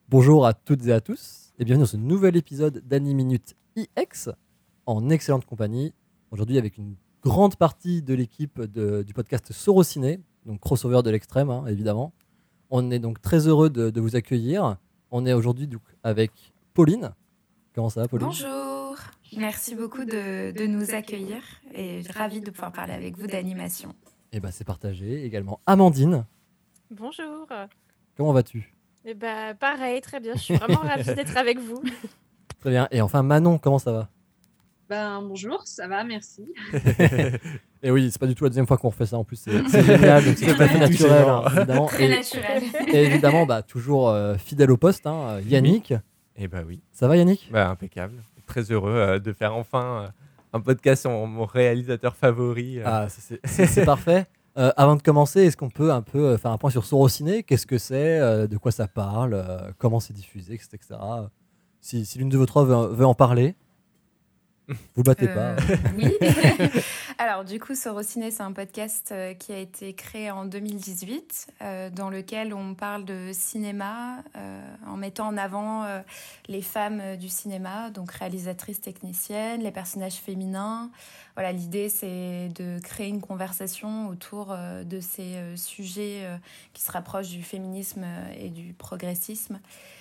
Bonjour à toutes et à tous et bienvenue dans ce nouvel épisode d'Animinute IX en excellente compagnie. Aujourd'hui avec une grande partie de l'équipe du podcast Sorociné, donc crossover de l'extrême évidemment. On est donc très heureux de vous accueillir. On est aujourd'hui donc, avec Pauline. Comment ça va Pauline ? Bonjour, merci beaucoup de nous accueillir et ravie de pouvoir parler avec vous d'animation. Et c'est partagé. Également Amandine. Bonjour. Comment vas-tu ? Pareil, très bien. Je suis vraiment ravie d'être avec vous. Très bien. Et enfin Manon, comment ça va ? Bonjour, ça va, merci. Et oui, c'est pas du tout la deuxième fois qu'on refait ça en plus, c'est génial, donc c'est tout à fait naturel, évidemment. Très naturel. Et évidemment, toujours fidèle au poste, Yannick. Eh oui. Ça va Yannick ? Impeccable. Très heureux de faire enfin un podcast sur mon réalisateur favori. Ah, c'est parfait. Avant de commencer, est-ce qu'on peut un peu faire un point sur Sorociné ? Qu'est-ce que c'est ? De quoi ça parle ? Comment c'est diffusé, etc. Si l'une de vos trois veut en parler. Vous battez pas. Oui. Alors du coup, Sorociné, c'est un podcast qui a été créé en 2018, dans lequel on parle de cinéma en mettant en avant les femmes du cinéma, donc réalisatrices, techniciennes, les personnages féminins. Voilà, l'idée, c'est de créer une conversation autour de ces sujets qui se rapprochent du féminisme et du progressisme.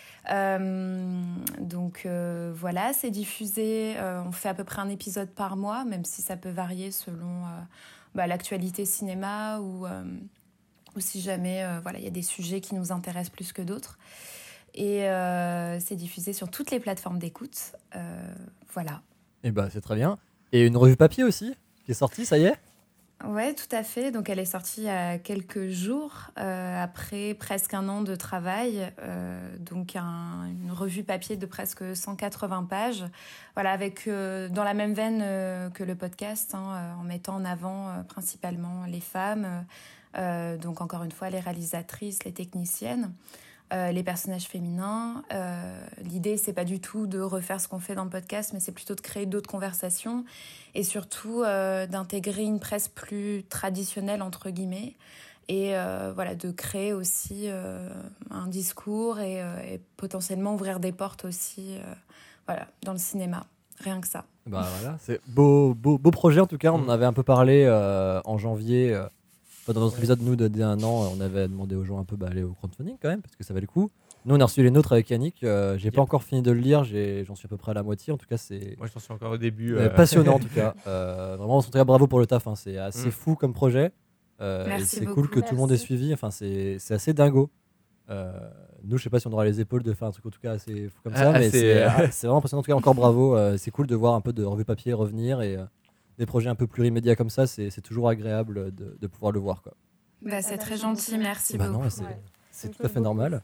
Voilà, c'est diffusé, on fait à peu près un épisode par mois, même si ça peut varier selon l'actualité cinéma ou si jamais il y a des sujets qui nous intéressent plus que d'autres. Et c'est diffusé sur toutes les plateformes d'écoute. Voilà. Et c'est très bien. Et une revue papier aussi, qui est sortie, ça y est ? Ouais, tout à fait. Donc, elle est sortie il y a quelques jours, après presque un an de travail. Donc, une revue papier de presque 180 pages. Voilà, avec dans la même veine que le podcast, en mettant en avant principalement les femmes. Donc, encore une fois, les réalisatrices, les techniciennes. Les personnages féminins. L'idée, c'est pas du tout de refaire ce qu'on fait dans le podcast, mais c'est plutôt de créer d'autres conversations et surtout d'intégrer une presse plus traditionnelle, entre guillemets, et de créer aussi un discours et potentiellement ouvrir des portes aussi dans le cinéma. Rien que ça. Voilà, c'est beau projet en tout cas. On en avait un peu parlé en janvier. Dans notre épisode, nous, d'il y a un an, on avait demandé aux gens un peu d'aller au crowdfunding quand même, parce que ça valait le coup. Nous, on a reçu les nôtres avec Yannick. J'ai pas encore fini de le lire, j'en suis à peu près à la moitié. En tout cas, c'est Moi, j'en suis encore au début. passionnant en tout cas. Vraiment, en tout cas, bravo pour le taf. C'est assez fou comme projet. Merci c'est beaucoup. cool que tout le monde ait suivi. Enfin, c'est assez dingo. Nous, je sais pas si on aura les épaules de faire un truc en tout cas assez fou comme ça, mais c'est vraiment impressionnant. En tout cas, encore bravo. C'est cool de voir un peu de revue papier revenir et des projets un peu plurimédias comme ça. C'est toujours agréable de pouvoir le voir, quoi. C'est très gentil, merci beaucoup. Non, c'est tout à fait normal.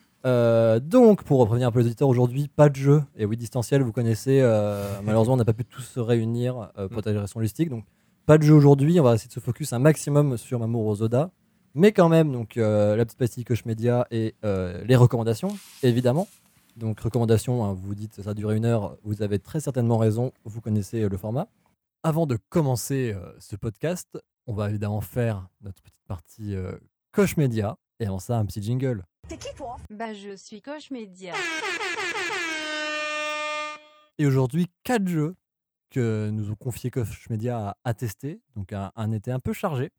Donc, pour revenir un peu les auditeurs aujourd'hui, pas de jeu. Et oui, distanciel, vous connaissez. Malheureusement, on n'a pas pu tous se réunir pour des raisons logistiques. Donc, pas de jeu aujourd'hui. On va essayer de se focus un maximum sur Mamoru Hosoda. Mais quand même, donc, la petite pastille Koch Media et les recommandations, évidemment. Donc, recommandations, vous dites ça a duré 1 heure. Vous avez très certainement raison. Vous connaissez le format. Avant de commencer ce podcast, on va évidemment faire notre petite partie Koch Media. Et avant ça, un petit jingle. T'es qui toi ? Je suis Koch Media. Et aujourd'hui, 4 jeux que nous ont confié Koch Media à tester. Donc un été un peu chargé.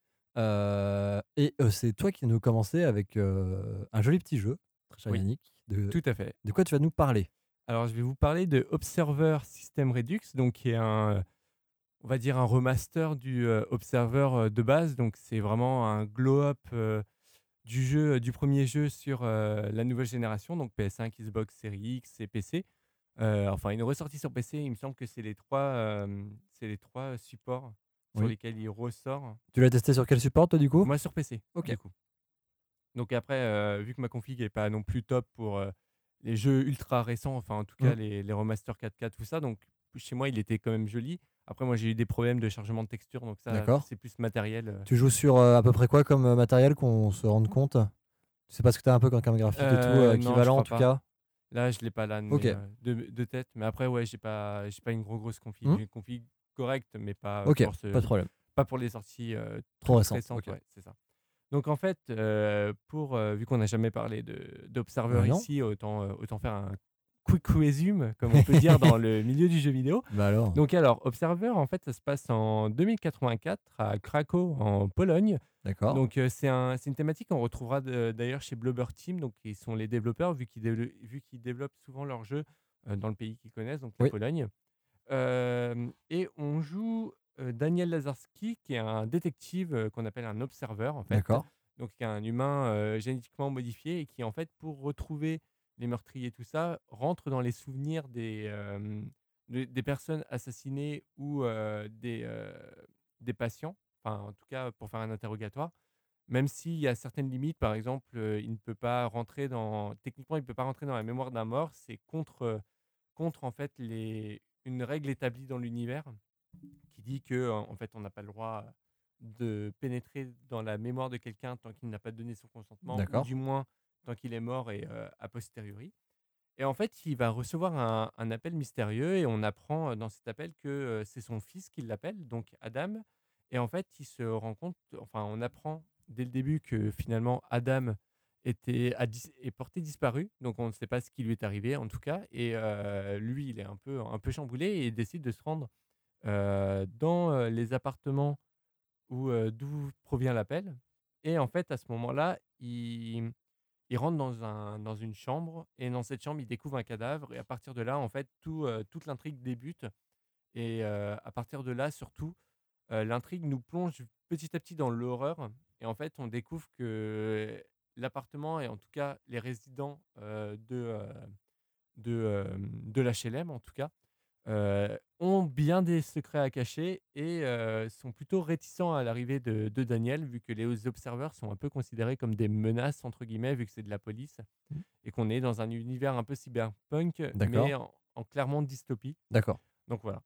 Et c'est toi qui nous commencer avec un joli petit jeu, très cher Yannick. Tout à fait. De quoi tu vas nous parler ? Alors, je vais vous parler de Observer System Redux, donc qui est on va dire un remaster du Observer de base. Donc, c'est vraiment un glow-up du premier jeu sur la nouvelle génération, donc PS5, Xbox Series X et PC. Une ressortie sur PC, il me semble que c'est les trois supports sur lesquels il ressort. Tu l'as testé sur quel support, toi, du coup ? Moi, sur PC. Ok. Du coup. Donc après, vu que ma config n'est pas non plus top pour les jeux ultra récents, enfin en tout cas les remasters 4K, tout ça, donc chez moi, il était quand même joli. Après, moi, j'ai eu des problèmes de chargement de texture, donc ça, c'est plus matériel. Tu joues sur à peu près quoi comme matériel qu'on se rende compte ? Tu sais pas ce que tu as un peu comme graphique et tout, équivalent en tout cas ? Là, je l'ai pas là, mais, de tête. Mais après, ouais, j'ai pas une grosse config. J'ai une config correcte, mais pas pas de problème. Pas pour les sorties trop récentes. Ouais, c'est ça. Donc en fait, vu qu'on n'a jamais parlé d'Observer Non. ici, autant faire un quick resume, comme on peut dire dans le milieu du jeu vidéo. Bah alors. Donc alors, Observer, en fait, ça se passe en 2084 à Krakow, en Pologne. D'accord. Donc c'est une thématique qu'on retrouvera d'ailleurs chez Blubber Team, donc qui sont les développeurs, vu qu'ils développent souvent leurs jeux dans le pays qu'ils connaissent, donc la Oui. Pologne. Et on joue Daniel Lazarski, qui est un détective qu'on appelle un observeur, en fait. D'accord. Donc, qui est un humain génétiquement modifié et qui, en fait, pour retrouver les meurtriers et tout ça, rentre dans les souvenirs des personnes assassinées ou des patients, enfin, en tout cas, pour faire un interrogatoire. Même s'il y a certaines limites, par exemple, il ne peut pas rentrer techniquement, il ne peut pas rentrer dans la mémoire d'un mort. C'est contre en fait une règle établie dans l'univers qui dit que en fait on n'a pas le droit de pénétrer dans la mémoire de quelqu'un tant qu'il n'a pas donné son consentement, ou D'accord. du moins tant qu'il est mort et a posteriori. Et en fait, il va recevoir un appel mystérieux et on apprend dans cet appel que c'est son fils qui l'appelle, donc Adam. Et en fait, il se rend compte, enfin, on apprend dès le début que finalement Adam est porté disparu, donc on ne sait pas ce qui lui est arrivé en tout cas. Et lui, il est un peu chamboulé et il décide de se rendre dans les appartements d'où provient l'appel. Et en fait, à ce moment-là, il rentre dans une chambre et dans cette chambre, il découvre un cadavre. Et à partir de là, en fait, toute l'intrigue débute. Et à partir de là, surtout, l'intrigue nous plonge petit à petit dans l'horreur. Et en fait, on découvre que l'appartement et en tout cas les résidents de l'HLM, en tout cas, ont bien des secrets à cacher et sont plutôt réticents à l'arrivée de Daniel, vu que les observeurs sont un peu considérés comme des menaces, entre guillemets, vu que c'est de la police, Mmh. et qu'on est dans un univers un peu cyberpunk, D'accord. mais en clairement dystopie. D'accord. Donc voilà.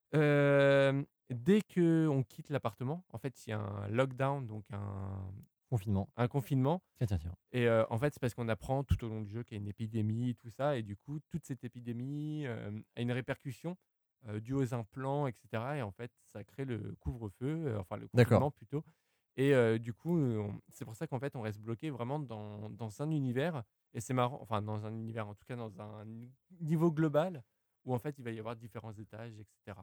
Dès qu'on quitte l'appartement, en fait, il y a un lockdown, donc Confinement. un confinement. Tiens. Et en fait, c'est parce qu'on apprend tout au long du jeu qu'il y a une épidémie, tout ça. Et du coup, toute cette épidémie a une répercussion due aux implants, etc. Et en fait, ça crée le couvre-feu, enfin le D'accord. confinement plutôt. Et du coup, c'est pour ça qu'en fait, on reste bloqué vraiment dans un univers. Et c'est marrant, enfin, dans un univers, en tout cas, dans un niveau global, où en fait, il va y avoir différents étages, etc.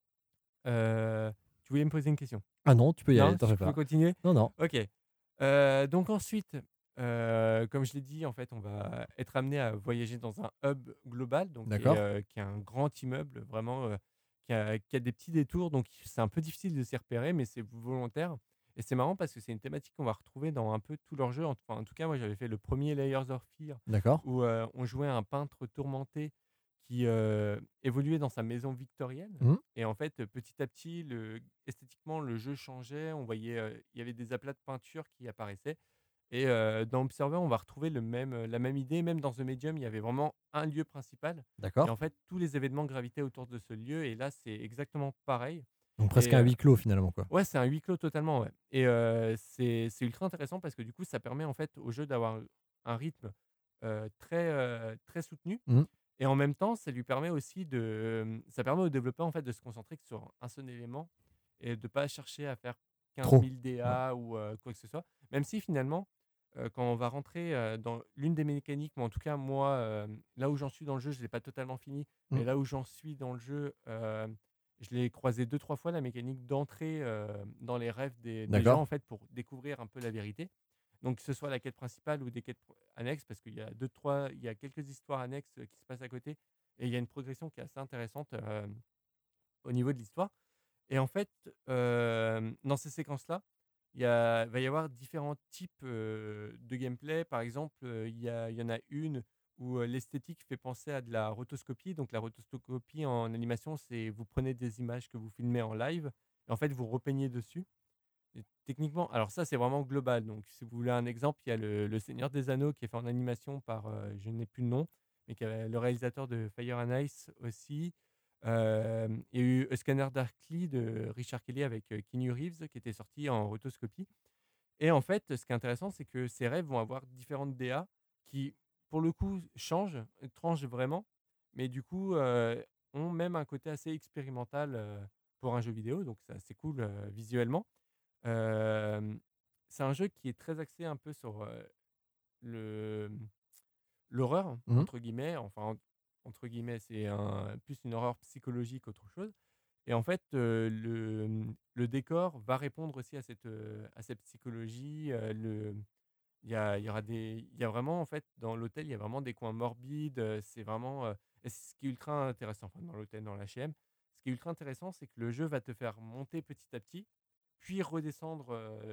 Tu voulais me poser une question? Ah non, tu peux y Non, aller, t'en je fais peux pas. continuer? Non. Ok. Donc ensuite, comme je l'ai dit, en fait, on va être amené à voyager dans un hub global, donc D'accord. qui est un grand immeuble, vraiment, qui a des petits détours, donc c'est un peu difficile de s'y repérer, mais c'est volontaire. Et c'est marrant parce que c'est une thématique qu'on va retrouver dans un peu tous leurs jeux. Enfin, en tout cas, moi, j'avais fait le premier Layers of Fear, D'accord. où on jouait un peintre tourmenté qui évoluait dans sa maison victorienne. Mmh. Et en fait, petit à petit, esthétiquement, le jeu changeait. On voyait, il y avait des aplats de peinture qui apparaissaient. Et dans Observer, on va retrouver la même idée. Même dans The Medium, il y avait vraiment un lieu principal. Et D'accord. en fait, tous les événements gravitaient autour de ce lieu. Et là, c'est exactement pareil. Donc presque Et un huis clos finalement, quoi. ouais, c'est un huis clos totalement, ouais. Et c'est ultra intéressant parce que du coup, ça permet en fait au jeu d'avoir un rythme très soutenu. Mmh. Et en même temps, ça lui permet aussi ça permet au développeur en fait de se concentrer que sur un seul élément et de pas chercher à faire 15 Trop. 000 DA ou quoi que ce soit. Même si finalement, quand on va rentrer dans l'une des mécaniques, mais en tout cas moi, là où j'en suis dans le jeu, je l'ai pas totalement fini, mais Mmh. là où j'en suis dans le jeu, je l'ai croisé 2-3 fois la mécanique d'entrer dans les rêves des gens D'accord. en fait pour découvrir un peu la vérité. Donc, que ce soit la quête principale ou des quêtes annexes, parce qu'il y a il y a quelques histoires annexes qui se passent à côté, et il y a une progression qui est assez intéressante au niveau de l'histoire. Et en fait, dans ces séquences-là, va y avoir différents types de gameplay. Par exemple, il y en a une où l'esthétique fait penser à de la rotoscopie. Donc, la rotoscopie en animation, c'est vous prenez des images que vous filmez en live, et en fait, vous repeignez dessus. Et techniquement, alors ça, c'est vraiment global. Donc, si vous voulez un exemple, il y a le Seigneur des Anneaux qui est fait en animation par, je n'ai plus le nom, mais qui est le réalisateur de Fire and Ice aussi. Il y a eu A Scanner Darkly de Richard Kelly avec Keanu Reeves qui était sorti en rotoscopie. Et en fait, ce qui est intéressant, c'est que ces rêves vont avoir différentes DA qui, pour le coup, tranchent vraiment, mais du coup, ont même un côté assez expérimental pour un jeu vidéo. Donc, c'est assez cool visuellement. Hem, c'est un jeu qui est très axé un peu sur le l'horreur, Mhm. entre guillemets. Enfin, entre guillemets, c'est plus une horreur psychologique qu'autre chose. Et en fait, le décor va répondre aussi à cette psychologie. Il y a vraiment, en fait, dans l'hôtel, il y a vraiment des coins morbides. C'est vraiment. Et ce qui est ultra intéressant, enfin, dans l'hôtel, dans l'H&M, ce qui est ultra intéressant, c'est que le jeu va te faire monter petit à petit, puis redescendre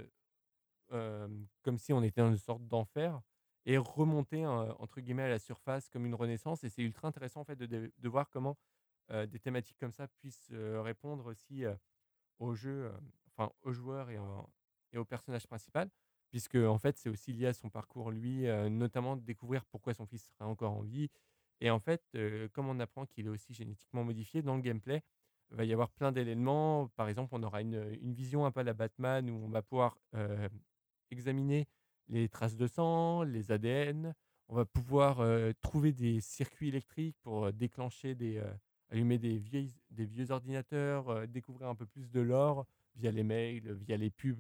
comme si on était dans une sorte d'enfer et remonter entre guillemets à la surface comme une renaissance. Et c'est ultra intéressant en fait de voir comment des thématiques comme ça puissent répondre aussi au jeu, enfin aux joueurs et au personnage principal, puisque en fait c'est aussi lié à son parcours lui, notamment de découvrir pourquoi son fils serait encore en vie. Et en fait, comme on apprend qu'il est aussi génétiquement modifié dans le gameplay, il va y avoir plein d'éléments. Par exemple, on aura une vision un peu à la Batman où on va pouvoir examiner les traces de sang, les ADN. On va pouvoir trouver des circuits électriques pour déclencher allumer des vieux ordinateurs, découvrir un peu plus de lore via les mails, via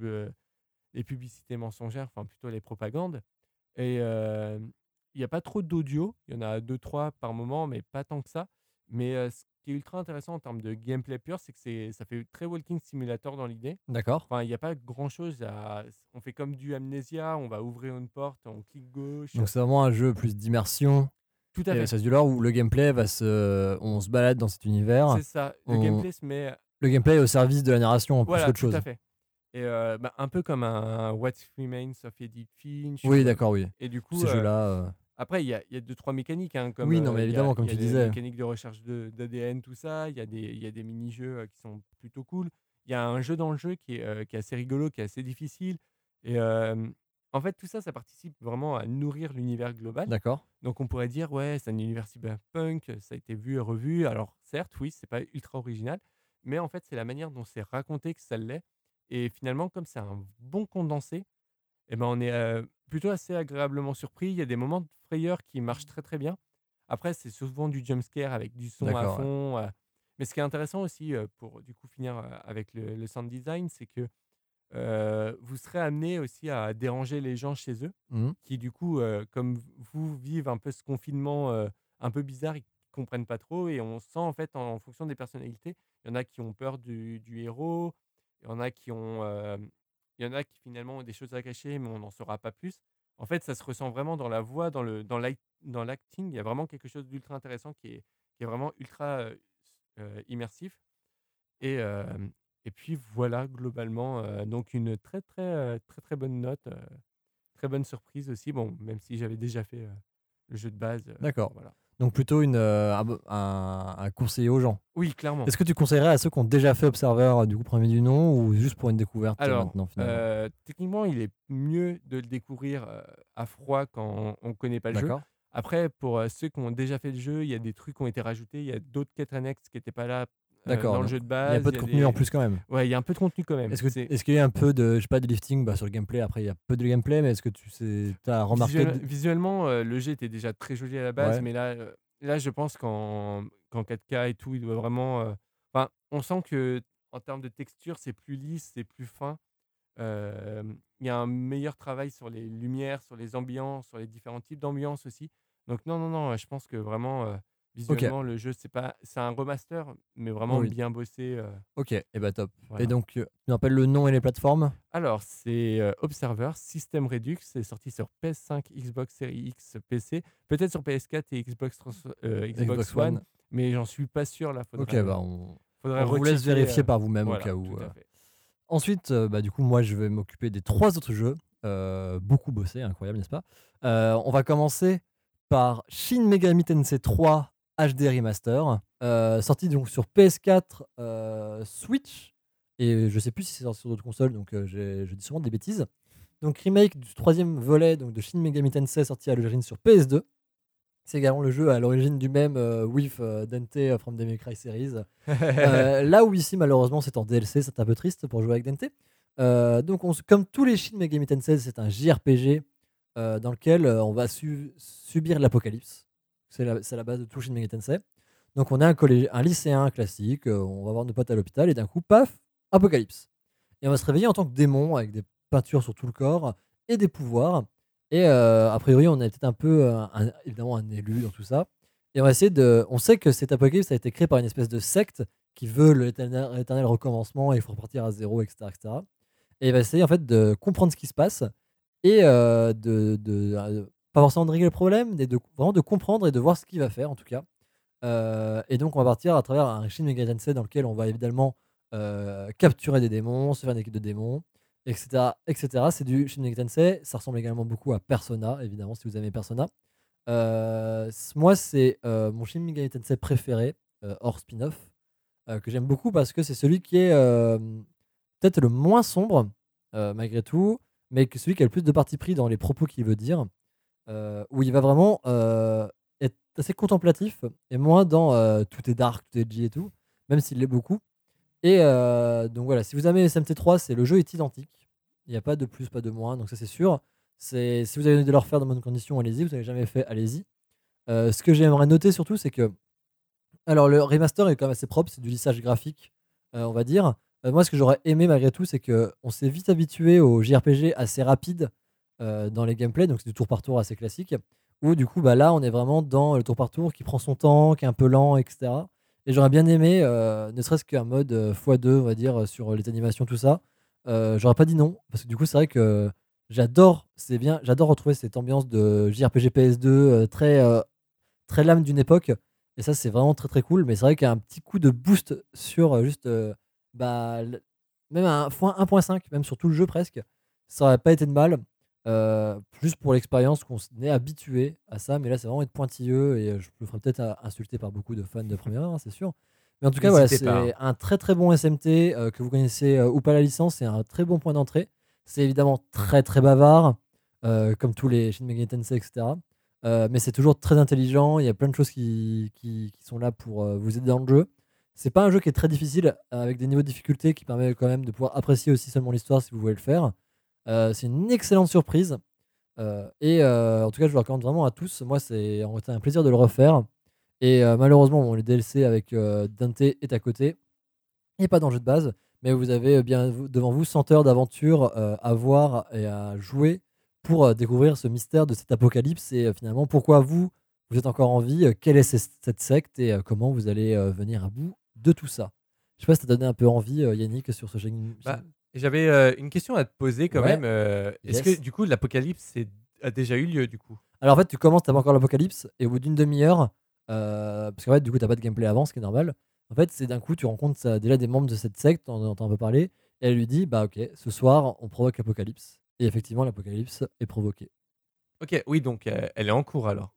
les publicités mensongères, enfin plutôt les propagandes. Et il n'y a pas trop d'audio, il y en a deux trois par moment, mais pas tant que ça. Mais ce qui est ultra intéressant en termes de gameplay pur, c'est que ça fait très walking simulator dans l'idée. D'accord. Enfin, il n'y a pas grand-chose on fait comme du Amnesia, on va ouvrir une porte, on clique gauche. Donc c'est vraiment un jeu plus d'immersion Tout à et fait. ça du lore où le gameplay on se balade dans cet univers. C'est ça. Le on- gameplay se met. Le gameplay est au service de la narration plus Voilà, qu'autre tout chose. à fait. Et un peu comme un What Remains of Edith Finch. Oui, d'accord, oui. Et du coup, Ces jeux-là. après, il y a 2-3 mécaniques, hein, comme Oui, non, mais évidemment, comme il y a tu des disais. mécaniques de recherche d'ADN, tout ça. Il y a des mini-jeux qui sont plutôt cool. Il y a un jeu dans le jeu qui est assez rigolo, qui est assez difficile. Et en fait, tout ça, ça participe vraiment à nourrir l'univers global. D'accord. Donc, on pourrait dire, ouais, c'est un univers cyberpunk, ça a été vu et revu. Alors, certes, oui, c'est pas ultra original, mais en fait, c'est la manière dont c'est raconté que ça l'est. Et finalement, comme c'est un bon condensé, eh ben, on est plutôt assez agréablement surpris. Il y a des moments de frayeur qui marchent très très bien. Après, c'est souvent du jumpscare avec du son à D'accord, ouais. fond. Mais ce qui est intéressant aussi, pour du coup finir avec le sound design, c'est que vous serez amené aussi à déranger les gens chez eux, Mhm. qui du coup, comme vous, vivent un peu ce confinement un peu bizarre, ils comprennent pas trop. Et on sent en fait en fonction des personnalités, il y en a qui ont peur du héros, il y en a il y en a qui finalement ont des choses à cacher, mais on n'en saura pas plus. En fait, ça se ressent vraiment dans la voix, dans l'acting. Il y a vraiment quelque chose d'ultra intéressant qui est vraiment ultra immersif. Et, et puis voilà, globalement, donc une très très bonne note, très bonne surprise aussi. Bon, même si j'avais déjà fait le jeu de base. D'accord. Voilà. Donc plutôt un conseiller aux gens. Oui, clairement. Est-ce que tu conseillerais à ceux qui ont déjà fait Observer, du coup, premier du nom, ou juste pour une découverte Alors, maintenant, finalement techniquement, il est mieux de le découvrir à froid quand on ne connaît pas le jeu. D'accord. Après, pour ceux qui ont déjà fait le jeu, il y a des trucs qui ont été rajoutés. Il y a d'autres quêtes annexes qui n'étaient pas là D'accord. dans le donc jeu de il y base. a un peu de contenu en plus quand même. Ouais, il y a un peu de contenu quand même. Est-ce qu'il y a un peu de, je sais pas, de lifting sur le gameplay? Après, il y a peu de gameplay, mais est-ce que tu as remarqué Visuellement, le jeu était déjà très joli à la base, Ouais. mais là, je pense qu'en 4K et tout, il doit vraiment. Enfin, on sent que en termes de texture, c'est plus lisse, c'est plus fin. Il y a un meilleur travail sur les lumières, sur les ambiances, sur les différents types d'ambiances aussi. Donc non, je pense que vraiment, visuellement, le jeu, c'est un remaster, mais vraiment Oui. bien bossé. Ok, et bah top. Voilà. Et donc, tu nous rappelles le nom et les plateformes? Alors, c'est Observer System Redux. C'est sorti sur PS5, Xbox Series X, PC. Peut-être sur PS4 et Xbox One, mais j'en suis pas sûr. Là, Ok, bah on faudrait vous laisse rechecker, vérifier par vous-même voilà, au cas où. tout à fait. Ensuite, du coup, moi, je vais m'occuper des 3 autres jeux. Beaucoup bossé, incroyable, n'est-ce pas? On va commencer par Shin Megami Tensei 3 HD Remaster, sorti donc sur PS4, Switch, et je sais plus si c'est sorti sur d'autres consoles, donc je dis souvent des bêtises. Donc remake du 3e volet donc, de Shin Megami Tensei, sorti à l'origine sur PS2. C'est également le jeu à l'origine du même with Dante from Devil May Cry series. Là où ici, malheureusement, c'est en DLC, c'est un peu triste pour jouer avec Dante. Donc, comme tous les Shin Megami Tensei, c'est un JRPG dans lequel on va subir l'apocalypse. C'est la base de tout Shin Megami Tensei. Donc, on a un lycéen classique, on va voir nos potes à l'hôpital, et d'un coup, paf, apocalypse. Et on va se réveiller en tant que démon avec des peinture sur tout le corps et des pouvoirs. Et a priori, on est peut-être un peu, évidemment, un élu dans tout ça. Et on va essayer de. On sait que cet apocalypse a été créé par une espèce de secte qui veut l'éternel recommencement et il faut repartir à zéro, etc., etc. Et il va essayer en fait de comprendre ce qui se passe et pas forcément de régler le problème, mais vraiment de comprendre et de voir ce qu'il va faire en tout cas. Et donc on va partir à travers un Shin Megami Tensei dans lequel on va évidemment capturer des démons, se faire une équipe de démons, etc., etc. C'est du Shin Megami Tensei. Ça ressemble également beaucoup à Persona, évidemment, si vous aimez Persona. Moi, c'est mon Shin Megami Tensei préféré, hors spin-off, que j'aime beaucoup parce que c'est celui qui est peut-être le moins sombre, malgré tout, mais que celui qui a le plus de parti pris dans les propos qu'il veut dire, où il va vraiment être assez contemplatif et moins dans tout est dark, tout est edgy et tout, même s'il l'est beaucoup. Et donc voilà, si vous aimez SMT3, le jeu est identique. Il n'y a pas de plus, pas de moins, donc ça c'est sûr. Si vous avez envie de le refaire dans bonnes conditions, allez-y. Vous n'avez jamais fait, allez-y. Ce que j'aimerais noter surtout, c'est que alors le remaster est quand même assez propre, c'est du lissage graphique, on va dire. Moi, ce que j'aurais aimé malgré tout, c'est qu'on s'est vite habitué au JRPG assez rapide dans les gameplays, donc c'est du tour par tour assez classique. Où du coup, bah, là, on est vraiment dans le tour par tour qui prend son temps, qui est un peu lent, etc. Et j'aurais bien aimé, ne serait-ce qu'un mode x2, on va dire, sur les animations, tout ça. J'aurais pas dit non, parce que du coup, c'est vrai que j'adore retrouver cette ambiance de JRPG PS2 très lame d'une époque. Et ça, c'est vraiment très très cool. Mais c'est vrai qu'il y a un petit coup de boost sur juste bah, même un 1.5, même sur tout le jeu presque. Ça aurait pas été de mal. Juste pour l'expérience qu'on est habitué à ça. Mais là, c'est vraiment être pointilleux. Et je me ferai peut-être insulter par beaucoup de fans de première heure, hein, c'est sûr. Mais en tout cas, voilà, N'hésitez pas, hein. c'est un très très bon SMT que vous connaissez ou pas la licence. C'est un très bon point d'entrée. C'est évidemment très très bavard, comme tous les Shin Megami Tensei, etc. Mais c'est toujours très intelligent. Il y a plein de choses qui sont là pour vous aider dans le jeu. C'est pas un jeu qui est très difficile, avec des niveaux de difficulté qui permettent quand même de pouvoir apprécier aussi seulement l'histoire si vous voulez le faire. C'est une excellente surprise. En tout cas, je le recommande vraiment à tous. Moi, c'est en vrai un plaisir de le refaire. Et malheureusement, bon, le DLC avec Dante est à côté. Il n'est pas dans le jeu de base. Mais vous avez bien devant vous 100 heures d'aventure à voir et à jouer pour découvrir ce mystère de cet apocalypse et finalement pourquoi vous êtes encore en vie, quelle est cette secte et comment vous allez venir à bout de tout ça. Je sais pas si ça t'a donné un peu envie, Yannick, sur ce jeu. Bah, j'avais une question à te poser quand Ouais. même. Est-ce Yes. que du coup l'apocalypse a déjà eu lieu du coup? Alors en fait, tu commences, t'as pas encore l'apocalypse et au bout d'une demi-heure, parce qu'en fait, du coup, t'as pas de gameplay avant, ce qui est normal. En fait, c'est d'un coup, tu rencontres déjà des membres de cette secte, on entend un peu parler, et elle lui dit, bah ok, ce soir, on provoque l'apocalypse. Et effectivement, l'apocalypse est provoqué. Ok, oui, donc elle est en cours alors.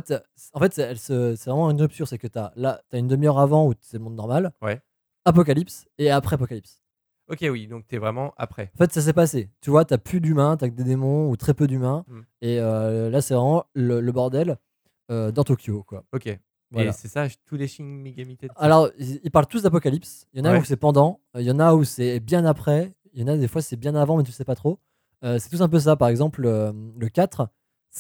C'est vraiment une rupture, c'est que t'as une demi-heure avant où c'est le monde normal, Ouais. apocalypse, et après apocalypse. Ok, oui, donc t'es vraiment après. En fait, ça s'est passé. Tu vois, t'as plus d'humains, t'as que des démons ou très peu d'humains. Mm. Et là, c'est vraiment le bordel dans Tokyo, quoi. Ok. Voilà. Et c'est ça, tous les Shin Megami Tensei. Alors, ils parlent tous d'apocalypse. Il y en a Ouais. où c'est pendant, il y en a où c'est bien après, il y en a des fois c'est bien avant, mais tu sais pas trop. C'est tous un peu ça. Par exemple, le 4,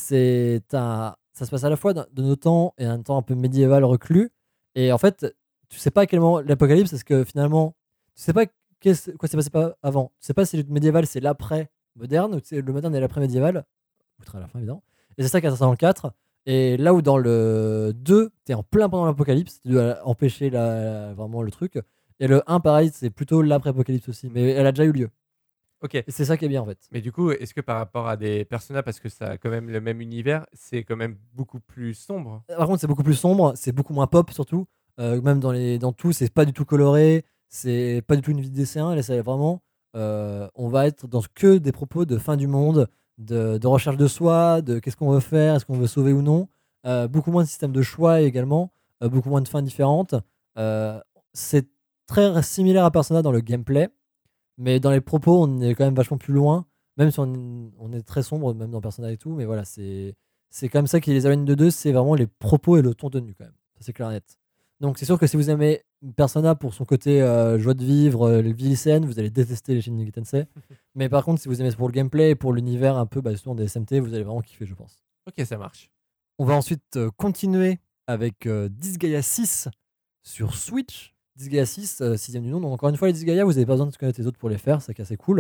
ça se passe à la fois de nos temps et un temps un peu médiéval reclus. Et en fait, tu sais pas à quel moment l'apocalypse, parce que finalement, tu sais pas quoi s'est passé pas avant. Tu sais pas si le médiéval c'est l'après moderne ou le moderne et l'après médiéval, outre à la fin évidemment. Et c'est ça qui est intéressant dans le 4. Et là où dans le 2, t'es en plein pendant l'apocalypse, tu dois empêcher vraiment le truc. Et le 1, pareil, c'est plutôt l'après-apocalypse aussi, mais elle a déjà eu lieu. Ok. Et c'est ça qui est bien en fait. Mais du coup, est-ce que par rapport à des personnages, parce que ça a quand même le même univers, c'est quand même beaucoup plus sombre? Par contre, c'est beaucoup plus sombre, c'est beaucoup moins pop surtout. Même dans tout, c'est pas du tout coloré, c'est pas du tout une vie d'essai. Là, c'est vraiment. On va être dans que des propos de fin du monde, de recherche de soi, de qu'est-ce qu'on veut faire, est-ce qu'on veut sauver ou non. Beaucoup moins de système de choix également, beaucoup moins de fins différentes. C'est très similaire à Persona dans le gameplay, mais dans les propos, on est quand même vachement plus loin, même si on est très sombre, même dans Persona et tout. Mais voilà, c'est comme ça qui les éloigne de deux, c'est vraiment les propos et le ton tenu quand même. Ça, c'est clair et net. Donc, c'est sûr que si vous aimez Persona pour son côté joie de vivre, les vie lycéenne, vous allez détester les Shin Megami Tensei. Mais par contre, si vous aimez pour le gameplay et pour l'univers un peu justement des SMT, vous allez vraiment kiffer, je pense. Ok, ça marche. On va ensuite continuer avec Disgaea 6 sur Switch. Disgaea 6, sixième du nom. Donc encore une fois, les Disgaea, vous n'avez pas besoin de connaître les autres pour les faire, c'est assez cool.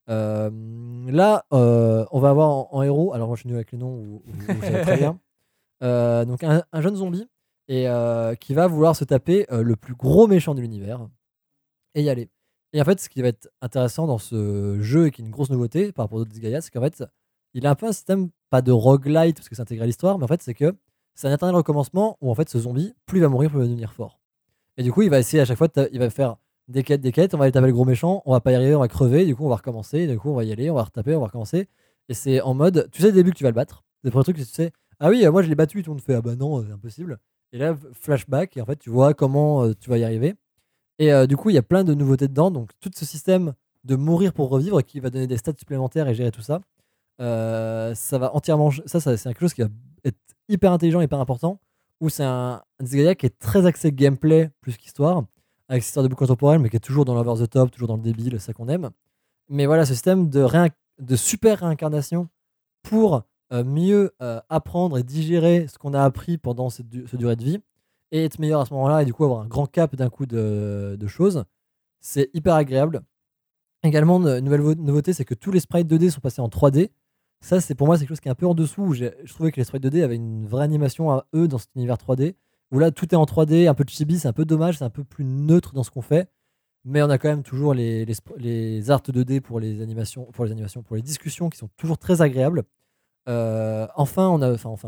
Là, on va avoir en héros, alors moi je suis nul avec les noms, vous savez très bien, donc un jeune zombie et qui va vouloir se taper le plus gros méchant de l'univers et y aller. Et en fait, ce qui va être intéressant dans ce jeu et qui est une grosse nouveauté par rapport aux autres Disgaea, c'est qu'en fait, il a un peu un système, pas de roguelite parce que c'est intégré à l'histoire, mais en fait, c'est que c'est un éternel recommencement où en fait, ce zombie, plus il va mourir, plus il va devenir fort. Et du coup, il va essayer à chaque fois, il va faire des quêtes, on va aller taper le gros méchant, on va pas y arriver, on va crever, du coup, on va recommencer, et du coup, on va y aller, on va retaper, on va recommencer. Et c'est en mode, tu sais, au début que tu vas le battre. C'est le premier truc que tu sais, ah oui, moi je l'ai battu, tout le monde fait, ah bah non, c'est impossible. Et là, flashback, et en fait, tu vois comment tu vas y arriver. Et du coup, il y a plein de nouveautés dedans. Donc, tout ce système de mourir pour revivre qui va donner des stats supplémentaires et gérer tout ça, ça va entièrement. Ça, c'est quelque chose qui va être hyper intelligent, hyper important. Où c'est un Disgaea qui est très axé gameplay plus qu'histoire, avec cette histoire de boucle contemporaine, mais qui est toujours dans l'over the top, toujours dans le débile, c'est ça qu'on aime. Mais voilà, ce système de super réincarnation pour mieux apprendre et digérer ce qu'on a appris pendant cette durée de vie et être meilleur à ce moment-là et du coup avoir un grand cap d'un coup de choses, c'est hyper agréable. Également, une nouvelle nouveauté, c'est que tous les sprites 2D sont passés en 3D. Ça, c'est pour moi, c'est quelque chose qui est un peu en dessous. Où je trouvais que les sprites 2D avaient une vraie animation à eux dans cet univers 3D. Où là, tout est en 3D, un peu de chibi, c'est un peu dommage, c'est un peu plus neutre dans ce qu'on fait. Mais on a quand même toujours les arts 2D pour les animations, pour les discussions qui sont toujours très agréables. On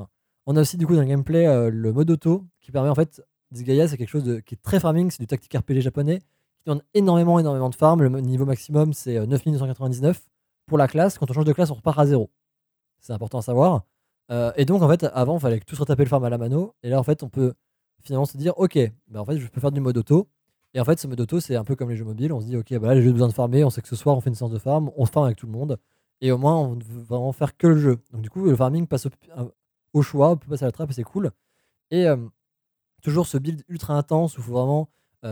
a aussi du coup dans le gameplay le mode auto qui permet en fait, Disgaea c'est quelque chose qui est très farming, c'est du tactique RPG japonais qui donne énormément de farm. Le niveau maximum c'est 9999 pour la classe. Quand on change de classe, on repart à 0. C'est important à savoir. Et donc en fait, avant, il fallait tous retaper le farm à la mano. Et là, en fait, on peut finalement se dire, ok, bah, en fait, je peux faire du mode auto. Et en fait, ce mode auto, c'est un peu comme les jeux mobiles. On se dit, ok, bah là, j'ai juste besoin de farmer. On sait que ce soir, on fait une séance de farm. On farm avec tout le monde. Et au moins, on veut vraiment faire que le jeu. Donc du coup, le farming passe au choix. On peut passer à la trappe et c'est cool. Et toujours ce build ultra intense où il faut vraiment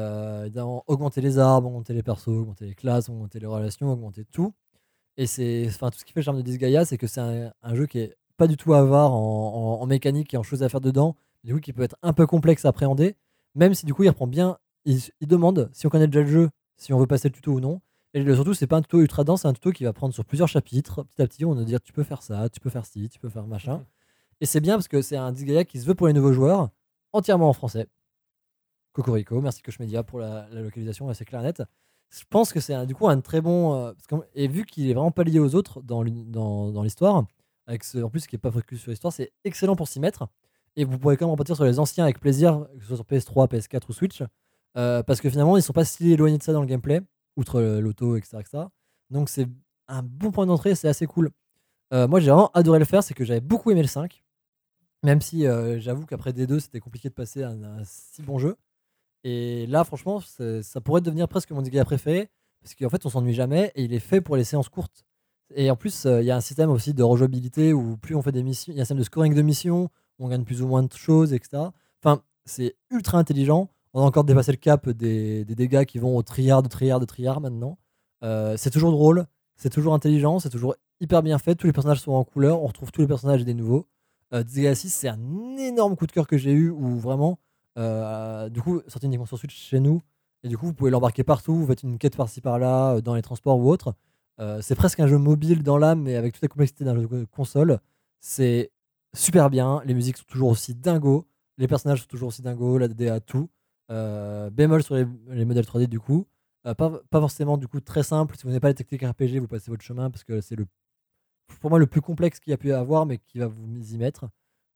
augmenter les arbres, augmenter les persos, augmenter les classes, augmenter les relations, augmenter tout. Et c'est, enfin, tout ce qui fait le charme de Disgaea, c'est que c'est un jeu qui est pas du tout avare en mécanique et en choses à faire dedans, du coup qui peut être un peu complexe à appréhender, même si du coup il reprend bien, il demande si on connaît déjà le jeu, si on veut passer le tuto ou non. Et surtout, c'est pas un tuto ultra dense, c'est un tuto qui va prendre sur plusieurs chapitres, petit à petit, on va nous dire tu peux faire ça, tu peux faire ci, tu peux faire machin. Et c'est bien parce que c'est un Disgaea qui se veut pour les nouveaux joueurs, entièrement en français. Cocorico, merci Coach Media pour la localisation, c'est clair et net. Je pense que c'est du coup un très bon. Et vu qu'il est vraiment pas lié aux autres dans l'histoire, en plus qui est pas focus sur l'histoire, c'est excellent pour s'y mettre. Et vous pourrez quand même repartir sur les anciens avec plaisir, que ce soit sur PS3, PS4 ou Switch, parce que finalement ils sont pas si éloignés de ça dans le gameplay, outre l'auto, etc., etc. Donc c'est un bon point d'entrée, c'est assez cool. Moi j'ai vraiment adoré le faire, c'est que j'avais beaucoup aimé le 5, même si j'avoue qu'après D2 c'était compliqué de passer à un si bon jeu. Et là, franchement, ça pourrait devenir presque mon Disgaea préféré, parce qu'en fait, on s'ennuie jamais et il est fait pour les séances courtes. Et en plus, il y a un système aussi de rejouabilité où plus on fait des missions, il y a un système de scoring de missions, où on gagne plus ou moins de choses, etc. Enfin, c'est ultra intelligent. On a encore dépassé le cap des dégâts qui vont au triard maintenant. C'est toujours drôle, c'est toujours intelligent, c'est toujours hyper bien fait. Tous les personnages sont en couleur, on retrouve tous les personnages et des nouveaux. Disgaea 6, c'est un énorme coup de cœur que j'ai eu où vraiment. Du coup, sorti uniquement sur Switch chez nous, et du coup, vous pouvez l'embarquer partout. Vous faites une quête par-ci par-là, dans les transports ou autre. C'est presque un jeu mobile dans l'âme, mais avec toute la complexité d'un jeu de console. C'est super bien. Les musiques sont toujours aussi dingos, les personnages sont toujours aussi dingos, la DA, tout. Bémol sur les modèles 3D, du coup. Pas forcément, du coup, très simple. Si vous n'avez pas les techniques RPG, vous passez votre chemin parce que c'est pour moi le plus complexe qu'il y a pu avoir, mais qui va vous y mettre.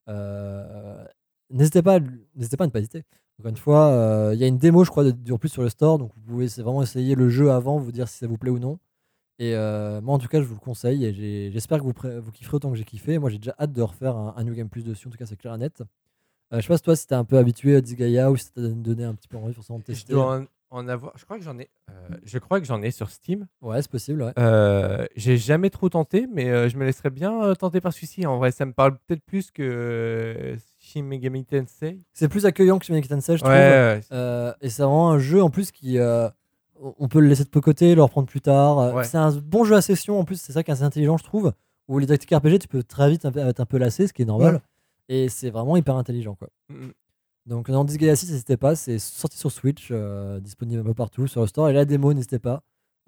N'hésitez pas à ne pas hésiter. Encore une fois, il y a une démo, je crois, en plus sur le store, donc vous pouvez vraiment essayer le jeu avant, vous dire si ça vous plaît ou non. Et moi, en tout cas, je vous le conseille et j'espère que vous kifferez autant que j'ai kiffé. Moi, j'ai déjà hâte de refaire un New Game Plus dessus, en tout cas, c'est clair et net. Je sais pas si toi, si t'es un peu habitué à Disgaea ou si t'as donné un petit peu envie forcément de tester. Je dois en avoir. Je crois que j'en ai sur Steam. Ouais, c'est possible. Ouais. J'ai jamais trop tenté, mais je me laisserais bien tenter par celui-ci. En vrai, ça me parle peut-être plus que Shin Megami Tensei. C'est plus accueillant que Shin Megami Tensei, je trouve. Ouais. Et c'est vraiment un jeu en plus qui. On peut le laisser de côté, le reprendre plus tard. Ouais. C'est un bon jeu à session en plus, c'est ça qui est assez intelligent, je trouve. Où les tactiques RPG, tu peux très vite être un peu lassé, ce qui est normal. Ouais. Et c'est vraiment hyper intelligent, quoi. Donc dans Disgaea 6, n'hésitez pas, c'est sorti sur Switch, disponible un peu partout sur le store. Et la démo, n'hésitez pas.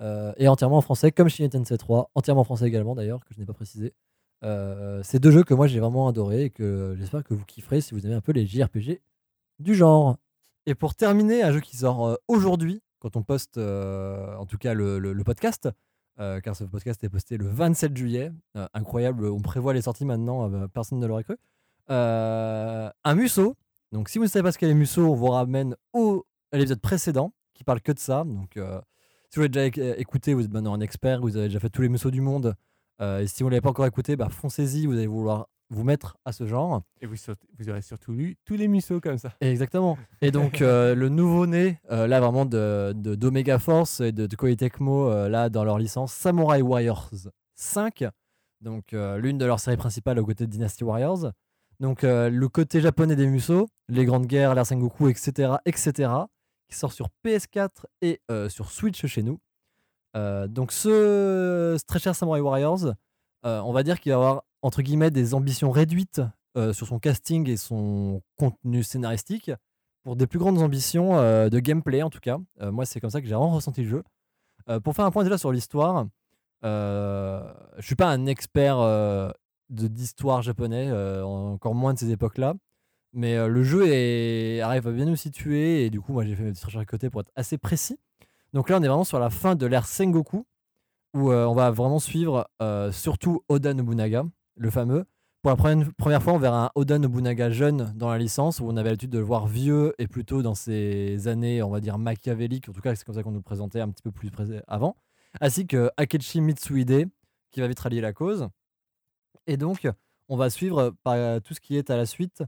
et entièrement en français, comme Shin Tensei 3, entièrement en français également d'ailleurs, que je n'ai pas précisé. C'est 2 jeux que moi j'ai vraiment adoré et que j'espère que vous kifferez si vous aimez un peu les JRPG du genre. Et pour terminer, un jeu qui sort aujourd'hui, quand on poste en tout cas le podcast, car ce podcast est posté le 27 juillet. Incroyable, on prévoit les sorties maintenant, personne ne l'aurait cru. Un Muso. Donc si vous ne savez pas ce qu'est les Muso, on vous ramène à l'épisode précédent qui parle que de ça. Donc si vous l'avez déjà écouté, vous êtes maintenant un expert, vous avez déjà fait tous les Muso du monde. Et si vous ne l'avez pas encore écouté, foncez-y, vous allez vouloir vous mettre à ce genre. Et vous aurez surtout lu tous les Muso comme ça. Exactement. Et donc le nouveau-né, là vraiment d'Omega Force et de Koei Tecmo, là dans leur licence Samurai Warriors 5, donc l'une de leurs séries principales aux côtés de Dynasty Warriors. Donc le côté japonais des Muso, les grandes guerres, l'ère Sengoku, etc., qui sort sur PS4 et sur Switch chez nous. Donc ce très cher Samurai Warriors, on va dire qu'il va avoir entre guillemets des ambitions réduites sur son casting et son contenu scénaristique pour des plus grandes ambitions de gameplay en tout cas. Moi c'est comme ça que j'ai vraiment ressenti le jeu. Pour faire un point déjà sur l'histoire, je suis pas un expert d'histoire japonais, encore moins de ces époques-là, mais le jeu arrive à bien nous situer et du coup moi j'ai fait mes petites recherches à côté pour être assez précis. Donc là on est vraiment sur la fin de l'ère Sengoku où on va vraiment suivre surtout Oda Nobunaga, le fameux. Pour la première fois, on verra un Oda Nobunaga jeune dans la licence, où on avait l'habitude de le voir vieux et plutôt dans ses années, on va dire, machiavéliques. En tout cas, c'est comme ça qu'on nous le présentait un petit peu plus avant. Ainsi que Akechi Mitsuhide, qui va vite rallier la cause. Et donc, on va suivre tout ce qui est à la suite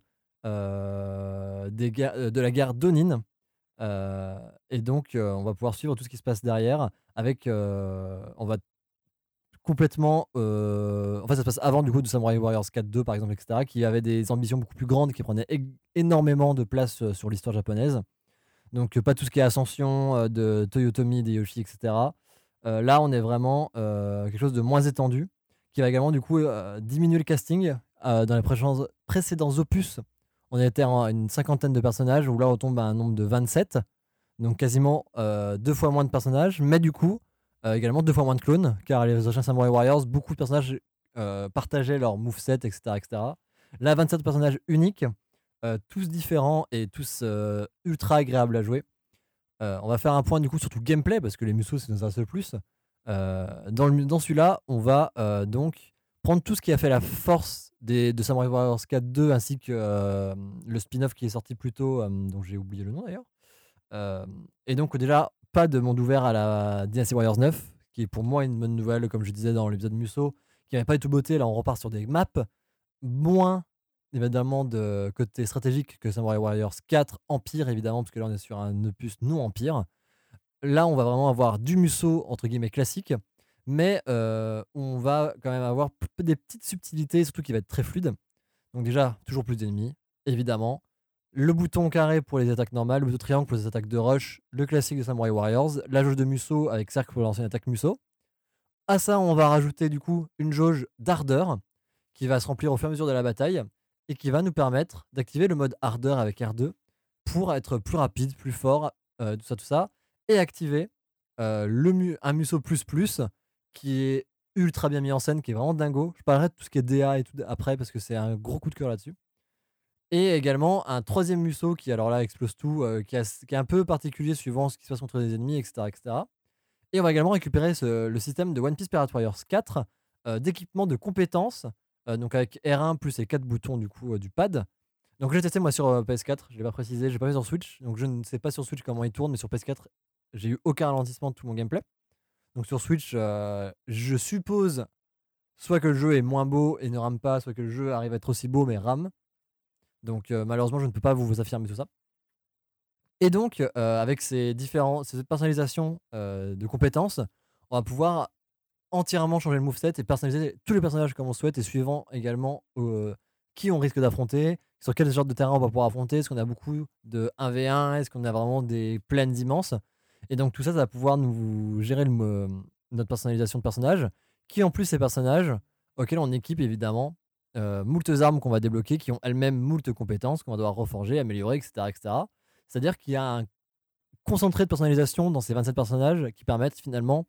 de la guerre d'Onin. Et donc, on va pouvoir suivre tout ce qui se passe derrière avec... on va complètement. En fait, ça se passe avant du coup de Samurai Warriors 4-2 par exemple, etc., qui avait des ambitions beaucoup plus grandes, qui prenaient énormément de place sur l'histoire japonaise. Donc, pas tout ce qui est ascension de Toyotomi, Hideyoshi, etc. Là, on est vraiment quelque chose de moins étendu, qui va également du coup diminuer le casting. Dans les précédents opus, on était à une cinquantaine de personnages, où là, on tombe à un nombre de 27. Donc, quasiment 2 fois moins de personnages, mais du coup. Également 2 fois moins de clones, car les anciens Samurai Warriors, beaucoup de personnages partageaient leur moveset, etc., etc. Là, 27 personnages uniques, tous différents et tous ultra agréables à jouer. On va faire un point du coup sur tout gameplay, parce que les Muso, c'est nos le plus. Dans celui-là, on va donc prendre tout ce qui a fait la force de Samurai Warriors 4-2, ainsi que le spin-off qui est sorti plus tôt, dont j'ai oublié le nom d'ailleurs. Et donc déjà, pas de monde ouvert à la Dynasty Warriors 9, qui est pour moi une bonne nouvelle, comme je disais dans l'épisode Muso, qui n'avait pas du tout beauté. Là, on repart sur des maps moins évidemment de côté stratégique que Samurai Warriors 4 Empire, évidemment, parce que là on est sur un opus non Empire. Là, on va vraiment avoir du Muso entre guillemets classique, mais on va quand même avoir des petites subtilités, surtout qui va être très fluide. Donc déjà, toujours plus d'ennemis, évidemment. Le bouton carré pour les attaques normales, le bouton triangle pour les attaques de rush, le classique de Samurai Warriors, la jauge de Muso avec cercle pour lancer une attaque Muso. À ça, on va rajouter du coup une jauge d'ardeur qui va se remplir au fur et à mesure de la bataille et qui va nous permettre d'activer le mode ardeur avec R2 pour être plus rapide, plus fort, tout ça, et activer un Muso plus qui est ultra bien mis en scène, qui est vraiment dingo. Je parlerai de tout ce qui est DA et tout après parce que c'est un gros coup de cœur là-dessus. Et également un troisième Muso qui, alors là, explose tout, qui est un peu particulier suivant ce qui se passe contre les ennemis, etc., etc. Et on va également récupérer le système de One Piece Pirate Warriors 4 d'équipement de compétences, donc avec R1 plus les 4 boutons du coup du pad. Donc j'ai testé moi sur PS4, je ne l'ai pas précisé, je l'ai pas fait sur Switch, donc je ne sais pas sur Switch comment il tourne, mais sur PS4, j'ai eu aucun ralentissement de tout mon gameplay. Donc sur Switch, je suppose soit que le jeu est moins beau et ne rame pas, soit que le jeu arrive à être aussi beau mais rame. Donc malheureusement, je ne peux pas vous affirmer tout ça. Et donc, avec cette personnalisation de compétences, on va pouvoir entièrement changer le moveset et personnaliser tous les personnages comme on souhaite, et suivant également qui on risque d'affronter, sur quel genre de terrain on va pouvoir affronter, est-ce qu'on a beaucoup de 1v1, est-ce qu'on a vraiment des plaines immenses. Et donc tout ça, ça va pouvoir nous gérer notre personnalisation de personnages, qui en plus ces personnages, auxquels on équipe évidemment moult armes qu'on va débloquer, qui ont elles-mêmes moult compétences qu'on va devoir reforger, améliorer, etc., etc. C'est-à-dire qu'il y a un concentré de personnalisation dans ces 27 personnages qui permettent finalement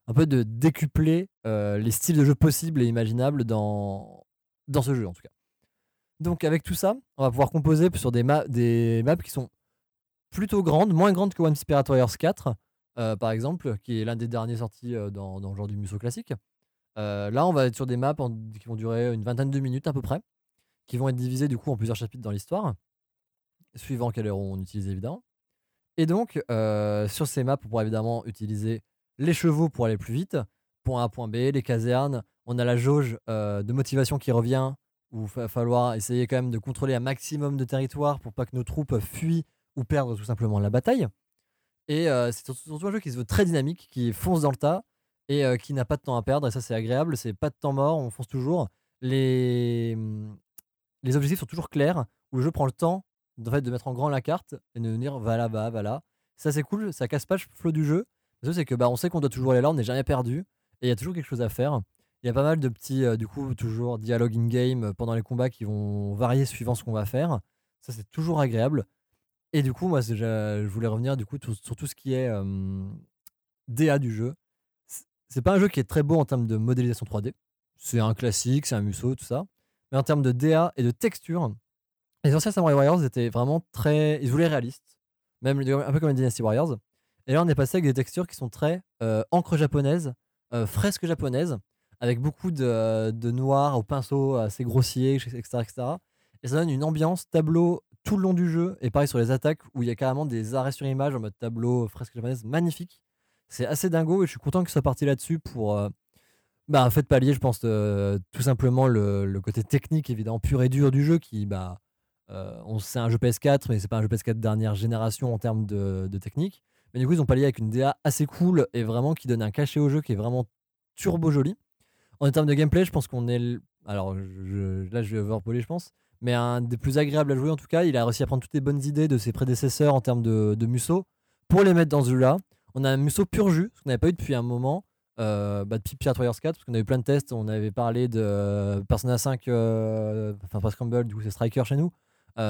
un peu de décupler les styles de jeu possibles et imaginables dans ce jeu en tout cas. Donc avec tout ça, on va pouvoir composer sur des maps qui sont plutôt grandes, moins grandes que One Piece Pirate Warriors 4, par exemple, qui est l'un des derniers sortis dans le genre du Muso classique. Là, on va être sur des maps qui vont durer une vingtaine de minutes à peu près, qui vont être divisées du coup en plusieurs chapitres dans l'histoire, suivant quel héros on utilise évidemment. Et donc, sur ces maps, on pourra évidemment utiliser les chevaux pour aller plus vite, point A, point B, les casernes. On a la jauge de motivation qui revient, où il va falloir essayer quand même de contrôler un maximum de territoire pour pas que nos troupes fuient ou perdent tout simplement la bataille. Et c'est surtout un jeu qui se veut très dynamique, qui fonce dans le tas et qui n'a pas de temps à perdre. Et ça, c'est agréable. C'est pas de temps mort, on fonce toujours. Les objectifs sont toujours clairs, où le jeu prend le temps de mettre en grand la carte et de dire va là-bas, va là. Ça, c'est cool, ça casse pas le flow du jeu. Le truc, c'est que on sait qu'on doit toujours aller là, on n'est jamais perdu et il y a toujours quelque chose à faire. Il y a pas mal de petits, du coup, toujours dialogue in-game pendant les combats qui vont varier suivant ce qu'on va faire. Ça, c'est toujours agréable. Et du coup, moi, je voulais revenir du coup sur tout ce qui est DA du jeu. C'est pas un jeu qui est très beau en termes de modélisation 3D. C'est un classique, c'est un Muso, tout ça. Mais en termes de DA et de texture, les anciens Samurai Warriors étaient vraiment très. Ils voulaient réalistes, même un peu comme les Dynasty Warriors. Et là, on est passé avec des textures qui sont très encre japonaise, fresque japonaise, avec beaucoup de noir au pinceau assez grossier, etc., etc. Et ça donne une ambiance tableau tout le long du jeu. Et pareil sur les attaques, où il y a carrément des arrêts sur image en mode tableau fresque japonaise, magnifique. C'est assez dingo et je suis content que ça soit parti là-dessus pour. En fait, pallier, je pense, tout simplement le côté technique, évidemment, pur et dur du jeu, qui, c'est un jeu PS4, mais c'est pas un jeu PS4 dernière génération en termes de technique. Mais du coup, ils ont pallié avec une DA assez cool et vraiment qui donne un cachet au jeu qui est vraiment turbo joli. En termes de gameplay, je pense qu'on est. Alors, là, je vais overpoler, je pense. Mais un des plus agréables à jouer, en tout cas. Il a réussi à prendre toutes les bonnes idées de ses prédécesseurs en termes de Muso pour les mettre dans ce jeu-là. On a un Muso pur jus, ce qu'on n'avait pas eu depuis un moment. Depuis Pirate Warriors 4, parce qu'on a eu plein de tests. On avait parlé de Persona 5, pas Scramble, du coup, c'est Striker chez nous.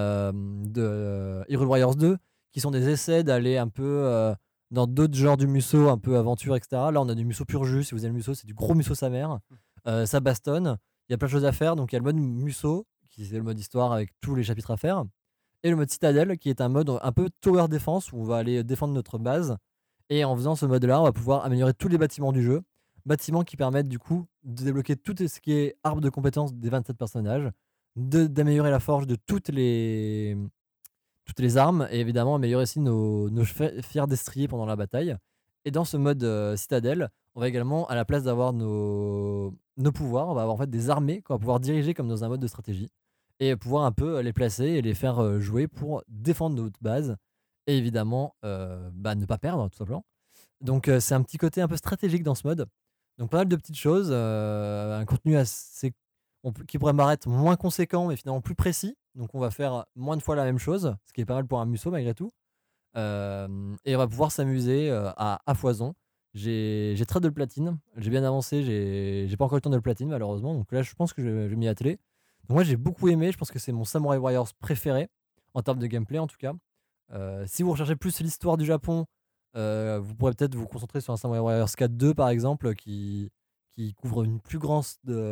De Hyrule Warriors 2, qui sont des essais d'aller un peu dans d'autres genres du Muso, un peu aventure, etc. Là, on a du Muso pur jus. Si vous aimez le Muso, c'est du gros Muso sa mère. Ça bastonne. Il y a plein de choses à faire. Donc, il y a le mode Muso, qui est le mode histoire avec tous les chapitres à faire. Et le mode Citadel, qui est un mode un peu Tower Defense, où on va aller défendre notre base. Et en faisant ce mode-là, on va pouvoir améliorer tous les bâtiments du jeu. Bâtiments qui permettent du coup de débloquer tout ce qui est arbre de compétences des 27 personnages, d'améliorer la forge de toutes les armes, et évidemment améliorer aussi nos fiers destriers pendant la bataille. Et dans ce mode citadelle, on va également, à la place d'avoir nos pouvoirs, on va avoir en fait des armées qu'on va pouvoir diriger comme dans un mode de stratégie, et pouvoir un peu les placer et les faire jouer pour défendre notre base, et évidemment ne pas perdre tout simplement. Donc c'est un petit côté un peu stratégique dans ce mode. Donc pas mal de petites choses, un contenu assez qui pourrait paraître moins conséquent mais finalement plus précis. Donc on va faire moins de fois la même chose, ce qui est pas mal pour un Muso malgré tout. Et on va pouvoir s'amuser à foison. J'ai très de le platine, j'ai bien avancé, j'ai pas encore eu le temps de le platine malheureusement. Donc là je pense que je vais m'y atteler. Donc moi j'ai beaucoup aimé, je pense que c'est mon Samurai Warriors préféré en termes de gameplay en tout cas. Si vous recherchez plus l'histoire du Japon, vous pourrez peut-être vous concentrer sur un Samurai Warriors 4-2 par exemple, qui couvre une plus grande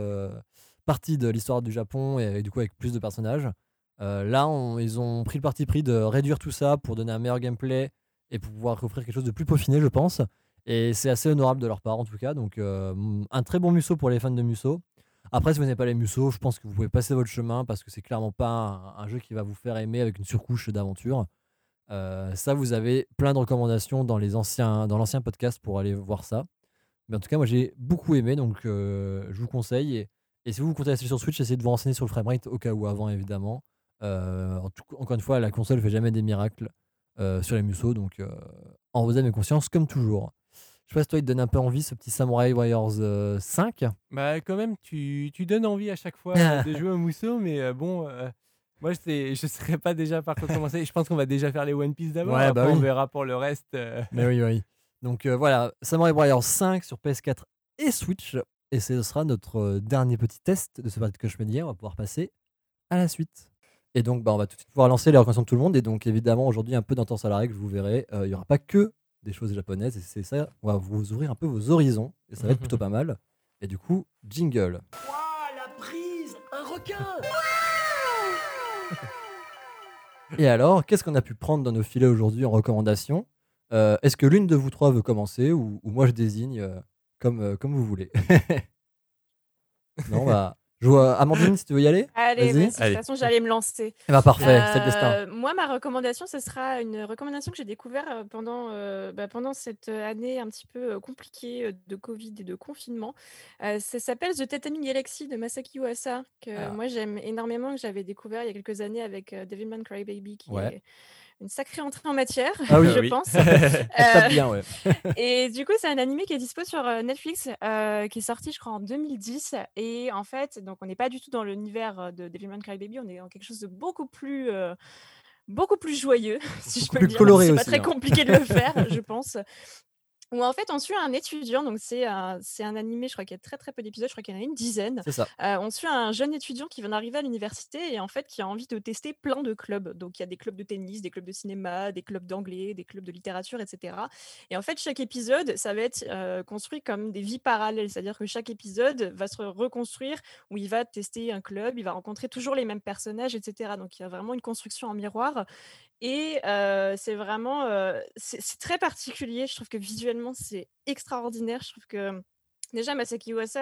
partie de l'histoire du Japon et du coup avec plus de personnages. Là, ils ont pris le parti pris de réduire tout ça pour donner un meilleur gameplay et pour pouvoir offrir quelque chose de plus peaufiné, je pense. Et c'est assez honorable de leur part en tout cas. Donc, un très bon Muso pour les fans de Muso. Après, si vous n'avez pas les Muso, je pense que vous pouvez passer votre chemin parce que c'est clairement pas un jeu qui va vous faire aimer avec une surcouche d'aventure. Ça, vous avez plein de recommandations dans l'ancien podcast pour aller voir ça. Mais en tout cas, moi j'ai beaucoup aimé, donc je vous conseille. Et si vous comptez acheter sur Switch, essayez de vous renseigner sur le framerate au cas où avant, évidemment. Encore une fois, la console fait jamais des miracles sur les Muso, donc en vos âmes et conscience, comme toujours. Je sais pas si toi, il te donne un peu envie ce petit Samurai Warriors 5. Bah, quand même, tu donnes envie à chaque fois de jouer au Muso, mais moi, je serais pas déjà par quoi commencer. Je pense qu'on va déjà faire les One Piece d'abord. Ouais, après, oui. on verra pour le reste. Mais oui. Donc voilà, Samurai Warriors 5 sur PS4 et Switch. Et ce sera notre dernier petit test de ce parti que je me dis. On va pouvoir passer à la suite. Et donc, on va tout de suite pouvoir lancer les recommandations de tout le monde. Et donc, évidemment, aujourd'hui, un peu d'intense à la règle, vous verrez. Il n'y aura pas que des choses japonaises. Et c'est ça, on va vous ouvrir un peu vos horizons. Et ça va être plutôt pas mal. Et du coup, jingle. La prise, un requin. Et alors, qu'est-ce qu'on a pu prendre dans nos filets aujourd'hui en recommandation? Est-ce que l'une de vous trois veut commencer ou moi je désigne comme vous voulez? Non, bah, je vois Amandine si tu veux y aller. Allez, Vas-y. vas-y, de toute façon, j'allais me lancer. Eh ben, parfait, c'est le destin. Moi, ma recommandation, ce sera une recommandation que j'ai découverte pendant cette année un petit peu compliquée de Covid et de confinement. Ça s'appelle The Tatami Galaxy de Masaki Uasa, que moi j'aime énormément, que j'avais découvert il y a quelques années avec Devilman Crybaby, qui Ouais. est une sacrée entrée en matière, Ah oui. je Oui. pense. Ça tape bien, ouais. Et du coup, c'est un animé qui est dispo sur Netflix, qui est sorti, je crois, en 2010. Et en fait, donc on n'est pas du tout dans l'univers de Devilman Crybaby, on est dans quelque chose de beaucoup plus joyeux, si je Beaucoup peux plus le dire. coloré C'est pas aussi, très hein. compliqué de le faire, je pense. Où en fait, on suit un étudiant, donc c'est un animé, je crois qu'il y a très très peu d'épisodes, je crois qu'il y en a une dizaine. C'est ça. On suit un jeune étudiant qui vient d'arriver à l'université et en fait qui a envie de tester plein de clubs. Donc il y a des clubs de tennis, des clubs de cinéma, des clubs d'anglais, des clubs de littérature, etc. Et en fait, chaque épisode, ça va être construit comme des vies parallèles, c'est-à-dire que chaque épisode va se reconstruire où il va tester un club, il va rencontrer toujours les mêmes personnages, etc. Donc il y a vraiment une construction en miroir. Et c'est vraiment, c'est très particulier. Je trouve que visuellement, c'est extraordinaire. Je trouve que, déjà, Masaki Uasa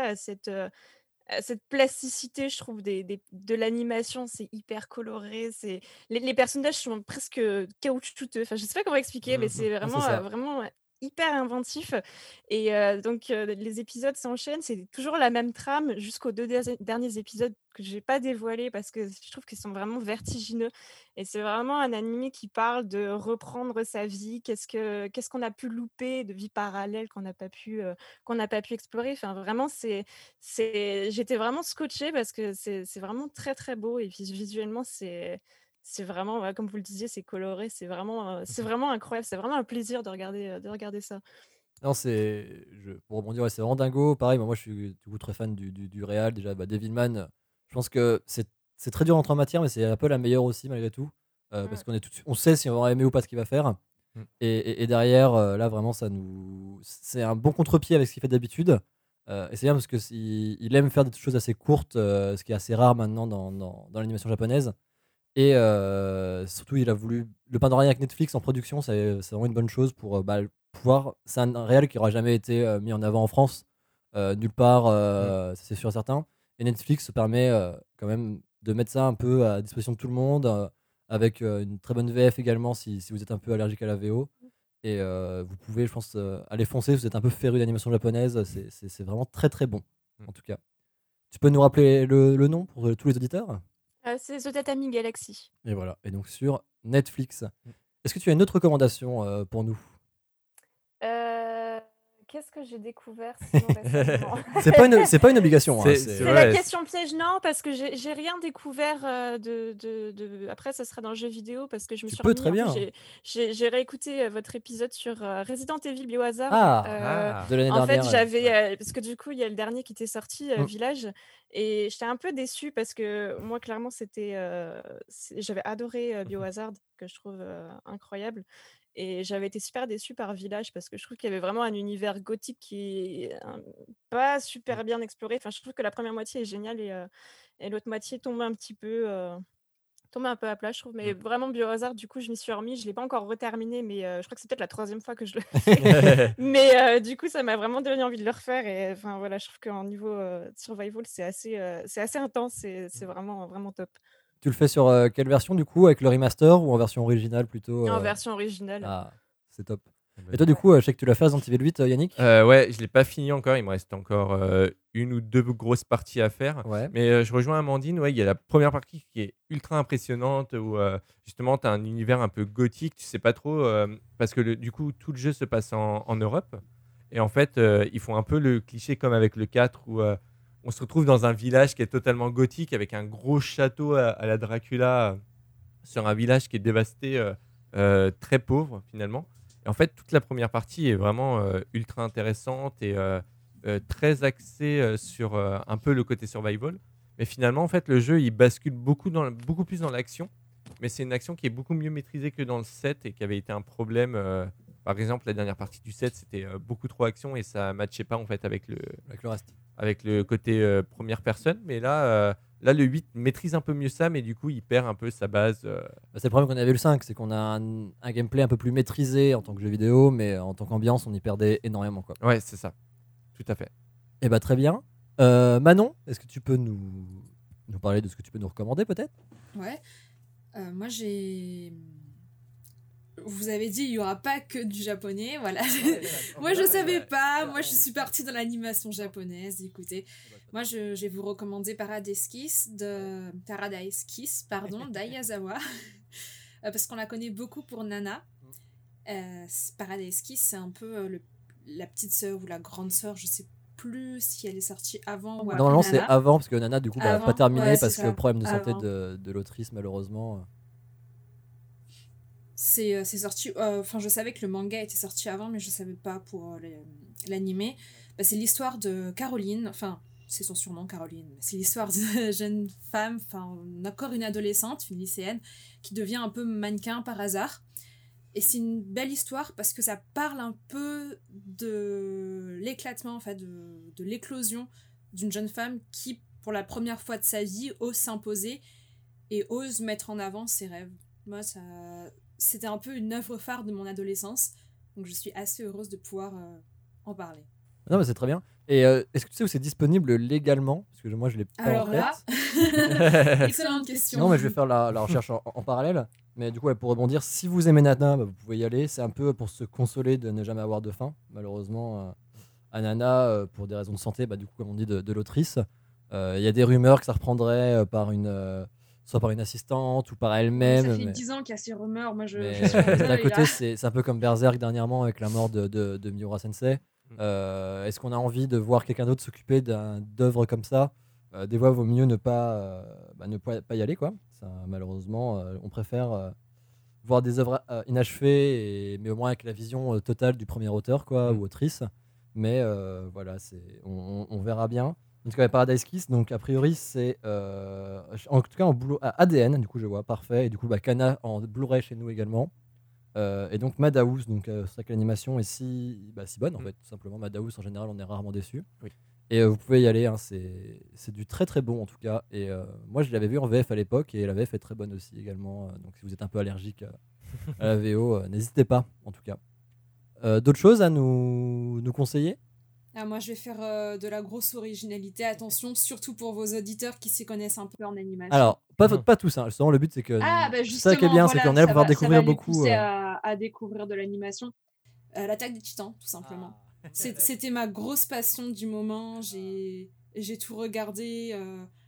a cette plasticité, je trouve, de l'animation. C'est hyper coloré, les personnages sont presque caoutchouteux. Enfin, je sais pas comment expliquer, mais c'est Ah, c'est ça. vraiment hyper inventif. Et donc, les épisodes s'enchaînent, c'est toujours la même trame jusqu'aux 2 derniers épisodes que j'ai pas dévoilés parce que je trouve qu'ils sont vraiment vertigineux. Et c'est vraiment un animé qui parle de reprendre sa vie, qu'est-ce qu'on a pu louper de vie parallèle qu'on n'a pas pu explorer. Enfin, vraiment, j'étais vraiment scotchée parce que c'est vraiment très très beau et puis visuellement c'est vraiment, ouais, comme vous le disiez, c'est coloré, c'est vraiment incroyable, c'est vraiment un plaisir de regarder ça. Non, pour rebondir, ouais, c'est vraiment dingo. Pareil, moi je suis du coup très fan du réal. Déjà, Devilman, je pense que c'est très dur d'entrer en matière, mais c'est un peu la meilleure aussi malgré tout. Parce qu'on est on sait si on va aimer ou pas ce qu'il va faire. Mm. Et derrière, là vraiment, c'est un bon contre-pied avec ce qu'il fait d'habitude. Et c'est bien parce que il aime faire des choses assez courtes, ce qui est assez rare maintenant dans l'animation japonaise. Et surtout, il a voulu le partenariat avec Netflix en production, c'est vraiment une bonne chose pour pouvoir. C'est un réel qui n'aura jamais été mis en avant en France, nulle part, ça, c'est sûr et certain. Et Netflix se permet quand même de mettre ça un peu à disposition de tout le monde, avec une très bonne VF également si vous êtes un peu allergique à la VO. Et vous pouvez, je pense, aller foncer si vous êtes un peu féru d'animation japonaise, c'est vraiment très très bon, en tout cas. Tu peux nous rappeler le nom pour tous les auditeurs? C'est The Tatami Galaxy. Et voilà, et donc sur Netflix. Est-ce que tu as une autre recommandation pour nous? Qu'est-ce que j'ai découvert sinon récemment? C'est pas une obligation. Hein, C'est C'est Ouais, la c'est- question piège, non, parce que j'ai rien découvert Après, ça sera dans le jeu vidéo parce que je me Tu suis peux remis. très En plus, bien. j'ai réécouté votre épisode sur Resident Evil Biohazard. Ah, de l'année En fait, dernière. parce que du coup, il y a le dernier qui était sorti, Mm. Village, et j'étais un peu déçue parce que moi, clairement, j'avais adoré Biohazard, que je trouve incroyable. Et j'avais été super déçue par Village parce que je trouve qu'il y avait vraiment un univers gothique qui est pas super bien exploré. Enfin, je trouve que la première moitié est géniale et l'autre moitié tombe un peu à plat, je trouve. Mais vraiment, Biohazard, du coup, je m'y suis remis. Je l'ai pas encore reterminé, mais je crois que c'est peut-être la 3e fois que je le fais. Mais du coup, ça m'a vraiment donné envie de le refaire. Et enfin, voilà, je trouve qu'en niveau survival, c'est assez intense. C'est vraiment, vraiment top. Tu le fais sur quelle version du coup? Avec le remaster ou en version originale plutôt? En version originale. Ah, c'est top. Et toi, du coup, je sais que tu l'as fait Resident Evil 8, Yannick? Ouais, je l'ai pas fini encore. Il me reste encore une ou deux grosses parties à faire. Ouais. Mais je rejoins Amandine. Ouais, il y a la première partie qui est ultra impressionnante où justement tu as un univers un peu gothique. Tu sais pas trop parce que du coup tout le jeu se passe en Europe. Et en fait, ils font un peu le cliché comme avec le 4 où on se retrouve dans un village qui est totalement gothique avec un gros château à la Dracula sur un village qui est dévasté, très pauvre finalement. Et en fait, toute la première partie est vraiment ultra intéressante et très axée sur un peu le côté survival. Mais finalement, en fait, le jeu, il bascule beaucoup plus dans l'action. Mais c'est une action qui est beaucoup mieux maîtrisée que dans le 7 et qui avait été un problème Par exemple, la dernière partie du 7, c'était beaucoup trop action et ça matchait pas en fait avec le reste. Avec le côté première personne. Mais là, le 8 maîtrise un peu mieux ça, mais du coup, il perd un peu sa base. C'est le problème qu'on avait le 5, c'est qu'on a un gameplay un peu plus maîtrisé en tant que jeu vidéo, mais en tant qu'ambiance, on y perdait énormément, quoi. Ouais, c'est ça. Tout à fait. Et bah très bien. Manon, est-ce que tu peux nous parler de ce que tu peux nous recommander peut-être ? Ouais. Moi, vous avez dit il n'y aura pas que du japonais, voilà. Moi je savais pas, moi je suis partie dans l'animation japonaise, écoutez. Moi je vais vous recommander Paradise Kiss d'Ayazawa parce qu'on la connaît beaucoup pour Nana. Paradise Kiss c'est un peu la petite sœur ou la grande sœur, je sais plus si elle est sortie avant ou après Normalement Nana. c'est avant parce que Nana du coup n'a pas terminé ouais, parce que problème de santé avant. de l'autrice malheureusement. C'est sorti, enfin je savais que le manga était sorti avant mais je savais pas pour l'animé. C'est l'histoire de Caroline, enfin c'est son surnom Caroline, c'est l'histoire d'une jeune femme, enfin encore une adolescente, une lycéenne qui devient un peu mannequin par hasard. Et c'est une belle histoire parce que ça parle un peu de l'éclatement, en fait, de l'éclosion d'une jeune femme qui, pour la première fois de sa vie, ose s'imposer et ose mettre en avant ses rêves. Moi, c'était un peu une œuvre phare de mon adolescence, donc je suis assez heureuse de pouvoir en parler. Non mais c'est très bien. Et est-ce que tu sais où c'est disponible légalement ? Parce que moi je l'ai pas Alors en tête. là, excellente question. Non mais je vais faire la recherche en parallèle. Mais du coup pour rebondir, si vous aimez Nana, vous pouvez y aller. C'est un peu pour se consoler de ne jamais avoir de faim. Malheureusement, à Nana, pour des raisons de santé, du coup comme on dit de l'autrice, il y a des rumeurs que ça reprendrait soit par une assistante ou par elle-même. Ça fait 10 ans qu'il y a ces rumeurs. Moi, je Mais, suis en d'un deuil, côté, là. c'est un peu comme Berserk dernièrement avec la mort de Miura Sensei. Est-ce qu'on a envie de voir quelqu'un d'autre s'occuper d'œuvres comme ça ? Des fois, il vaut mieux ne pas y aller, quoi. Ça, malheureusement, on préfère voir des œuvres inachevées, mais au moins avec la vision totale du premier auteur, quoi, ou autrice. Mais voilà, on verra bien. En tout cas, Paradise Kiss, donc a priori, c'est en tout cas en ADN, du coup, je vois, parfait. Et du coup, Kana en Blu-ray chez nous également. Et donc Madhouse, donc c'est vrai que l'animation est si bonne en fait, tout simplement. Madhouse en général, on est rarement déçu. Oui. Et vous pouvez y aller, hein, c'est du très très bon en tout cas. Et moi je l'avais vu en VF à l'époque et la VF est très bonne aussi également. Donc si vous êtes un peu allergique à la VO, n'hésitez pas en tout cas. D'autres choses à nous conseiller ? Moi, je vais faire de la grosse originalité. Attention, surtout pour vos auditeurs qui s'y connaissent un peu en animation. Alors, pas tous. Hein. Justement, le but, c'est que justement, ça qui est bien, c'est qu'on allait pouvoir découvrir beaucoup. Ça va à découvrir de l'animation. L'Attaque des Titans, tout simplement. C'était ma grosse passion du moment. J'ai tout regardé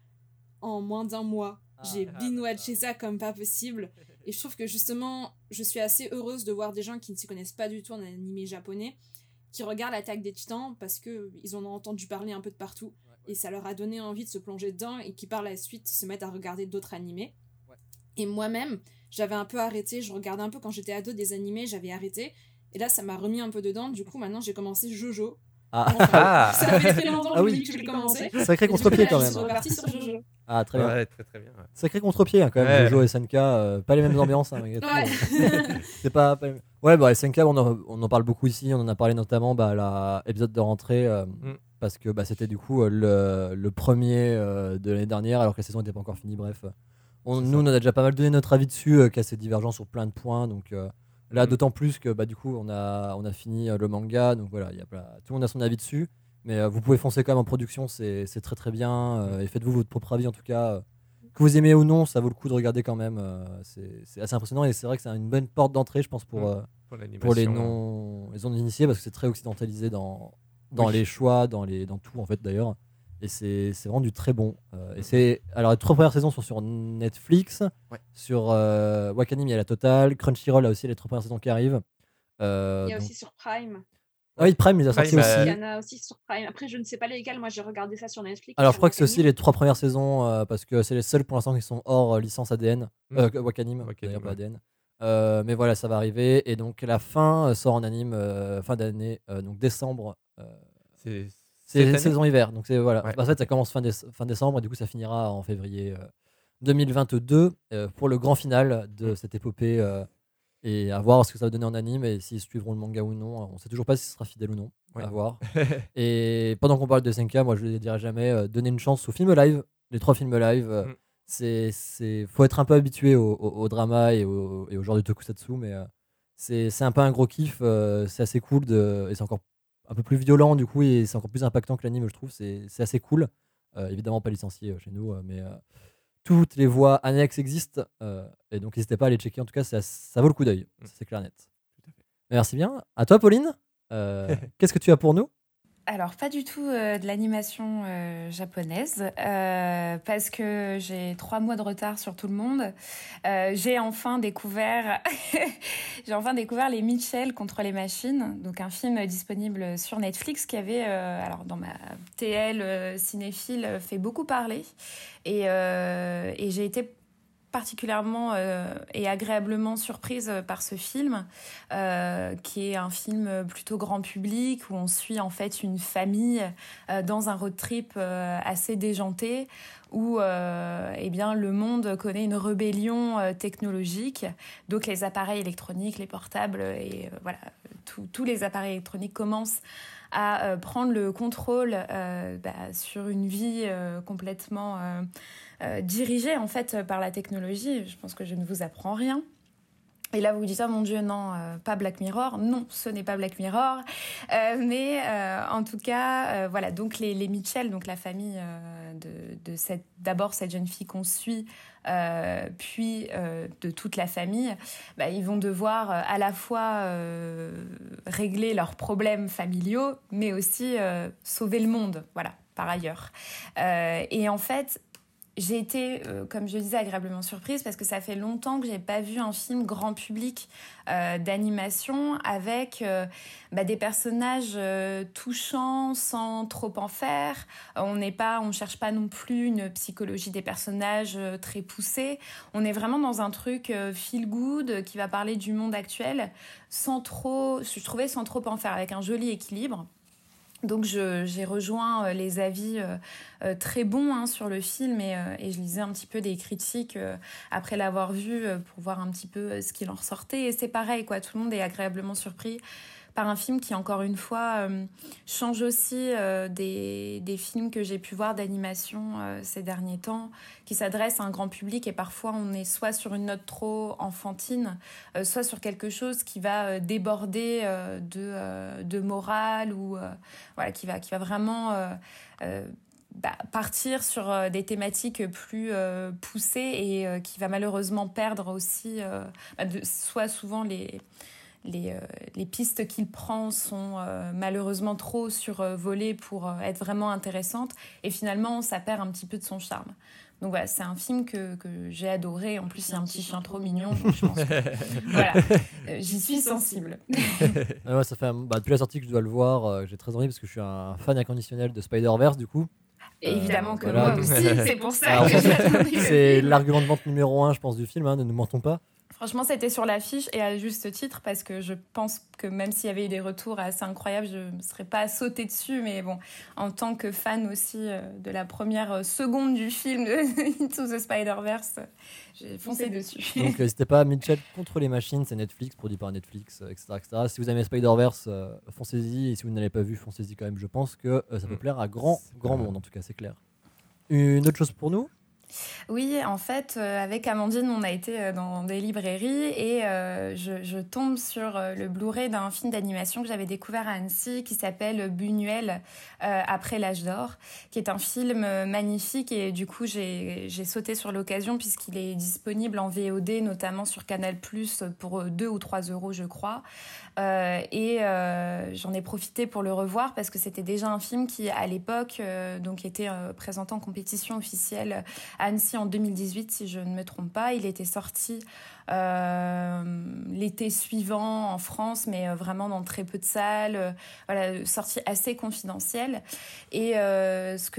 en moins d'un mois. J'ai binge-watché ça comme pas possible. Et je trouve que justement, je suis assez heureuse de voir des gens qui ne s'y connaissent pas du tout en animé japonais qui regardent l'Attaque des Titans parce qu'ils en ont entendu parler un peu de partout et ça leur a donné envie de se plonger dedans et qui par la suite se mettent à regarder d'autres animés. Et moi-même, j'avais un peu arrêté, je regardais un peu quand j'étais ado des animés, j'avais arrêté et là ça m'a remis un peu dedans, du coup maintenant j'ai commencé Jojo. Ça fait très longtemps que je l'ai commencé. Sacré contre-pied quand même. Je suis repartie sur Jojo. Ah, très bien. Ouais, très bien. Ouais. Sacré contre-pied quand même, Jojo et SNK, pas les mêmes ambiances. C'est pas ouais, SNK, on en parle beaucoup ici, on en a parlé notamment à l'épisode de rentrée, parce que c'était du coup le premier de l'année dernière, alors que la saison n'était pas encore finie, bref. Nous, on a déjà pas mal donné notre avis dessus, qui est assez divergent sur plein de points, donc là, d'autant plus que du coup, on a fini le manga, donc voilà, tout le monde a son avis dessus. Mais vous pouvez foncer quand même en production, c'est très très bien. Et faites-vous votre propre avis en tout cas. Que vous aimez ou non, ça vaut le coup de regarder quand même. C'est assez impressionnant et c'est vrai que c'est une bonne porte d'entrée, je pense, pour les non-initiés parce que c'est très occidentalisé dans les choix, dans tout en fait d'ailleurs. Et c'est vraiment du très bon. Alors les 3 premières saisons sont sur Netflix, sur Wakanim il y a la totale, Crunchyroll a aussi les 3 premières saisons qui arrivent. Il y a aussi sur Prime. Ah oui, Prime, il a sorti aussi. Il y en a aussi sur Prime. Après, je ne sais pas lesquels. Moi, j'ai regardé ça sur Netflix. Alors, je crois que c'est aussi les 3 premières saisons parce que c'est les seules pour l'instant qui sont hors licence ADN. Wakanim, d'ailleurs, pas ADN. Mais voilà, ça va arriver. Et donc, la fin sort en anime fin d'année, donc décembre. C'est saison hiver. Donc, voilà. En fait, ça commence fin décembre et du coup, ça finira en février 2022 pour le grand final de cette épopée Et à voir ce que ça va donner en anime et s'ils suivront le manga ou non. On sait toujours pas si ce sera fidèle ou non. Ouais. À voir. Et pendant qu'on parle de SNK, moi je ne dirais jamais donner une chance aux films live. Les 3 films live. Faut être un peu habitué au drama et au genre de tokusatsu, mais c'est un peu un gros kiff. C'est assez cool et c'est encore un peu plus violent du coup et c'est encore plus impactant que l'anime, je trouve. C'est assez cool. Évidemment pas licencié chez nous, mais toutes les voix annexes existent et donc n'hésitez pas à les checker. En tout cas, ça vaut le coup d'œil. Ça, c'est clair net. Merci bien. À toi, Pauline. Qu'est-ce que tu as pour nous? Alors, pas du tout de l'animation japonaise, parce que j'ai 3 mois de retard sur tout le monde. J'ai enfin découvert Les Mitchell contre les machines, donc un film disponible sur Netflix qui avait, alors dans ma TL cinéphile, fait beaucoup parler. Et j'ai été particulièrement et agréablement surprise par ce film, qui est un film plutôt grand public où on suit en fait une famille dans un road trip assez déjanté où eh bien, le monde connaît une rébellion technologique. Donc les appareils électroniques, les portables et voilà, tous les appareils électroniques commencent à prendre le contrôle sur une vie complètement dirigée en fait par la technologie. Je pense que je ne vous apprends rien. Et là, vous vous dites, oh mon Dieu, non, pas Black Mirror. Non, ce n'est pas Black Mirror. Mais en tout cas, voilà, donc les Mitchell, donc la famille d'abord cette jeune fille qu'on suit, puis de toute la famille, ils vont devoir à la fois régler leurs problèmes familiaux, mais aussi sauver le monde, voilà, par ailleurs. Et en fait, j'ai été, comme je disais, agréablement surprise parce que ça fait longtemps que je n'ai pas vu un film grand public d'animation avec des personnages touchants sans trop en faire. On ne cherche pas non plus une psychologie des personnages très poussée. On est vraiment dans un truc feel good qui va parler du monde actuel sans trop en faire, avec un joli équilibre. Donc j'ai rejoint les avis très bons sur le film et je lisais un petit peu des critiques après l'avoir vu pour voir un petit peu ce qu'il en ressortait. Et c'est pareil, quoi, tout le monde est agréablement surpris par un film qui, encore une fois, change aussi des films que j'ai pu voir d'animation ces derniers temps, qui s'adressent à un grand public et parfois on est soit sur une note trop enfantine, soit sur quelque chose qui va déborder de morale ou voilà, qui va vraiment partir sur des thématiques plus poussées et qui va malheureusement perdre aussi soit souvent les pistes qu'il prend sont malheureusement trop survolées pour être vraiment intéressantes et finalement ça perd un petit peu de son charme. Donc voilà, c'est un film que j'ai adoré. En plus, il y a un petit chien trop mignon. Donc je pense que, voilà, j'y suis sensible. Ouais, ça fait depuis la sortie que je dois le voir. J'ai très envie parce que je suis un fan inconditionnel de Spider-Verse du coup. Évidemment que voilà, moi aussi, c'est pour ça que c'est l'argument de vente numéro 1, je pense, du film, ne nous mentons pas. Franchement, c'était sur l'affiche et à juste titre parce que je pense que même s'il y avait eu des retours assez incroyables, je ne serais pas sautée dessus. Mais bon, en tant que fan aussi de la première seconde du film de Into the Spider-Verse, j'ai foncé dessus. Donc n'hésitez pas, Mitchell contre les machines, c'est Netflix, produit par Netflix, etc. Si vous aimez Spider-Verse, foncez-y. Et si vous ne l'avez pas vu, foncez-y quand même. Je pense que ça peut plaire à grand monde, en tout cas, c'est clair. Une autre chose pour nous ? Oui, en fait, avec Amandine, on a été dans des librairies et je tombe sur le Blu-ray d'un film d'animation que j'avais découvert à Annecy qui s'appelle Buñuel, après l'âge d'or, qui est un film magnifique et du coup j'ai sauté sur l'occasion puisqu'il est disponible en VOD, notamment sur Canal+, pour 2 ou 3 euros, je crois. Et j'en ai profité pour le revoir parce que c'était déjà un film qui, à l'époque, donc était présenté en compétition officielle à Annecy en 2018, si je ne me trompe pas. Il était sorti l'été suivant en France, mais vraiment dans très peu de salles. Voilà, sortie assez confidentielle. Et ce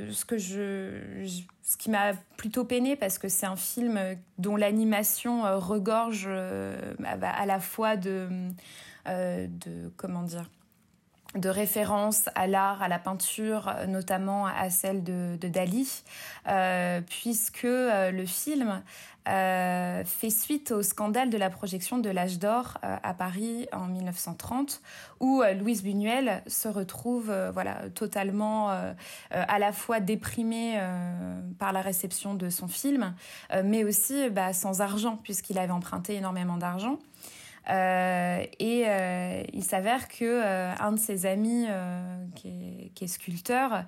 qui m'a plutôt peiné parce que c'est un film dont l'animation regorge à la fois de comment dire, de référence à l'art, à la peinture, notamment à celle de Dali, puisque le film fait suite au scandale de la projection de l'Âge d'Or à Paris en 1930, où Louise Buñuel se retrouve totalement à la fois déprimée par la réception de son film, mais aussi sans argent, puisqu'il avait emprunté énormément d'argent. Il s'avère que un de ses amis qui est sculpteur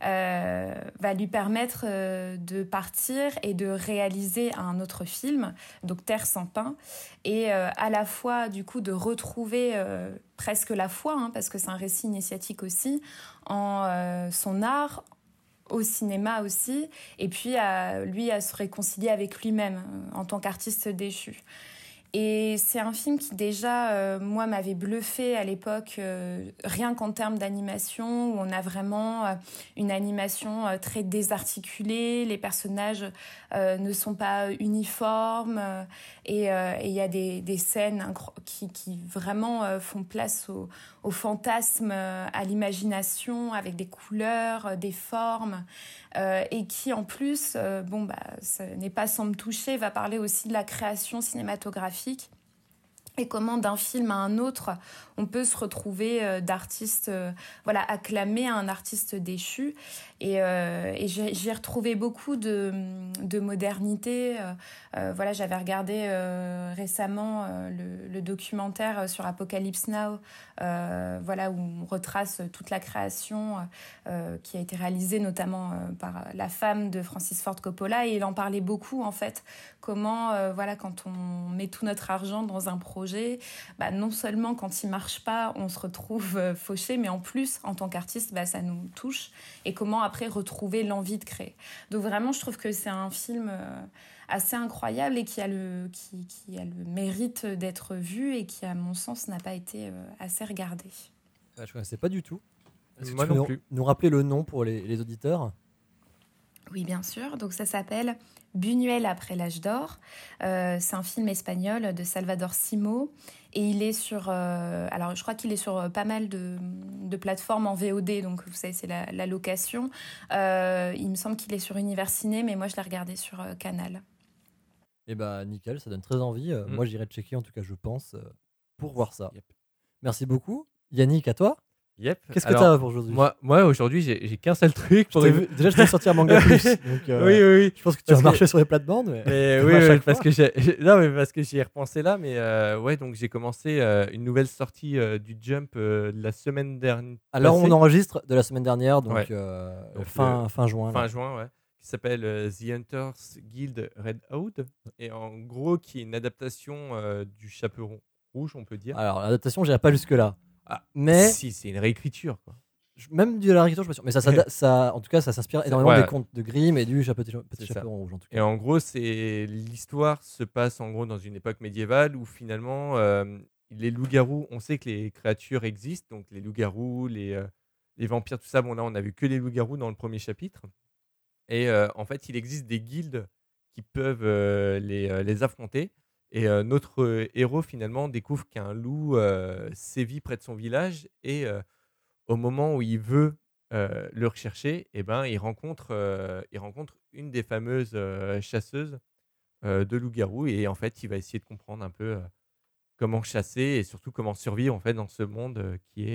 va lui permettre de partir et de réaliser un autre film, donc Terre sans pain, et à la fois du coup de retrouver presque la foi, parce que c'est un récit initiatique aussi, en son art, au cinéma aussi, et puis à se réconcilier avec lui-même en tant qu'artiste déchu. Et c'est un film qui déjà, moi, m'avait bluffé à l'époque, rien qu'en termes d'animation, où on a vraiment une animation très désarticulée, les personnages ne sont pas uniformes, et il y a des scènes qui vraiment font place au fantasme, à l'imagination, avec des couleurs, des formes, et qui en plus, ça n'est pas sans me toucher, va parler aussi de la création cinématographique et comment d'un film à un autre, on peut se retrouver d'artistes acclamés à un artiste déchu. Et j'ai retrouvé beaucoup de modernité. J'avais regardé récemment le documentaire sur Apocalypse Now, où on retrace toute la création qui a été réalisée notamment par la femme de Francis Ford Coppola. Et il en parlait beaucoup, en fait, comment, quand on met tout notre argent dans un projet, non seulement quand il marche pas, on se retrouve fauché, mais en plus, en tant qu'artiste, ça nous touche. Et comment après retrouver l'envie de créer. Donc vraiment, je trouve que c'est un film assez incroyable et qui a le mérite d'être vu et qui, à mon sens, n'a pas été assez regardé. Je ne connaissais pas du tout. Est-ce que Moi tu peux non plus. nous rappeler le nom pour les auditeurs ? Oui, bien sûr. Donc ça s'appelle Buñuel après l'âge d'or. C'est un film espagnol de Salvador Simo. Et il est sur... je crois qu'il est sur pas mal de plateformes en VOD. Donc, vous savez, c'est la location. Il me semble qu'il est sur Univers Ciné, mais moi, je l'ai regardé sur Canal. Eh nickel, ça donne très envie. Moi, j'irai checker, en tout cas, je pense, pour voir ça. Yep. Merci beaucoup. Yannick, à toi ? Yep. Qu'est-ce que tu as pour aujourd'hui ? Moi aujourd'hui, j'ai qu'un seul truc. Déjà, je t'ai sorti un manga plus. Donc, oui. Je pense que tu vas marcher sur les plates-bandes. Mais oui, parce que j'y ai repensé là. Mais donc j'ai commencé une nouvelle sortie du Jump la semaine dernière. Alors, on enregistre de la semaine dernière, donc, Donc, fin juin. Fin juin, ouais. Qui s'appelle The Hunters Guild Red Hood. Et en gros, qui est une adaptation du Chaperon Rouge, on peut dire. Alors, l'adaptation, j'irai pas jusque-là. Mais si, c'est une réécriture, quoi. Même de la réécriture, je suis pas sûr. Mais en tout cas, ça s'inspire énormément des contes de Grimm et du Petit Chaperon Rouge. En tout cas. Et en gros, l'histoire se passe en gros dans une époque médiévale où finalement, les loups-garous, on sait que les créatures existent, donc les loups-garous, les vampires, tout ça. Bon, là, on a vu que les loups-garous dans le premier chapitre. Et en fait, il existe des guildes qui peuvent les affronter. Et notre héros, finalement, découvre qu'un loup sévit près de son village. Et au moment où il veut le rechercher, il rencontre une des fameuses chasseuses de loups-garous. Et en fait, il va essayer de comprendre un peu comment chasser et surtout comment survivre en fait, dans ce monde qui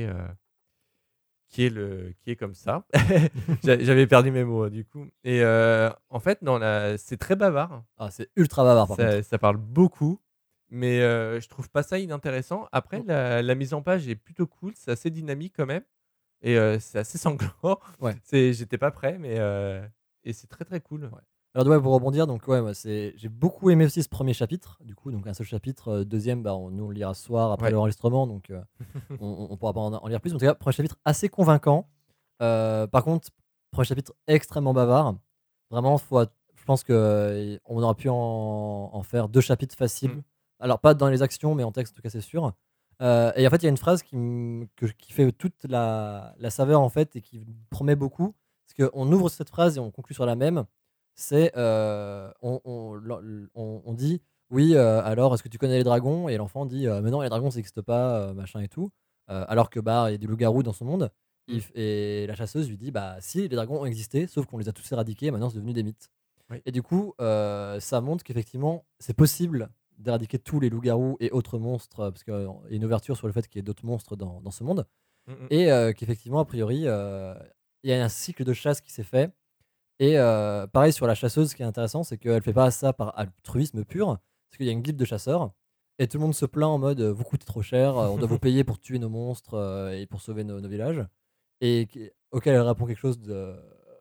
est comme ça. J'avais perdu mes mots du coup. Et en fait, c'est très bavard. Ah, c'est ultra bavard par contre. Ça parle beaucoup, mais je trouve pas ça inintéressant. Après, la mise en page est plutôt cool, c'est assez dynamique quand même, et c'est assez sanglant. Ouais. J'étais pas prêt, mais et c'est très très cool. Ouais. Alors pour rebondir, donc j'ai beaucoup aimé aussi ce premier chapitre. Du coup, donc un seul chapitre, deuxième, nous on le lira ce soir après l'enregistrement, donc on pourra pas en lire plus. En tout cas, premier chapitre assez convaincant. Par contre, premier chapitre extrêmement bavard. Vraiment, je pense que on aurait pu en faire 2 chapitres faciles. Alors pas dans les actions, mais en texte, en tout cas, c'est sûr. Et en fait, il y a une phrase qui fait toute la saveur en fait et qui promet beaucoup, parce qu'on ouvre cette phrase et on conclut sur la même. C'est on dit oui, alors est-ce que tu connais les dragons? Et l'enfant dit mais non, les dragons ça n'existe pas, machin et tout. alors que il y a des loups-garous dans son monde. Et la chasseuse lui dit si, les dragons ont existé, sauf qu'on les a tous éradiqués et maintenant c'est devenu des mythes. Oui. Et du coup, ça montre qu'effectivement, c'est possible d'éradiquer tous les loups-garous et autres monstres, parce qu'il y a une ouverture sur le fait qu'il y ait d'autres monstres dans ce monde. Et qu'effectivement, a priori, il y a un cycle de chasse qui s'est fait. Et pareil sur la chasseuse, ce qui est intéressant, c'est qu'elle fait pas ça par altruisme pur, parce qu'il y a une guilde de chasseurs, et tout le monde se plaint en mode vous coûtez trop cher, on doit vous payer pour tuer nos monstres et pour sauver nos villages. Et auquel elle répond quelque chose de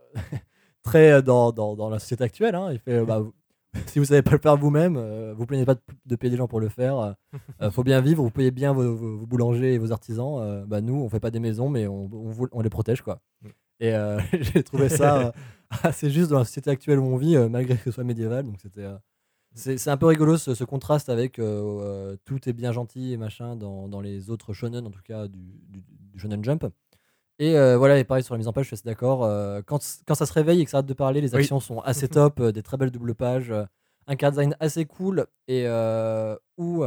très dans la société actuelle. Hein. Il fait si vous savez pas le faire vous-même, vous plaignez pas de payer des gens pour le faire. Faut bien vivre, vous payez bien vos boulangers et vos artisans. Nous, on fait pas des maisons, mais on les protège, quoi. Et j'ai trouvé ça assez juste dans la société actuelle où on vit, malgré que ce soit médiéval. Donc c'est un peu rigolo ce contraste avec tout est bien gentil et machin dans les autres shonen, en tout cas du Shonen Jump. Et voilà, et pareil sur la mise en page, je suis assez d'accord. Quand ça se réveille et que ça arrête de parler, les actions sont assez top, des très belles doubles pages, un card design assez cool et où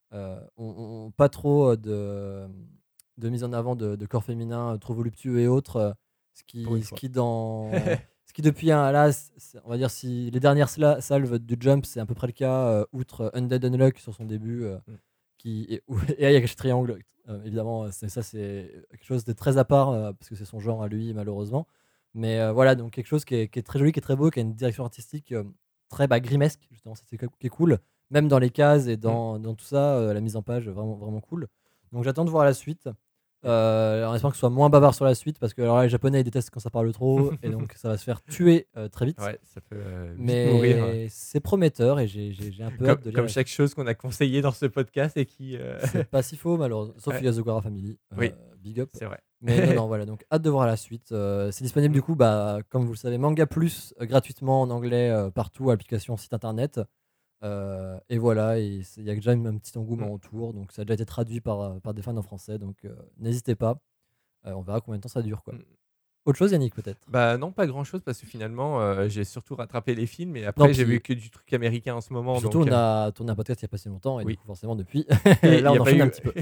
on pas trop de mise en avant de corps féminin trop voluptueux et autres. Ce qui depuis on va dire si les dernières salves du Jump, c'est à peu près le cas, outre Undead Unluck sur son début, et il y a Caché Triangle. Évidemment, c'est quelque chose de très à part parce que c'est son genre à lui, malheureusement. Mais voilà, donc quelque chose qui est très joli, qui est très beau, qui a une direction artistique très grimesque, justement, c'est qui est cool. Même dans les cases et dans tout ça, la mise en page, vraiment, vraiment cool. Donc j'attends de voir la suite. En espérant que ce soit moins bavard sur la suite, parce que alors là, les Japonais ils détestent quand ça parle trop, et donc ça va se faire tuer très vite. Ouais, ça peut mais mourir. C'est prometteur et j'ai un peu hâte de lire. Comme chaque chose qu'on a conseillé dans ce podcast et qui. C'est pas si faux, malheureusement. Sauf Yasogara Family. Big up. C'est vrai. Mais non, voilà, donc hâte de voir la suite. C'est disponible du coup, comme vous le savez, Manga Plus gratuitement en anglais partout, application, site internet. Et voilà, il y a déjà un petit engouement autour, donc ça a déjà été traduit par des fans en français, donc n'hésitez pas. On verra combien de temps ça dure, quoi. Autre chose, Yannick, peut-être? Non, pas grand chose, parce que finalement j'ai surtout rattrapé les films, et après j'ai vu que du truc américain en ce moment. Surtout, donc, on a tourné un podcast il y a pas si longtemps, et oui. du coup, forcément, depuis, Et là, on enchaîne un eu- petit peu.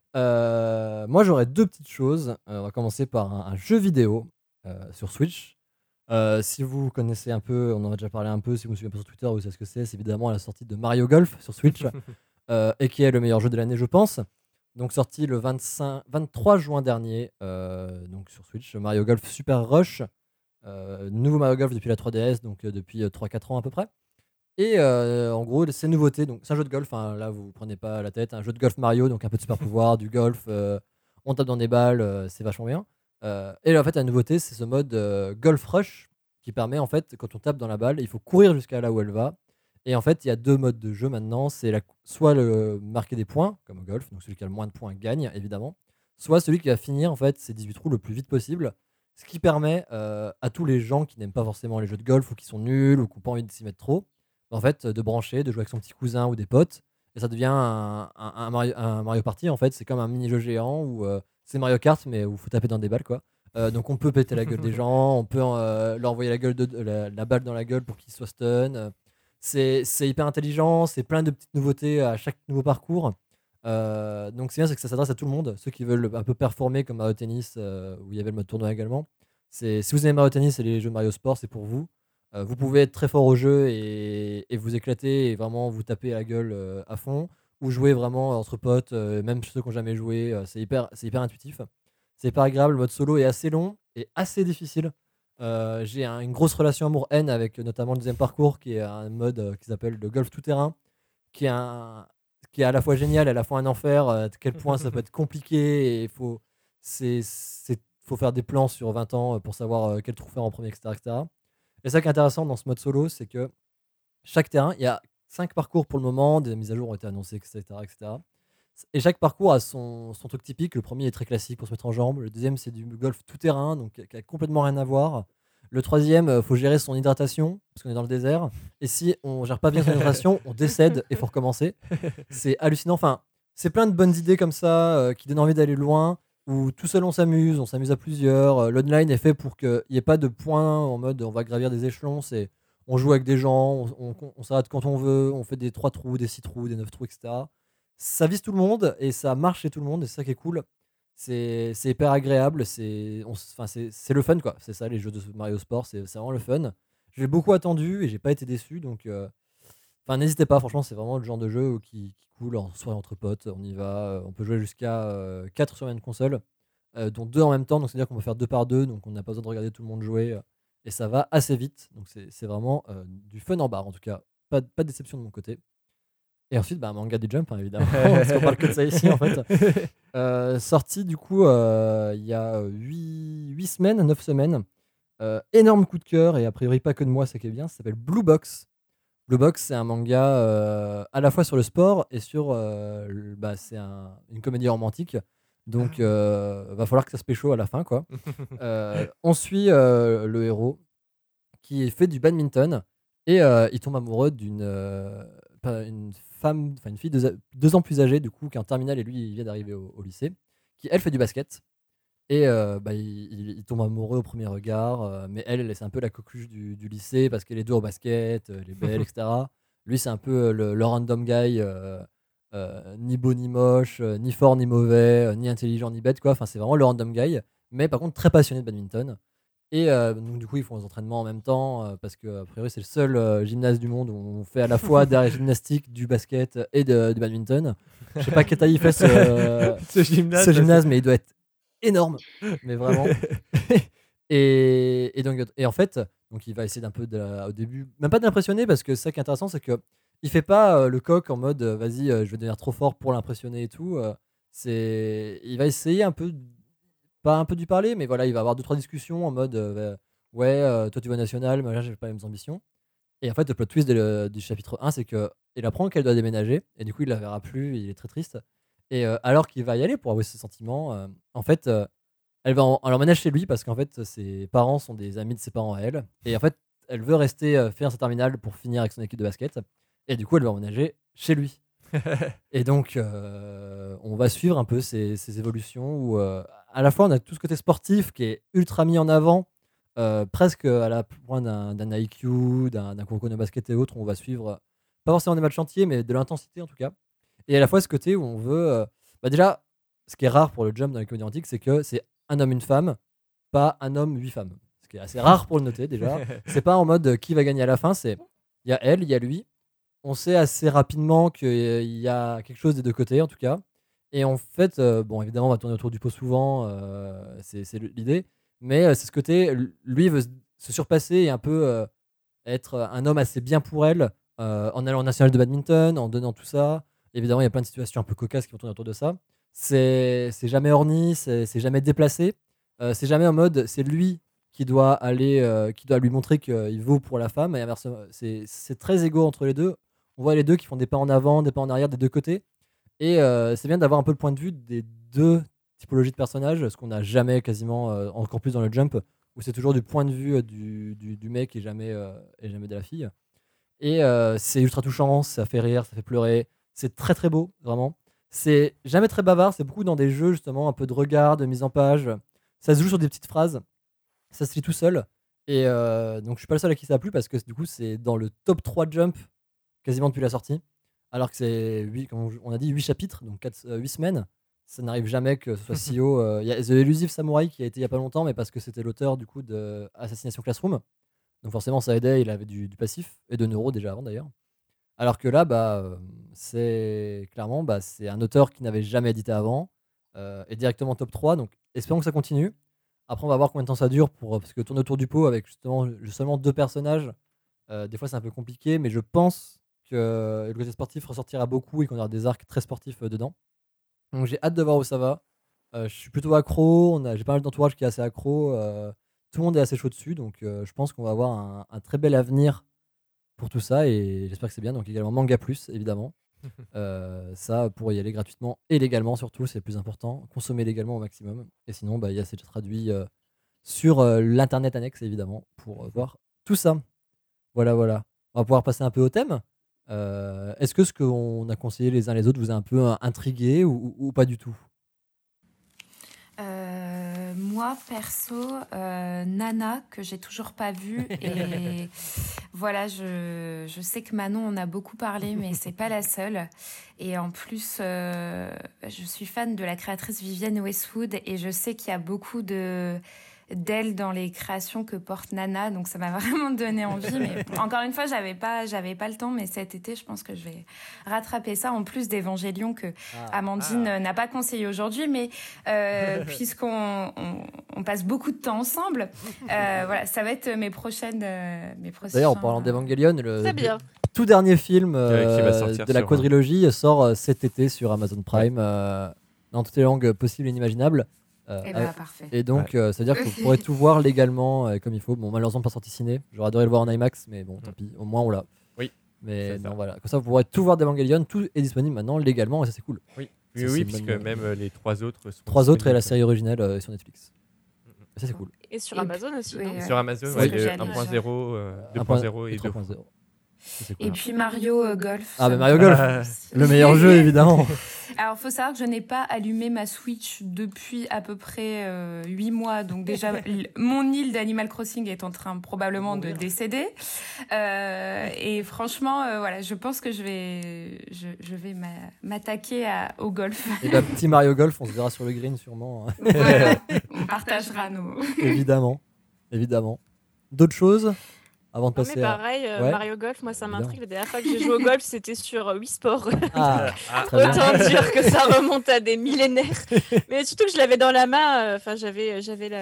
Moi, j'aurais deux petites choses. On va commencer par un jeu vidéo sur Switch. Si vous connaissez un peu, on en a déjà parlé un peu, si vous me suivez un peu sur Twitter, vous savez ce que c'est évidemment la sortie de Mario Golf sur Switch, et qui est le meilleur jeu de l'année, je pense. Donc sorti le 23 juin dernier, donc sur Switch, Mario Golf Super Rush, nouveau Mario Golf depuis la 3DS, donc depuis 3-4 ans à peu près. Et en gros, c'est une nouveauté, donc c'est un jeu de golf, hein, là vous prenez pas la tête, un jeu de golf Mario, donc un peu de super pouvoir, du golf, on tape dans des balles, c'est vachement bien. Et là, en fait, la nouveauté, c'est ce mode Golf Rush qui permet, en fait, quand on tape dans la balle, il faut courir jusqu'à là où elle va. Et en fait, il y a deux modes de jeu maintenant. C'est soit marquer des points, comme au golf, donc celui qui a le moins de points gagne, évidemment. Soit celui qui va finir, en fait, ses 18 trous le plus vite possible. Ce qui permet à tous les gens qui n'aiment pas forcément les jeux de golf ou qui sont nuls ou qui n'ont pas envie de s'y mettre trop, en fait, de brancher, de jouer avec son petit cousin ou des potes. Et ça devient un Mario Party, en fait. C'est comme un mini-jeu géant où c'est Mario Kart, mais où il faut taper dans des balles, quoi. Donc on peut péter la gueule des gens, on peut leur envoyer la balle dans la gueule pour qu'ils soient stun. C'est hyper intelligent, c'est plein de petites nouveautés à chaque nouveau parcours. Donc c'est bien, c'est que ça s'adresse à tout le monde, ceux qui veulent un peu performer comme Mario Tennis, où il y avait le mode tournoi également. Si vous aimez Mario Tennis et les jeux Mario Sport, c'est pour vous. Vous pouvez être très fort au jeu et vous éclater et vraiment vous taper à la gueule à fond, ou jouer vraiment entre potes, même ceux qui n'ont jamais joué. C'est hyper intuitif. C'est hyper agréable. Le mode solo est assez long et assez difficile. J'ai une grosse relation amour-haine avec notamment le deuxième parcours, qui est un mode qui s'appelle le golf tout-terrain, qui est à la fois génial et à la fois un enfer. À quel point ça peut être compliqué et faut faire des plans sur 20 ans pour savoir quel trou faire en premier, etc., etc. Et ça qui est intéressant dans ce mode solo, c'est que chaque terrain, il y a 5 parcours pour le moment, des mises à jour ont été annoncées, etc., etc. Et chaque parcours a son truc typique. Le premier est très classique pour se mettre en jambes. Le deuxième, c'est du golf tout-terrain, donc qui a complètement rien à voir. Le troisième, faut gérer son hydratation, parce qu'on est dans le désert. Et si on gère pas bien son hydratation, on décède et faut recommencer. C'est hallucinant. Enfin, c'est plein de bonnes idées comme ça qui donnent envie d'aller loin. Où tout seul on s'amuse à plusieurs. L'online est fait pour qu'il n'y ait pas de points en mode on va gravir des échelons. C'est on joue avec des gens, on s'arrête quand on veut, on fait des 3 trous, des 6 trous, des 9 trous, etc. Ça vise tout le monde et ça marche chez tout le monde, et c'est ça qui est cool. C'est hyper agréable, c'est le fun quoi. C'est ça les jeux de Mario Sport, c'est vraiment le fun. J'ai beaucoup attendu et j'ai pas été déçu donc n'hésitez pas, franchement, c'est vraiment le genre de jeu qui coule en soirée entre potes, on y va, on peut jouer jusqu'à 4 sur une console, dont 2 en même temps, donc c'est-à-dire qu'on peut faire 2 par 2, donc on n'a pas besoin de regarder tout le monde jouer, et ça va assez vite, donc c'est vraiment du fun en barre en tout cas, pas de déception de mon côté. Et ensuite, bah, manga du Jump, hein, évidemment, parce qu'on parle que de ça ici en fait. Sorti du coup il y a 8 semaines, 9 semaines. Énorme coup de cœur, et a priori pas que de moi, ça qui est bien, ça s'appelle Blue Box. Blue Box, c'est un manga à la fois sur le sport et sur. C'est une comédie romantique. Donc, va falloir que ça se pécho à la fin, quoi. On suit le héros qui fait du badminton et il tombe amoureux une femme, enfin une fille 2 ans plus âgée, du coup, qui est en terminale, et lui, il vient d'arriver au lycée, qui elle fait du basket. Et il tombe amoureux au premier regard, mais elle c'est un peu la coqueluche du lycée parce qu'elle est douée au basket, elle est belle, etc. Lui, c'est un peu le random guy, ni beau ni moche, ni fort ni mauvais, ni intelligent ni bête, quoi. Enfin, c'est vraiment le random guy, mais par contre très passionné de badminton. Et donc, du coup, ils font les entraînements en même temps parce que, a priori, c'est le seul gymnase du monde où on fait à la fois de la gymnastique, du basket et du badminton. Je sais pas quelle taille il fait ce gymnase, mais il doit être énorme, mais vraiment. Et en fait, donc il va essayer d'un peu au début, même pas d'impressionner, parce que ça qui est intéressant, c'est que il fait pas le coq en mode vas-y, je vais devenir trop fort pour l'impressionner et tout. Il va essayer un peu, pas un peu du parler, mais voilà, il va avoir 2-3 discussions en mode ouais, toi tu vas national, mais là j'ai pas les mêmes ambitions. Et en fait, le plot twist du chapitre 1, c'est qu'il apprend qu'elle doit déménager, et du coup il la verra plus, il est très triste. Et alors qu'il va y aller pour avouer ses sentiments, en fait, elle l'emmène chez lui parce qu'en fait, ses parents sont des amis de ses parents à elle. Et en fait, elle veut rester faire sa terminale pour finir avec son équipe de basket. Et du coup, elle va emménager chez lui. Et donc, on va suivre un peu ces évolutions où, à la fois, on a tout ce côté sportif qui est ultra mis en avant, presque à la pointe d'un IQ, d'un Kuroko no Basket et autres. On va suivre, pas forcément des matchs entiers, mais de l'intensité en tout cas. Et à la fois, ce côté où on veut. Déjà, ce qui est rare pour le jump dans les comédies antiques, c'est que c'est un homme, une femme, pas un homme, 8 femmes. Ce qui est assez rare pour le noter déjà. C'est pas en mode qui va gagner à la fin, c'est il y a elle, il y a lui. On sait assez rapidement qu'il y a quelque chose des deux côtés en tout cas. Et en fait, bon, évidemment, on va tourner autour du pot souvent, c'est l'idée. Mais c'est ce côté, lui veut se surpasser et un peu être un homme assez bien pour elle, en allant au national de badminton, en donnant tout ça. Évidemment, il y a plein de situations un peu cocasses qui vont tourner autour de ça. C'est jamais orni, c'est jamais déplacé. C'est jamais en mode c'est lui qui doit lui montrer qu'il vaut pour la femme, et inversement. C'est très égaux entre les deux. On voit les deux qui font des pas en avant, des pas en arrière des deux côtés. Et c'est bien d'avoir un peu le point de vue des deux typologies de personnages, ce qu'on n'a jamais quasiment, encore plus dans le jump, où c'est toujours du point de vue du mec et jamais de la fille. Et c'est ultra touchant, ça fait rire, ça fait pleurer. C'est très très beau, vraiment. C'est jamais très bavard, c'est beaucoup dans des jeux justement, un peu de regard, de mise en page. Ça se joue sur des petites phrases, ça se lit tout seul. Et donc je suis pas le seul à qui ça a plu, parce que du coup c'est dans le top 3 Jump quasiment depuis la sortie. Alors que c'est, comme on a dit, 8 chapitres, donc 8 semaines. Ça n'arrive jamais que ce soit si haut. Il y a The Elusive Samurai qui a été il y a pas longtemps, mais parce que c'était l'auteur du coup de Assassination Classroom. Donc forcément ça aidait, il avait du passif, et de neuro déjà avant d'ailleurs. Alors que là, c'est clairement c'est un auteur qui n'avait jamais édité avant, et directement top 3, donc espérons que ça continue. Après, on va voir combien de temps ça dure, parce que tourner autour du pot avec justement seulement 2 personnages, des fois c'est un peu compliqué, mais je pense que le côté sportif ressortira beaucoup et qu'on aura des arcs très sportifs dedans. Donc j'ai hâte de voir où ça va. Je suis plutôt accro, j'ai pas mal d'entourage qui est assez accro, tout le monde est assez chaud dessus, donc je pense qu'on va avoir un très bel avenir pour tout ça, et j'espère que c'est bien. Donc également Manga Plus, évidemment. Ça, pour y aller gratuitement et légalement surtout, c'est le plus important. Consommer légalement au maximum. Et sinon, il y a c'est traduit sur l'internet annexe, évidemment, pour voir tout ça. Voilà. On va pouvoir passer un peu au thème. Est-ce que ce qu'on a conseillé les uns les autres vous a un peu intrigué ou pas du tout? Moi, perso, Nana, que j'ai toujours pas vue. Et voilà, je sais que Manon en a beaucoup parlé, mais c'est pas la seule. Et en plus, je suis fan de la créatrice Vivienne Westwood et je sais qu'il y a beaucoup d'elle dans les créations que porte Nana, donc ça m'a vraiment donné envie. Mais encore une fois, j'avais pas le temps, mais cet été, je pense que je vais rattraper ça, en plus d'Evangélion que Amandine n'a pas conseillé aujourd'hui, mais puisqu'on on passe beaucoup de temps ensemble, voilà, ça va être mes prochaines. D'ailleurs, en parlant d'Evangelion, le Très bien. tout dernier film Qui va sortir de la sur- quadrilogie sort cet été sur Amazon Prime, dans toutes les langues possibles et inimaginables. Et bah, parfait. Et donc, c'est-à-dire que vous pourrez tout voir légalement comme il faut. Bon, malheureusement, pas sorti ciné. J'aurais adoré le voir en IMAX, mais bon, tant pis. Au moins, on l'a. Oui. Mais C'est ça. non, voilà. Comme ça, vous pourrez tout voir d'Evangelion. Tout est disponible maintenant légalement et ça, c'est cool. Oui, Ça, oui, c'est puisque bonne- même les 3 autres sont 3 autres et la disponibles. série originale sur Netflix. Et ça, c'est cool. Et sur Et Amazon aussi. oui, non ouais. Sur Amazon, C'est ouais, ce que le j'allais 1.0, 1.0 2.0 et 2. 3.0. Ça, c'est cool. Et puis Mario Golf. Ah, ça mais me Mario parle Golf, aussi. le meilleur jeu, évidemment. Alors, faut savoir que je n'ai pas allumé ma Switch depuis à peu près 8 mois. Donc déjà, mon île d'Animal Crossing est en train probablement de décéder. Et franchement, voilà, je pense que je vais m'attaquer au golf. Et bah, petit Mario Golf, on se verra sur le green sûrement. hein. Voilà. On partagera nos... Évidemment. Évidemment. D'autres choses avant de Non, mais passer à... pareil, Ouais. Mario Golf, moi ça Évidemment. m'intrigue. La dernière fois que j'ai joué au golf, c'était sur Wii Sport. Ah, très bien. Autant dire que ça remonte à des millénaires. Mais surtout que je l'avais dans la main. Enfin, j'avais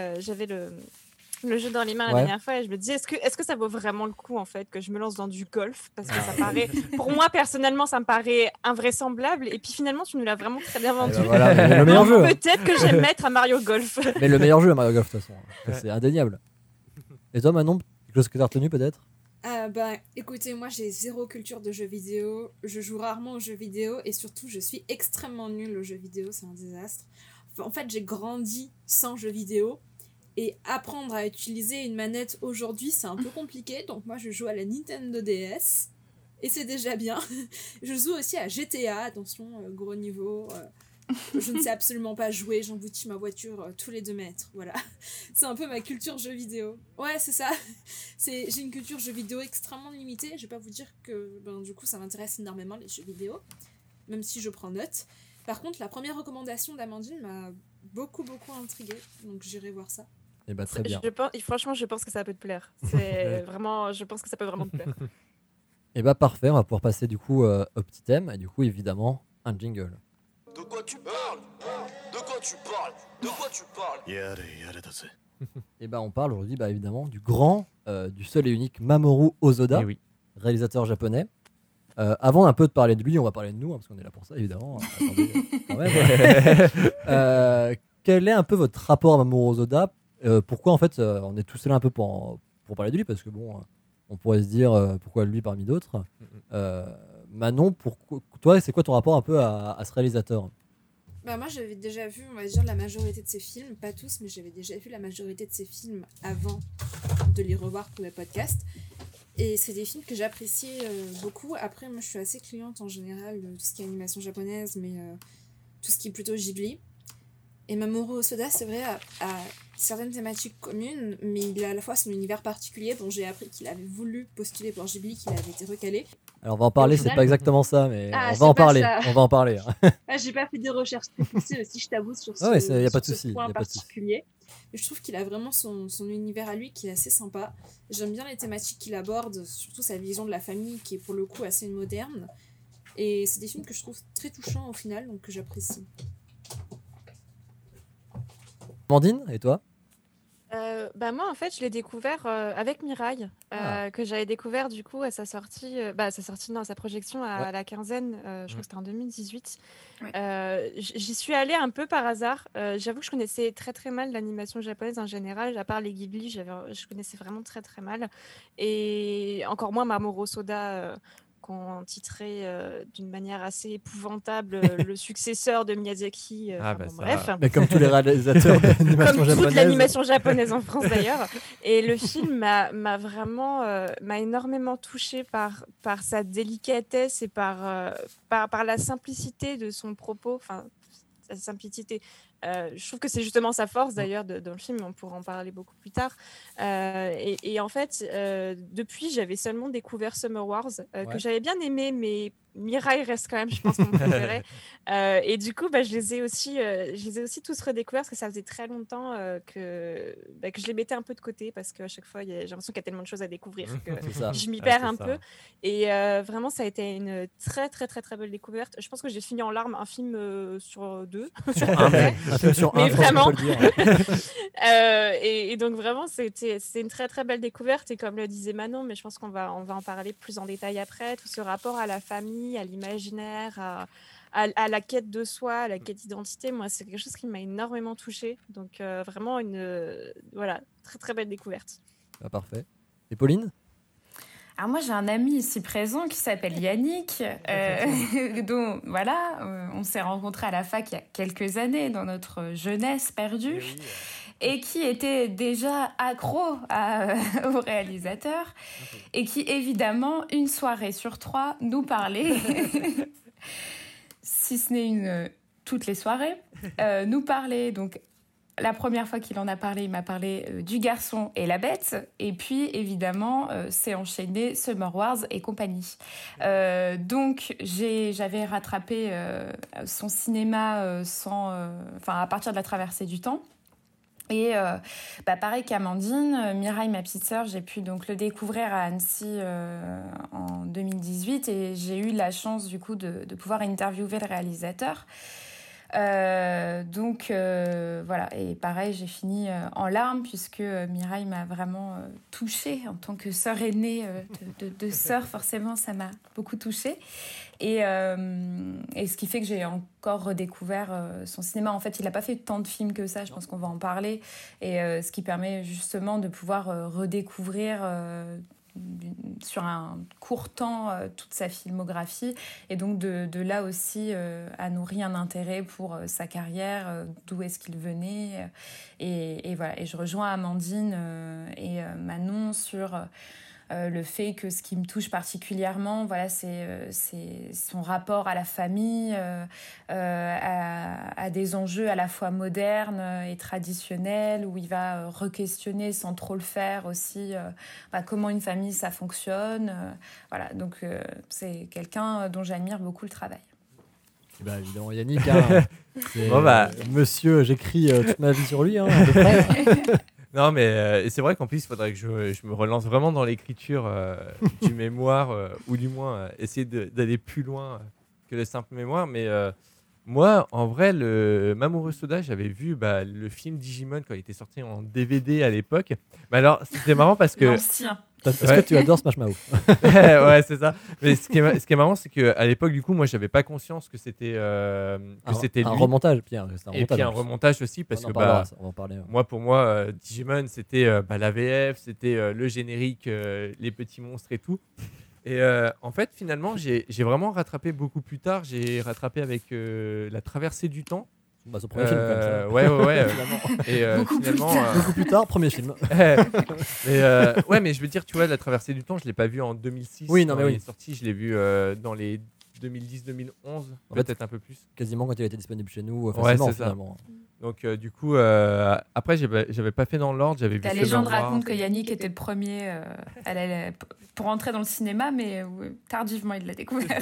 le jeu dans les mains la Ouais. dernière fois et je me disais est-ce que ça vaut vraiment le coup en fait que je me lance dans du golf parce que ça paraît pour moi personnellement ça me paraît invraisemblable et puis finalement tu nous l'as vraiment très bien Et vendu. bah voilà, mais le meilleur Donc, jeu. peut-être que j'aime mettre à Mario Golf. Mais le meilleur jeu, Mario Golf, de toute façon. C'est indéniable. Et toi, Manon, quelque chose que t'as retenu peut-être? Bah, écoutez, moi j'ai zéro culture de jeux vidéo, je joue rarement aux jeux vidéo et surtout je suis extrêmement nulle aux jeux vidéo, c'est un désastre. Enfin, en fait, j'ai grandi sans jeux vidéo et apprendre à utiliser une manette aujourd'hui, c'est un peu compliqué. Donc moi je joue à la Nintendo DS et c'est déjà bien. Je joue aussi à GTA, attention, gros niveau. Je ne sais absolument pas jouer, j'emboutis ma voiture tous les 2 mètres, voilà. C'est un peu ma culture jeux vidéo. Ouais, c'est ça. J'ai une culture jeux vidéo extrêmement limitée. Je vais pas vous dire que du coup ça m'intéresse énormément les jeux vidéo, même si je prends note. Par contre, la première recommandation d'Amandine m'a beaucoup intriguée, donc j'irai voir ça. Et bah très bien. Franchement, je pense que ça peut te plaire. C'est vraiment, je pense que ça peut vraiment te plaire. Et bah parfait, on va pouvoir passer du coup au petit thème et du coup évidemment un jingle. De quoi tu parles? De quoi tu parles? De quoi tu parles? Et bah on parle aujourd'hui évidemment du grand, du seul et unique Mamoru Hosoda, Eh oui. réalisateur japonais. Avant un peu de parler de lui, on va parler de nous, parce qu'on est là pour ça évidemment. Attendez, quand même. Quel est un peu votre rapport à Mamoru Hosoda? Pourquoi en fait on est tous là un peu pour parler de lui, parce que bon, on pourrait se dire pourquoi lui parmi d'autres. Manon, toi, c'est quoi ton rapport un peu à ce réalisateur? Bah moi j'avais déjà vu, on va dire, la majorité de ses films, pas tous, mais j'avais déjà vu la majorité de ses films avant de les revoir pour le podcast. Et c'est des films que j'appréciais beaucoup. Après, moi je suis assez cliente en général de tout ce qui est animation japonaise, mais tout ce qui est plutôt Ghibli. Et Mamoru Hosoda, c'est vrai, a certaines thématiques communes, mais il a à la fois son univers particulier, dont j'ai appris qu'il avait voulu postuler pour Ghibli, qu'il avait été recalé. Alors on va en parler, au c'est final- pas exactement ça, mais Ah, on c'est va en pas parler. ça. On va en parler. Ah, j'ai pas fait des recherches très poussées aussi, je t'avoue, sur ce, Ah ouais, y a pas de sur ce souci, y point a pas de souci. particulier. Et je trouve qu'il a vraiment son univers à lui qui est assez sympa. J'aime bien les thématiques qu'il aborde, surtout sa vision de la famille qui est pour le coup assez moderne. Et c'est des films que je trouve très touchants au final, donc que j'apprécie. Amandine, et toi? Bah moi en fait je l'ai découvert avec Mirai que j'avais découvert du coup à sa sortie non, à sa projection à la quinzaine, je crois que c'était en 2018. J'y suis allée un peu par hasard. J'avoue que je connaissais très très mal l'animation japonaise en général, à part les Ghibli, je connaissais vraiment très très mal et encore moins Mamoru Hosoda qu'on titrait d'une manière assez épouvantable le successeur de Miyazaki. Ah, bah, bon, ça bref. Mais comme tous les réalisateurs d'animation Comme toute japonaise. l'animation japonaise en France d'ailleurs. Et le film m'a vraiment m'a énormément touchée par sa délicatesse et par la simplicité de son propos, enfin sa simplicité Je trouve que c'est justement sa force d'ailleurs dans le film, on pourra en parler beaucoup plus tard. Et en fait, depuis, j'avais seulement découvert Summer Wars, que j'avais bien aimé, mais Mirai reste quand même, je pense, mon préféré. Et du coup, je les ai aussi tous redécouverts parce que ça faisait très longtemps que je les mettais un peu de côté parce qu'à chaque fois, j'ai l'impression qu'il y a tellement de choses à découvrir que je m'y perds un peu. Et vraiment, ça a été une très, très, très, très belle découverte. Je pense que j'ai fini en larmes un film sur 2. Sur un film sur Mais un, vraiment. faut le dire. Et donc vraiment, c'est une très très belle découverte. Et comme le disait Manon, mais je pense qu'on va en parler plus en détail après, tout ce rapport à la famille, à l'imaginaire, à la quête de soi, à la quête d'identité, moi, c'est quelque chose qui m'a énormément touchée. Donc vraiment voilà, très très belle découverte. Parfait. Et Pauline ? Alors moi, j'ai un ami ici présent qui s'appelle Yannick, dont on s'est rencontrés à la fac il y a quelques années dans notre jeunesse perdue, et qui était déjà accro au réalisateur, et qui évidemment, une soirée sur 3, nous parlait, si ce n'est toutes les soirées, nous parlait donc. La première fois qu'il en a parlé, il m'a parlé du Garçon et la Bête. Et puis, évidemment, c'est enchaîné Summer Wars et compagnie. Donc, j'avais rattrapé son cinéma à partir de La Traversée du Temps. Et pareil qu'Amandine, Mirai, ma petite sœur, j'ai pu donc le découvrir à Annecy en 2018. Et j'ai eu la chance, du coup, de pouvoir interviewer le réalisateur. Voilà, et pareil, j'ai fini en larmes puisque Mirai m'a vraiment touchée en tant que sœur aînée de sœur. Forcément, ça m'a beaucoup touchée. Et ce qui fait que j'ai encore redécouvert son cinéma. En fait, il n'a pas fait tant de films que ça, je pense qu'on va en parler. Et ce qui permet justement de pouvoir redécouvrir sur un court temps toute sa filmographie, et donc de là aussi a nourri un intérêt pour sa carrière, d'où est-ce qu'il venait, et voilà. Et je rejoins Amandine et Manon sur le fait que ce qui me touche particulièrement, voilà, c'est son rapport à la famille, à des enjeux à la fois modernes et traditionnels, où il va re-questionner sans trop le faire aussi comment une famille ça fonctionne. Voilà, donc c'est quelqu'un dont j'admire beaucoup le travail. Évidemment, Yannick, monsieur, j'écris toute ma vie sur lui, à peu près. Non, mais c'est vrai qu'en plus, il faudrait que je me relance vraiment dans l'écriture du mémoire, ou du moins essayer d'aller plus loin que le simple mémoire. Mais moi, en vrai, le Mamoru Soda, j'avais vu le film Digimon quand il était sorti en DVD à l'époque. Mais alors, c'était marrant parce que... L'ancien. Est-ce que tu adores Smash Mouth? Ouais, c'est ça. Mais ce qui est marrant, c'est qu'à l'époque, du coup, moi, j'avais pas conscience que c'était lui. Un remontage, Pierre. Et puis un remontage aussi, parce que on va en parler. pour moi, Digimon, c'était la VF, c'était le générique, les petits monstres et tout. Et en fait, finalement, j'ai vraiment rattrapé beaucoup plus tard. J'ai rattrapé avec La Traversée du Temps. C'est le premier film, quand même. Ça. Ouais. Et beaucoup plus tard, premier film. Mais je veux dire, tu vois, La Traversée du Temps, je l'ai pas vu en 2006. Oui, il est sorti, je l'ai vu dans les 2010-2011, peut-être un peu plus. Quasiment quand il était disponible chez nous, facilement, c'est ça. finalement. Donc du coup, après, j'avais pas fait dans l'ordre, j'avais vu. La légende raconte que Yannick était le premier pour entrer dans le cinéma, mais tardivement il l'a découvert.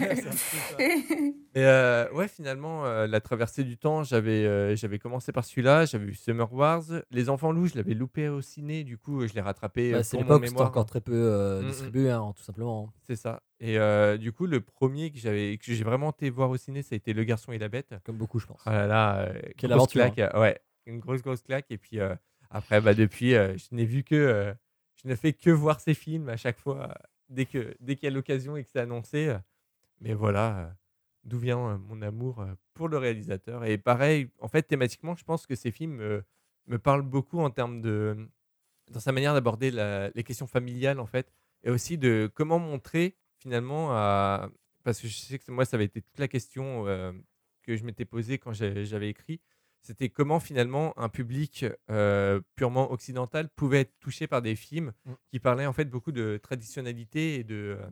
Et finalement, La Traversée du Temps, j'avais commencé par celui-là, j'avais vu Summer Wars. Les Enfants Loups, je l'avais loupé au ciné, du coup, je l'ai rattrapé c'est pour l'époque mon où c'était mémoire. encore très peu distribué, tout simplement. C'est ça. Et du coup, le premier que j'ai vraiment été voir au ciné, ça a été Le Garçon et la Bête. Comme beaucoup, je pense. Ah là là, quelle aventure, claque, ouais, une grosse claque. Et puis après, depuis, je ne fais que voir ces films à chaque fois, dès qu'il y a l'occasion et que c'est annoncé. Mais voilà, d'où vient mon amour pour le réalisateur. Et pareil, en fait, thématiquement, je pense que ces films me parlent beaucoup en termes dans sa manière d'aborder les questions familiales, en fait, et aussi de comment montrer finalement parce que je sais que moi, ça avait été toute la question que je m'étais posée quand j'avais écrit. C'était comment finalement un public purement occidental pouvait être touché par des films qui parlaient en fait beaucoup de traditionnalité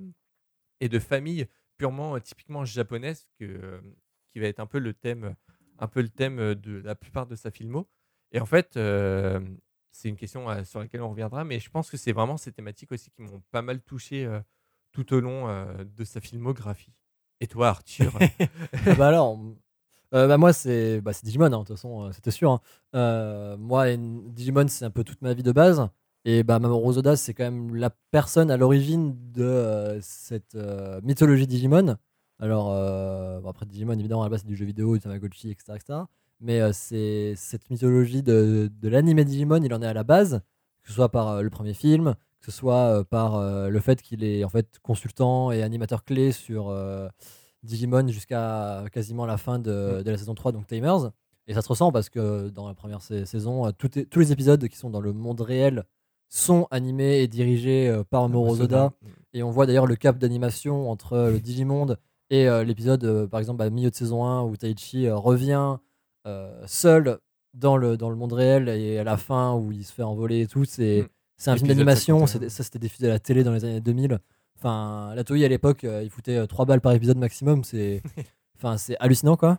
et de famille purement typiquement japonaise, qui va être un peu le thème un peu le thème de la plupart de sa filmo. Et en fait, c'est une question sur laquelle on reviendra, mais je pense que c'est vraiment ces thématiques aussi qui m'ont pas mal touché tout au long de sa filmographie. Et toi, Arthur? Bah alors, moi c'est Digimon, hein, de toute façon, c'était sûr, hein. Moi, Digimon, c'est un peu toute ma vie de base. Et bah, Mamoru Hosoda, c'est quand même la personne à l'origine de cette mythologie Digimon. Alors, après Digimon, évidemment, à la base, c'est du jeu vidéo, du Tamagotchi, etc., etc. Mais c'est cette mythologie de l'anime Digimon, il en est à la base, que ce soit par le premier film, que ce soit par le fait qu'il est en fait consultant et animateur clé sur Digimon jusqu'à quasiment la fin de la saison 3, donc Tamers. Et ça se ressent parce que dans la première saison, tous les épisodes qui sont dans le monde réel sont animés et dirigés par Mamoru Hosoda. Et on voit d'ailleurs le cap d'animation entre le Digimonde et l'épisode, par exemple, à milieu de saison 1 où Taichi revient seul dans le monde réel et à la fin où il se fait envoler et tout. C'est un film Épisode d'animation. 51. Ça, c'était diffusé à la télé dans les années 2000. Enfin, la Toei à l'époque, il foutait 3 balles par épisode maximum. C'est hallucinant, quoi.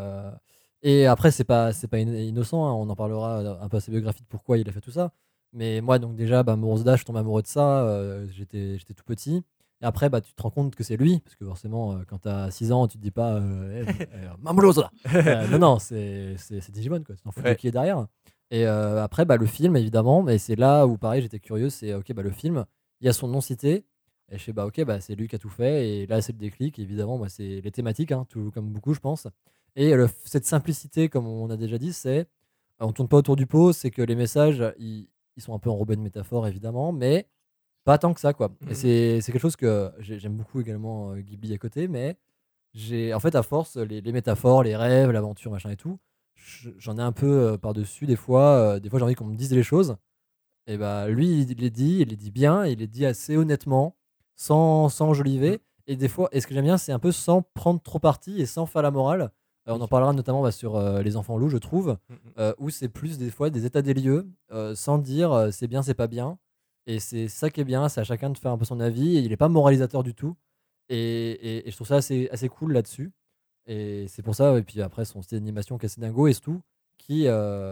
Et après, c'est pas innocent, hein. On en parlera un peu à sa biographie de pourquoi il a fait tout ça. Mais moi, donc déjà, Mamoru Hosoda, je tombe amoureux de ça. J'étais tout petit. Et après, tu te rends compte que c'est lui, parce que forcément, quand t'as 6 ans, tu te dis pas Mamoru Hosoda. Non, c'est Digimon, quoi. Tu t'en fous de qui est derrière. Et après, le film, évidemment, mais c'est là où, pareil, j'étais curieux. C'est ok, le film, il y a son nom cité. Et je sais, ok, c'est lui qui a tout fait. Et là, c'est le déclic. Et évidemment, moi, c'est les thématiques, hein, tout comme beaucoup, je pense. Et cette simplicité, comme on a déjà dit, c'est on tourne pas autour du pot. C'est que les messages, ils sont un peu enrobés de métaphores, évidemment, mais pas tant que ça, quoi. Et c'est quelque chose que j'aime beaucoup également Ghibli à côté, mais en fait, à force, les métaphores, les rêves, l'aventure, machin et tout, j'en ai un peu par-dessus des fois. Des fois, j'ai envie qu'on me dise les choses. Et lui, il les dit bien, il les dit assez honnêtement, sans enjoliver. Et des fois, et ce que j'aime bien, c'est un peu sans prendre trop parti et sans faire la morale. On en parlera notamment sur Les Enfants Loups, je trouve, où c'est plus des fois des états des lieux, sans dire c'est bien, c'est pas bien. Et c'est ça qui est bien, c'est à chacun de faire un peu son avis. Et il n'est pas moralisateur du tout. Et je trouve ça assez cool là-dessus. Et c'est pour ça, et puis après, son style d'animation qui est assez dingo et c'est tout, qui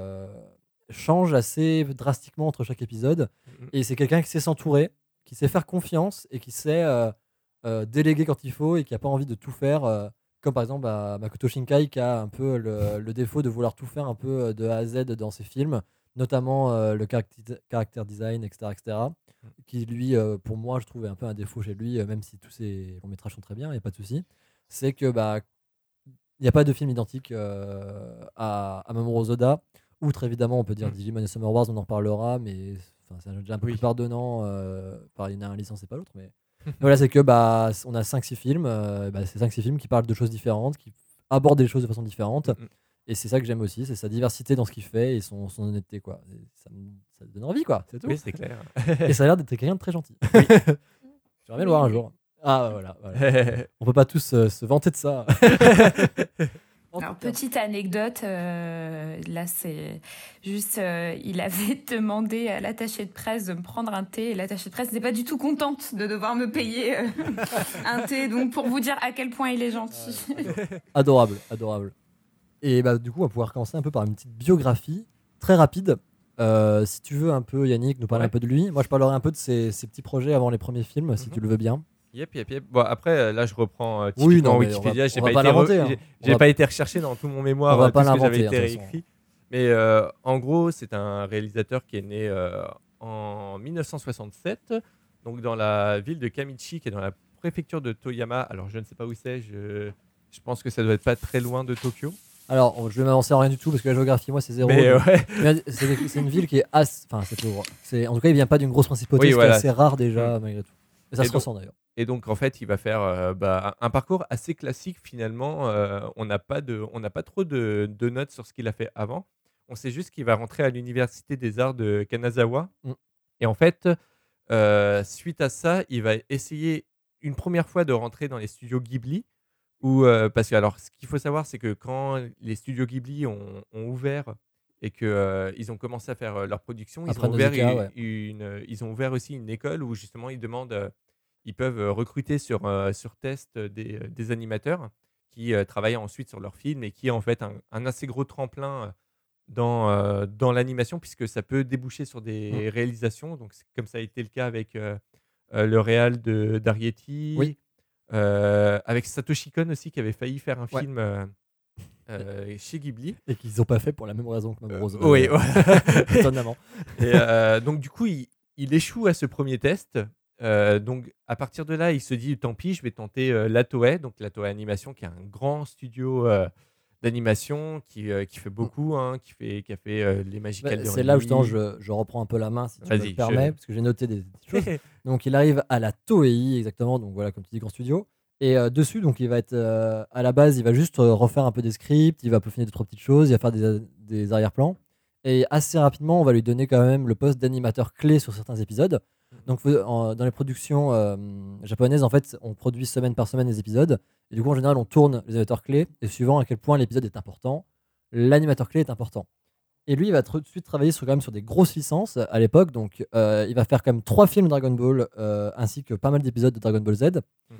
change assez drastiquement entre chaque épisode. Et c'est quelqu'un qui sait s'entourer, qui sait faire confiance et qui sait déléguer quand il faut et qui n'a pas envie de tout faire. Comme par exemple Makoto Shinkai qui a un peu le défaut de vouloir tout faire un peu de A à Z dans ses films, notamment le character design, etc. Qui lui, pour moi, je trouve un peu un défaut chez lui, même si tous ses longs métrages sont très bien, il n'y a pas de souci. C'est que il n'y a pas de film identique à Mamoru Hosoda. Outre évidemment, on peut dire Digimon et Summer Wars, on en parlera, mais c'est déjà un peu plus pardonnant. Il y en a un licence et pas l'autre, mais voilà, c'est que on a 5-6 films. C'est 5-6 films qui parlent de choses différentes, qui abordent des choses de façon différente. Et c'est ça que j'aime aussi, c'est sa diversité dans ce qu'il fait et son honnêteté, quoi. Et ça donne envie, quoi. C'est tout. Oui, c'est clair. Et ça a l'air d'être quelqu'un de très gentil. Oui. J'aimerais bien le voir un jour. Ah voilà. On peut pas tous se vanter de ça. Alors, petite anecdote, là c'est juste, il avait demandé à l'attachée de presse de me prendre un thé et l'attachée de presse n'était pas du tout contente de devoir me payer un thé, donc pour vous dire à quel point il est gentil. Adorable. Et du coup, on va pouvoir commencer un peu par une petite biographie très rapide. Si tu veux un peu, Yannick, nous parler un peu de lui. Moi, je parlerai un peu de ses petits projets avant les premiers films, si tu le veux bien. Yep. Bon, après, là, je reprends typiquement Wikipédia. J'ai pas été recherché dans tout mon mémoire tout ce que j'avais été réécrit. Mais en gros, c'est un réalisateur qui est né en 1967, donc dans la ville de Kamichi, qui est dans la préfecture de Toyama. Alors, je ne sais pas où c'est. Je pense que ça doit être pas très loin de Tokyo. Alors, je vais m'avancer en rien du tout parce que la géographie, moi, c'est zéro. Mais c'est une ville qui est enfin, c'est pauvre. En tout cas, il vient pas d'une grosse principauté, ce qui est assez rare déjà, malgré tout. Et ça se ressent d'ailleurs. Et donc, en fait, il va faire un parcours assez classique finalement. On n'a pas trop de notes sur ce qu'il a fait avant. On sait juste qu'il va rentrer à l'université des arts de Kanazawa. Et en fait, suite à ça, il va essayer une première fois de rentrer dans les studios Ghibli. Parce que, alors, ce qu'il faut savoir, c'est que quand les studios Ghibli ont ouvert et qu'ils ont commencé à faire leur production, ils ont ouvert aussi une école où justement ils peuvent recruter sur test des animateurs qui travaillent ensuite sur leur film et qui est en fait un assez gros tremplin dans l'animation, puisque ça peut déboucher sur des réalisations. Donc, comme ça a été le cas avec le réal d'Arietti, Oui. avec Satoshi Kon aussi, qui avait failli faire un film chez Ghibli. Et qu'ils n'ont pas fait pour la même raison que Mamoru Hosoda. Oui, Étonnamment. Et donc, du coup, il échoue à ce premier test. Donc, à partir de là, il se dit tant pis, je vais tenter la Toei, donc la Toei Animation, qui est un grand studio d'animation qui fait beaucoup, qui a fait les Magical de C'est là où justement je reprends un peu la main, si tu me Vas-y, le permets, parce que j'ai noté des choses. Donc, il arrive à la Toei, exactement, donc voilà, comme tu dis, grand studio. Et dessus, donc, il va être à la base, il va juste refaire un peu des scripts, il va peaufiner 2-3 petites choses, il va faire des arrière-plans. Et assez rapidement, on va lui donner quand même le poste d'animateur clé sur certains épisodes. Donc, dans les productions japonaises, en fait, on produit semaine par semaine des épisodes. Et du coup, en général, on tourne les animateurs clés. Et suivant à quel point l'épisode est important, l'animateur clé est important. Et lui, il va tout de suite travailler quand même sur des grosses licences à l'époque. Donc, il va faire quand même 3 films Dragon Ball, ainsi que pas mal d'épisodes de Dragon Ball Z.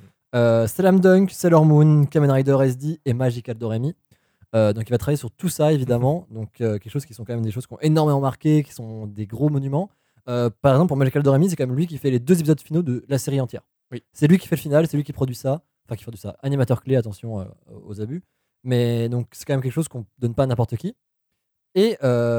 Slam Dunk, Sailor Moon, Kamen Rider SD et Magical Doremi. Donc, il va travailler sur tout ça, évidemment. Donc, quelque chose qui sont quand même des choses qui ont énormément marqué, qui sont des gros monuments. Par exemple, pour Magical Doremi, c'est quand même lui qui fait les 2 épisodes finaux de la série entière. Oui. C'est lui qui fait le final, c'est lui qui produit ça. Enfin, qui produit ça. Animateur clé, attention aux abus. Mais donc, c'est quand même quelque chose qu'on donne pas à n'importe qui. Et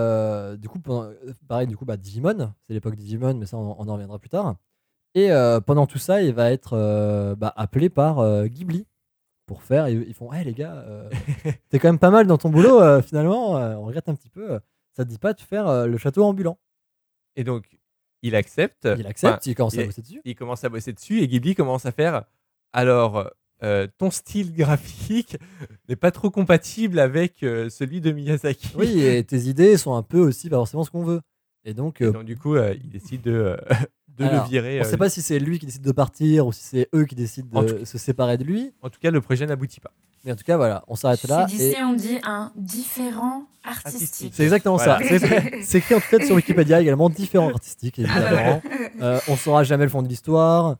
du coup, pareil, Digimon, c'est l'époque Digimon, mais ça, on en reviendra plus tard. Et pendant tout ça, il va être appelé par Ghibli pour faire. Ils font, hey, les gars, t'es quand même pas mal dans ton boulot, finalement. On regrette un petit peu. Ça te dit pas de faire le château ambulant. Et donc, il accepte. Il commence à bosser dessus. Il commence à bosser dessus et Ghibli commence à faire. Alors, ton style graphique n'est pas trop compatible avec celui de Miyazaki. Oui, et tes idées sont un peu aussi pas forcément ce qu'on veut. Et donc, du coup, il décide de le virer. On ne sait pas si c'est lui qui décide de partir ou si c'est eux qui décident de se séparer de lui. En tout cas, le projet n'aboutit pas. Mais en tout cas, voilà, on s'arrête là. Chez Disney, on dit un différent artistique. C'est exactement ça. C'est écrit en tout cas sur Wikipédia également, différent artistique, évidemment. On ne saura jamais le fond de l'histoire.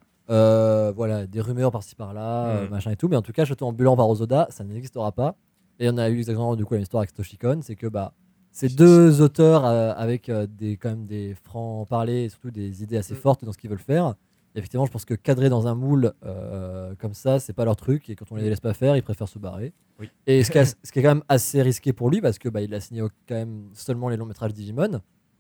Voilà, des rumeurs par-ci par-là, machin et tout. Mais en tout cas, Château ambulant par Hosoda, ça n'existera pas. Et on a eu exactement du coup l'histoire avec Satoshi Kon, c'est que ces 2 auteurs avec quand même des francs-parler et surtout des idées assez fortes dans ce qu'ils veulent faire. Et effectivement, je pense que cadrer dans un moule comme ça, c'est pas leur truc. Et quand on les laisse pas faire, ils préfèrent se barrer. Oui. Et ce qui est quand même assez risqué pour lui, parce que il a signé quand même seulement les longs métrages Digimon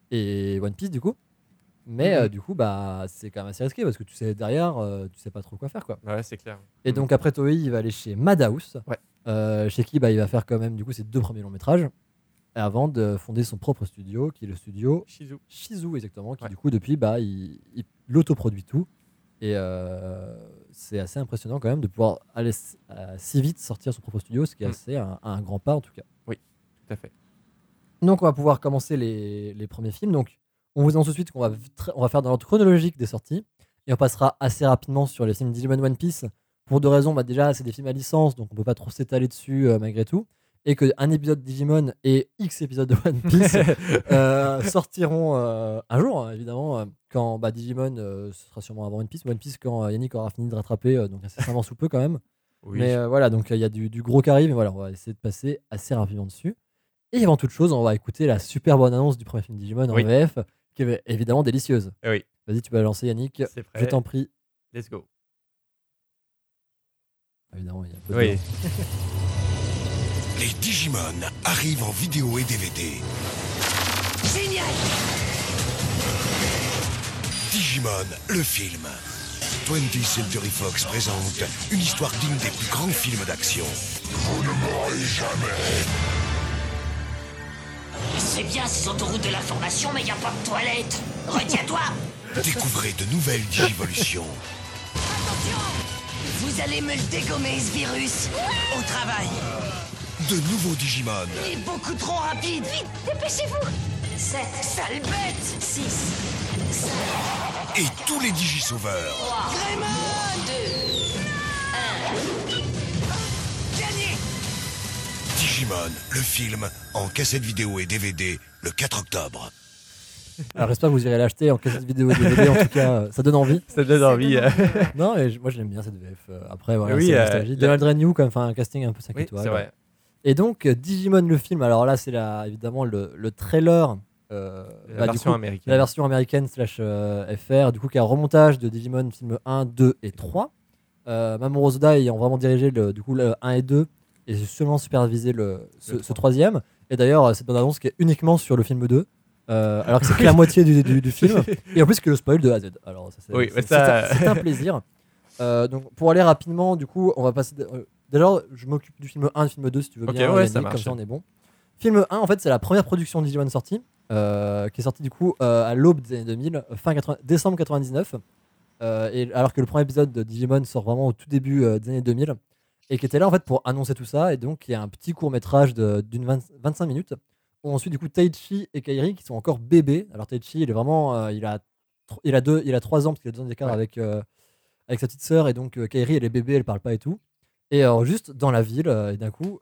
et One Piece du coup. Mais du coup, c'est quand même assez risqué parce que tu sais derrière, tu sais pas trop quoi faire, quoi. Ouais, c'est clair. Et donc après Toei, il va aller chez Madhouse, chez qui il va faire quand même du coup ses 2 premiers longs métrages. Avant de fonder son propre studio, qui est le studio Shizu exactement, qui du coup depuis il autoproduit tout. Et c'est assez impressionnant quand même de pouvoir aller si vite sortir son propre studio, ce qui est assez un grand pas en tout cas. Oui, tout à fait. Donc on va pouvoir commencer les premiers films. Donc on vous annonce tout de suite qu'on va faire dans l'ordre chronologique des sorties. Et on passera assez rapidement sur les films Digimon One Piece. Pour 2 raisons, déjà c'est des films à licence, donc on peut pas trop s'étaler dessus malgré tout. Et qu'un épisode Digimon et X épisodes de One Piece sortiront un jour, évidemment, quand Digimon ce sera sûrement avant One Piece. One Piece quand Yannick aura fini de rattraper, donc incessamment sous peu quand même. Oui. Mais voilà, donc il y a du gros qui arrive, mais voilà, on va essayer de passer assez rapidement dessus. Et avant toute chose, on va écouter la super bonne annonce du premier film Digimon en VF, qui est évidemment délicieuse. Oui. Vas-y, tu peux la lancer, Yannick. C'est prêt. Je t'en prie. Let's go. Évidemment, il y a un peu de... Les Digimon arrivent en vidéo et DVD. Génial! Digimon, le film. 20th Century Fox présente une histoire digne des plus grands films d'action. Vous ne mourrez jamais. C'est bien ces autoroutes de l'information, mais y a pas de toilette. Retiens-toi! Découvrez de nouvelles Digivolutions. Attention! Vous allez me le dégommer, ce virus. Au travail. De nouveaux Digimon. Il est beaucoup trop rapide. Vite, dépêchez-vous. 7, sale bête. 6, 5. Et tous les Digisauveurs. 3, Greymon. 2, 1. Gagné. Digimon, le film, en cassette vidéo et DVD, le 4 octobre. Alors j'espère que vous irez l'acheter en cassette vidéo et DVD, en tout cas, ça donne envie. Ça donne envie. Non, mais moi je l'aime bien cette VF. Après, voilà, Oui, c'est la nostalgie. Donald Renew, quand même, enfin, un casting un peu 5 Oui, étoiles. c'est vrai. Et donc, Digimon le film, alors là, c'est évidemment le trailer. La version américaine. La version américaine / FR, du coup, qui est un remontage de Digimon film 1, 2 et 3. Mamoru Hosoda ayant vraiment dirigé du coup, le 1 et 2 et seulement supervisé ce troisième. Et d'ailleurs, cette bande-annonce qui est uniquement sur le film 2. Alors que c'est que la moitié du film. Et en plus, que le spoil de A à Z. Alors, ça, c'est un plaisir. Donc, pour aller rapidement, du coup, on va passer. Déjà, je m'occupe du film 1 et du film 2 si tu veux bien. Ouais, Yannick, ça marche. comme ça, on est bon. Film 1, en fait, c'est la première production de Digimon sortie, qui est sortie du coup à l'aube des années 2000, décembre 99. Et alors que le premier épisode de Digimon sort vraiment au tout début des années 2000, et qui était là en fait pour annoncer tout ça. Et donc, il y a un petit court-métrage d'une 25 minutes où on suit du coup Taichi et Kairi qui sont encore bébés. Alors, Taichi, il est vraiment. Il a 3 ans parce qu'il a 2 ans d'écart avec sa petite sœur, et donc Kairi, elle est bébé, elle parle pas et tout. Et alors, juste dans la ville, et d'un coup,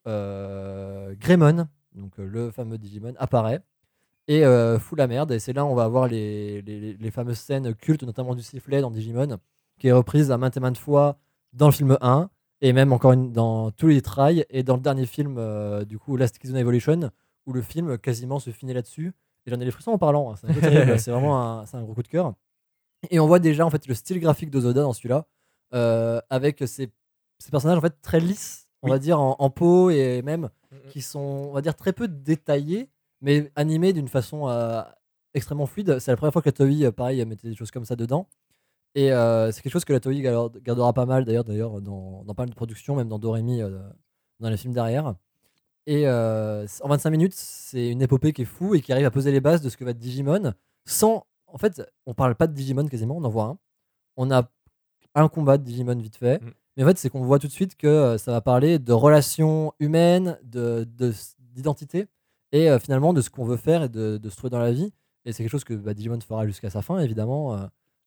Greymon, donc le fameux Digimon, apparaît et fout la merde. Et c'est là où on va avoir les fameuses scènes cultes, notamment du sifflet dans Digimon, qui est reprise à maintes et maintes fois dans le film 1, et même encore dans tous les trails, et dans le dernier film, du coup, Last Kizuna Evolution, où le film quasiment se finit là-dessus. Et j'en ai les frissons en parlant, hein, c'est un peu terrible, c'est vraiment un gros coup de cœur. Et on voit déjà en fait le style graphique d'Ozoda dans celui-là, avec ces personnages en fait très lisses, on va dire en peau, et même qui sont, on va dire, très peu détaillés, mais animés d'une façon extrêmement fluide. C'est la première fois que la Toei, pareil, mettait des choses comme ça dedans. Et c'est quelque chose que la Toei gardera pas mal d'ailleurs dans pas mal de productions, même dans Doremi, dans les films derrière. Et en 25 minutes, c'est une épopée qui est fou et qui arrive à poser les bases de ce que va être Digimon sans. En fait, on parle pas de Digimon quasiment, on en voit un. On a un combat de Digimon vite fait. Mais en fait, c'est qu'on voit tout de suite que ça va parler de relations humaines, d'identité, et finalement de ce qu'on veut faire et de se trouver dans la vie. Et c'est quelque chose que Digimon fera jusqu'à sa fin, évidemment.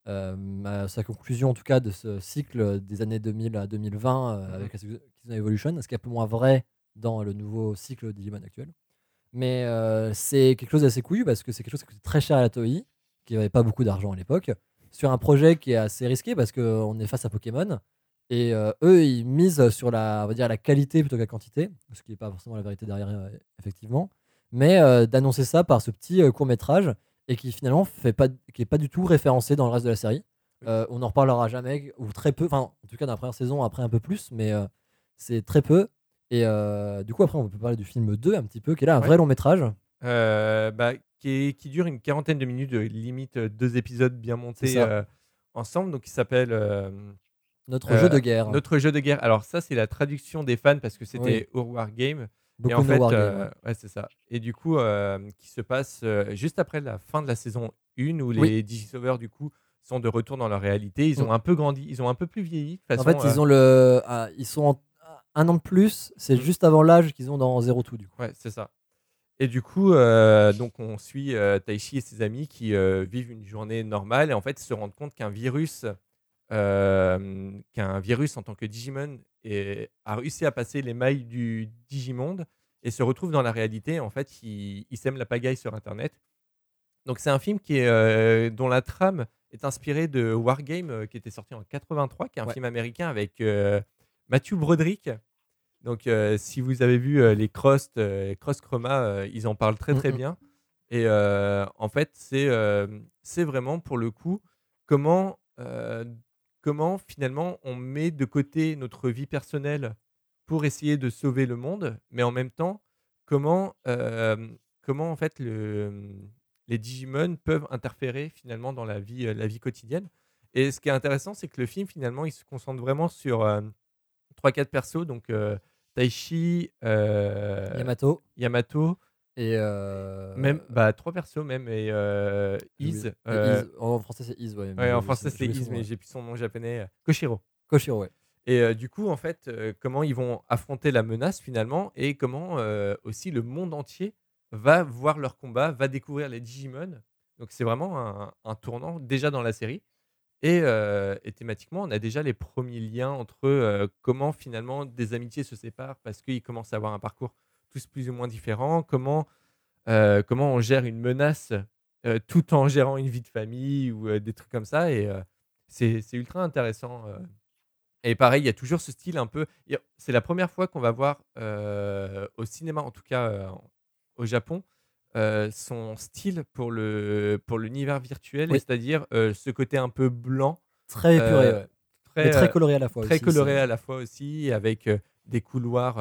Sa conclusion, en tout cas, de ce cycle des années 2000 à 2020 avec la Kizuna Evolution, ce qui est un peu moins vrai dans le nouveau cycle Digimon actuel. Mais c'est quelque chose d'assez couillu parce que c'est quelque chose qui coûte très cher à la Toei, qui n'avait pas beaucoup d'argent à l'époque, sur un projet qui est assez risqué parce qu'on est face à Pokémon. Et eux, ils misent sur on va dire, la qualité plutôt que la quantité, ce qui n'est pas forcément la vérité derrière, effectivement. Mais d'annoncer ça par ce petit court-métrage, et qui finalement qui n'est pas du tout référencé dans le reste de la série. On n'en reparlera jamais, ou très peu, enfin, en tout cas dans la première saison, après un peu plus, mais c'est très peu. Et du coup, après, on peut parler du film 2 un petit peu, qui est là un vrai long-métrage. Qui dure une quarantaine de minutes, limite 2 épisodes bien montés ensemble. Donc, il s'appelle Notre jeu de guerre. Notre jeu de guerre. Alors, ça, c'est la traduction des fans parce que c'était Our War Game. Beaucoup et en fait, War Game, ouais, c'est ça. Et du coup, qui se passe juste après la fin de la saison 1 où les Digisauveurs, du coup, sont de retour dans leur réalité. Ils ont un peu grandi, ils ont un peu plus vieilli. De toute façon, en fait, ils sont un an de plus. C'est juste avant l'âge qu'ils ont dans Zero Two, du coup. Ouais, c'est ça. Et du coup, donc on suit Taichi et ses amis qui vivent une journée normale et en fait se rendent compte qu'un virus en tant que Digimon a réussi à passer les mailles du Digimonde et se retrouve dans la réalité. En fait, il sème la pagaille sur Internet. Donc c'est un film dont la trame est inspirée de Wargame qui était sorti en 83, qui est un film américain avec Matthew Broderick. Donc, si vous avez vu les Cross Chroma, ils en parlent très très bien. Et en fait, c'est vraiment pour le coup comment finalement on met de côté notre vie personnelle pour essayer de sauver le monde, mais en même temps comment en fait les Digimon peuvent interférer finalement dans la vie quotidienne. Et ce qui est intéressant, c'est que le film finalement il se concentre vraiment sur 3-4 persos. Donc Taichi, Yamato et même 3 persos même, et Iz. En français c'est Iz, ouais. En français c'est Iz, mais j'ai plus son nom japonais. Koshiro, ouais. Et du coup, en fait, comment ils vont affronter la menace finalement, et comment aussi le monde entier va voir leur combat, va découvrir les Digimon. Donc c'est vraiment un tournant déjà dans la série. Et thématiquement, on a déjà les premiers liens entre comment finalement des amitiés se séparent parce qu'ils commencent à avoir un parcours tous plus ou moins différent. Comment on gère une menace tout en gérant une vie de famille ou des trucs comme ça. Et c'est ultra intéressant. Et pareil, il y a toujours ce style un peu. C'est la première fois qu'on va voir au cinéma, en tout cas au Japon, son style pour l'univers virtuel, Oui. c'est-à-dire ce côté un peu blanc. Très épuré, ouais. Mais très Très coloré à la fois très aussi. coloré à la fois aussi, avec des couloirs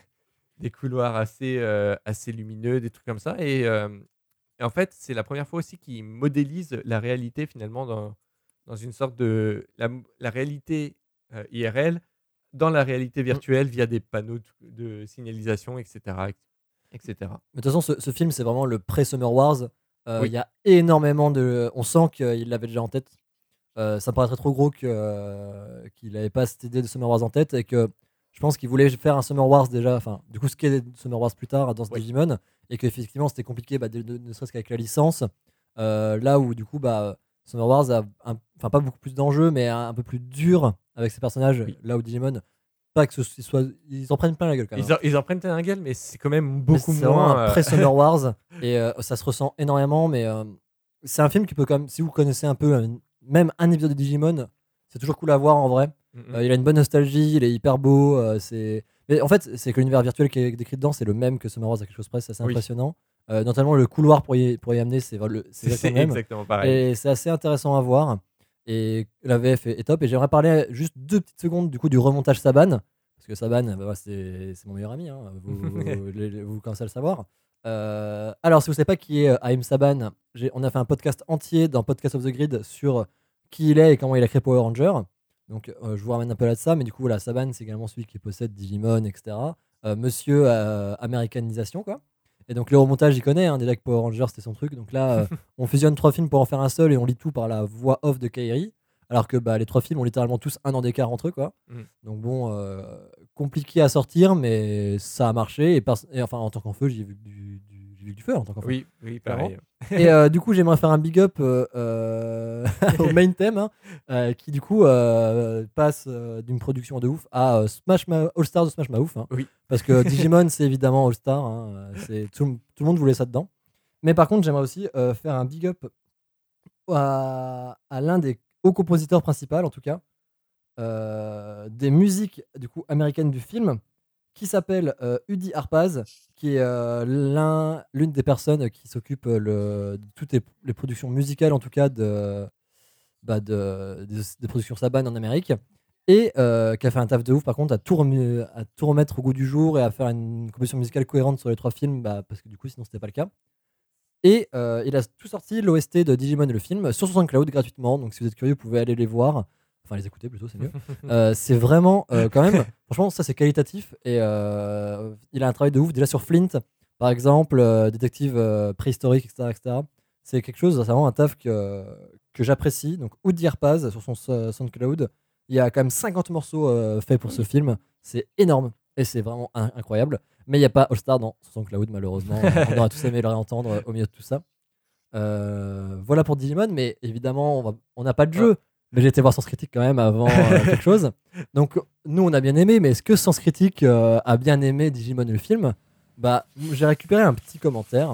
assez lumineux, des trucs comme ça. Et en fait, c'est la première fois aussi qu'il modélise la réalité finalement dans une sorte de la réalité IRL dans la réalité virtuelle via des panneaux de signalisation, etc. etc. Mais de toute façon, ce film, c'est vraiment le pré-Summer Wars. Il Oui. y a énormément de. On sent qu'il l'avait déjà en tête. Ça me paraîtrait trop gros qu'il n'avait pas cette idée de Summer Wars en tête et que je pense qu'il voulait faire un Summer Wars déjà. Enfin, du coup, ce qu'est Summer Wars plus tard dans ce Oui. Digimon et qu'effectivement, c'était compliqué, ne serait-ce qu'avec la licence. Là où, du coup, Summer Wars a pas beaucoup plus d'enjeux, mais un peu plus dur avec ses personnages. Oui. Là où Digimon, pas que ce soit. Ils en prennent plein la gueule quand même. Ils en prennent plein la gueule, mais c'est quand même Mais beaucoup c'est vraiment moins. un pré-Summer Wars et ça se ressent énormément. Mais c'est un film qui peut quand même, si vous connaissez un peu même un épisode de Digimon, c'est toujours cool à voir en vrai. Il a une bonne nostalgie, il est hyper beau. Mais en fait, c'est que l'univers virtuel qui est décrit dedans, c'est le même que Summer Wars à quelque chose près, c'est assez Oui. impressionnant. Notamment le couloir pour y amener, c'est C'est le même. exactement pareil. Et c'est assez intéressant à voir. Et la VF est top. Et j'aimerais parler juste 2 petites secondes du coup du remontage Saban. Parce que Saban, c'est mon meilleur ami. Hein. Vous commencez à le savoir. Alors, si vous ne savez pas qui est Haim Saban, on a fait un podcast entier dans Podcast of the Grid sur qui il est et comment il a créé Power Ranger. Donc, je vous ramène un peu là de ça. Mais du coup, voilà, Saban, c'est également celui qui possède Digimon, etc. Monsieur américanisation, quoi. Et donc, le remontage, il connaît. Hein, déjà que Power Ranger, c'était son truc. Donc là, on fusionne 3 films pour en faire un seul et on lit tout par la voix off de Kairi. Alors que les 3 films ont littéralement tous 1 an d'écart entre eux, quoi. Donc bon, compliqué à sortir, mais ça a marché. Et enfin, en tant qu'enfeu, j'ai vu du feu en tant qu'enfeu. Oui, pareil. Et du coup, j'aimerais faire un big up au main theme, hein, qui du coup passe d'une production de ouf à All Star de Smash Mouth. Hein, Oui. parce que Digimon, c'est évidemment All Star. Hein, tout le monde voulait ça dedans. Mais par contre, j'aimerais aussi faire un big up à l'un des compositeur principal en tout cas des musiques du coup américaines du film qui s'appelle Udi Harpaz qui est l'une des personnes qui s'occupe de toutes les productions musicales en tout cas des productions Saban en Amérique et qui a fait un taf de ouf par contre à tout remettre au goût du jour et à faire une composition musicale cohérente sur les 3 films parce que du coup sinon c'était pas le cas. Et il a tout sorti l'OST de Digimon le film sur son SoundCloud gratuitement. Donc si vous êtes curieux, vous pouvez aller les voir. Enfin, les écouter plutôt, c'est mieux. C'est vraiment, quand même, franchement, ça c'est qualitatif. Et il a un travail de ouf. Déjà sur Flint, par exemple, détective préhistorique, etc. C'est quelque chose, c'est vraiment un taf que j'apprécie. Donc, Udi Harpaz sur son SoundCloud. Il y a quand même 50 morceaux faits pour ce film. C'est énorme. Et c'est vraiment incroyable. Mais il n'y a pas All Star dans son SoundCloud, malheureusement. On aurait tous aimé le réentendre au milieu de tout ça. Voilà pour Digimon, mais évidemment, on n'a pas de jeu. Mais j'ai été voir Sens Critique quand même avant quelque chose. Donc, nous, on a bien aimé, mais est-ce que Sens Critique a bien aimé Digimon le film ? J'ai récupéré un petit commentaire.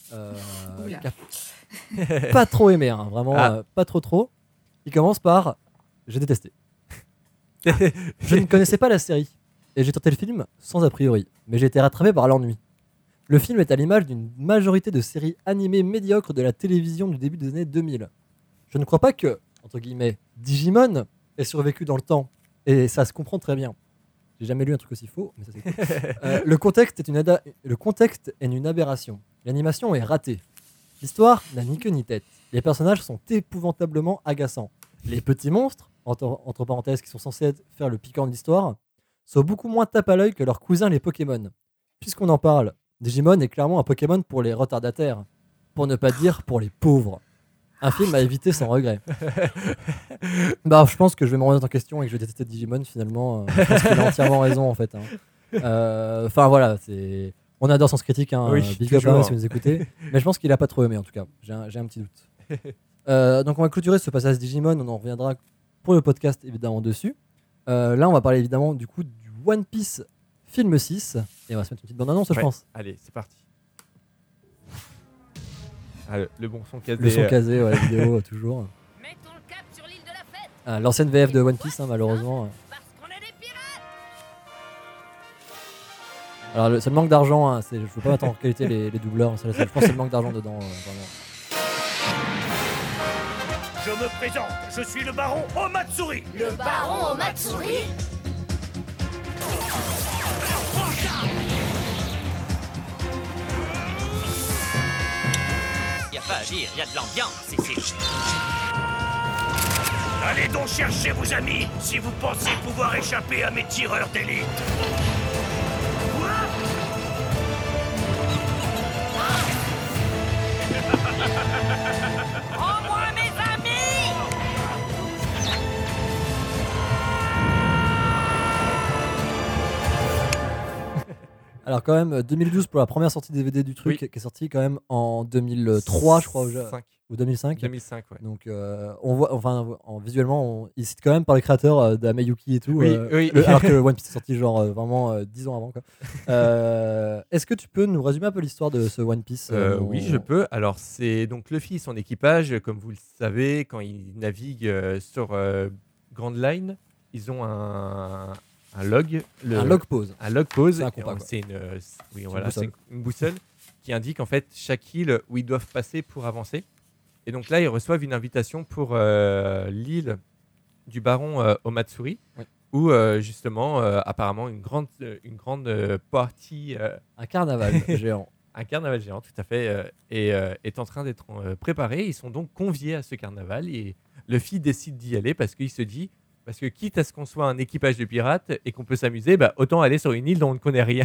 Pas trop aimé, hein, vraiment, pas trop. Il commence par « J'ai détesté ». Je ne connaissais pas la série. Et j'ai tenté le film sans a priori, mais j'ai été rattrapé par l'ennui. Le film est à l'image d'une majorité de séries animées médiocres de la télévision du début des années 2000. Je ne crois pas que, entre guillemets, Digimon ait survécu dans le temps, et ça se comprend très bien. J'ai jamais lu un truc aussi faux, mais ça c'est cool. Le contexte est une aberration. L'animation est ratée. L'histoire n'a ni queue ni tête. Les personnages sont épouvantablement agaçants. Les petits monstres, entre parenthèses, qui sont censés faire le piquant de l'histoire, sont beaucoup moins tape à l'œil que leurs cousins les Pokémon. Puisqu'on en parle, Digimon est clairement un Pokémon pour les retardataires, pour ne pas dire pour les pauvres. Un film à éviter sans regret. Je pense que je vais me remettre en question et que je vais détester Digimon finalement. Je pense qu'il a entièrement raison en fait. Enfin voilà, on adore Sens Critique, hein, oui, big up si vous nous écoutez. Mais je pense qu'il a pas trop aimé en tout cas. J'ai un petit doute. Donc on va clôturer ce passage Digimon, on en reviendra pour le podcast évidemment dessus. Là on va parler évidemment du coup du One Piece film 6 et on va se mettre une petite bande annonce je pense. Allez, c'est parti. Le bon son casé. Le son casé, ouais, la vidéo, toujours. L'ancienne VF de One Piece, hein, malheureusement. Alors, c'est le manque d'argent, hein, je veux pas attendre en qualité les doubleurs, je pense que c'est le manque d'argent dedans, vraiment. Je me présente, je suis le baron Omatsuri. Le baron Omatsuri? Y a pas à dire, y a de l'ambiance ici. Allez donc chercher vos amis si vous pensez pouvoir échapper à mes tireurs d'élite. Prends-moi mes amis! Alors quand même 2012 pour la première sortie DVD du truc, qui est sortie quand même en 2003 je crois ou 2005. 2005 ouais. Donc on voit visuellement il cite quand même par les créateurs d'Amayuki et tout, alors que One Piece est sorti genre vraiment 10 ans avant quoi. Est-ce que tu peux nous résumer un peu l'histoire de ce One Piece? Oui, je peux. Alors c'est donc Luffy et son équipage, comme vous le savez, quand ils naviguent sur Grand Line, ils ont un log, un log pose. Un log pose. C'est un compas, c'est une boussole qui indique en fait chaque île où ils doivent passer pour avancer. Et donc là, ils reçoivent une invitation pour l'île du baron Omatsuri, où justement, apparemment, une grande partie... un carnaval géant. Un carnaval géant, tout à fait, est en train d'être préparé. Ils sont donc conviés à ce carnaval et Luffy décide d'y aller parce qu'il se dit, parce que quitte à ce qu'on soit un équipage de pirates et qu'on peut s'amuser, autant aller sur une île dont on ne connaît rien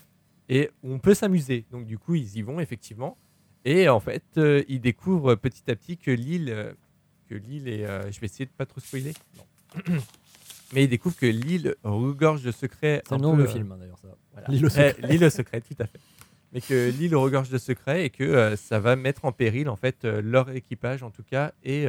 et où on peut s'amuser. Donc du coup, ils y vont effectivement. Et en fait, ils découvrent petit à petit que l'île est... je vais essayer de pas trop spoiler. Non. Mais ils découvrent que l'île regorge de secrets. C'est le nom du film, d'ailleurs. Ça. Voilà. L'île au secret. L'île au secret, tout à fait. Mais que l'île regorge de secrets et que ça va mettre en péril en fait leur équipage en tout cas et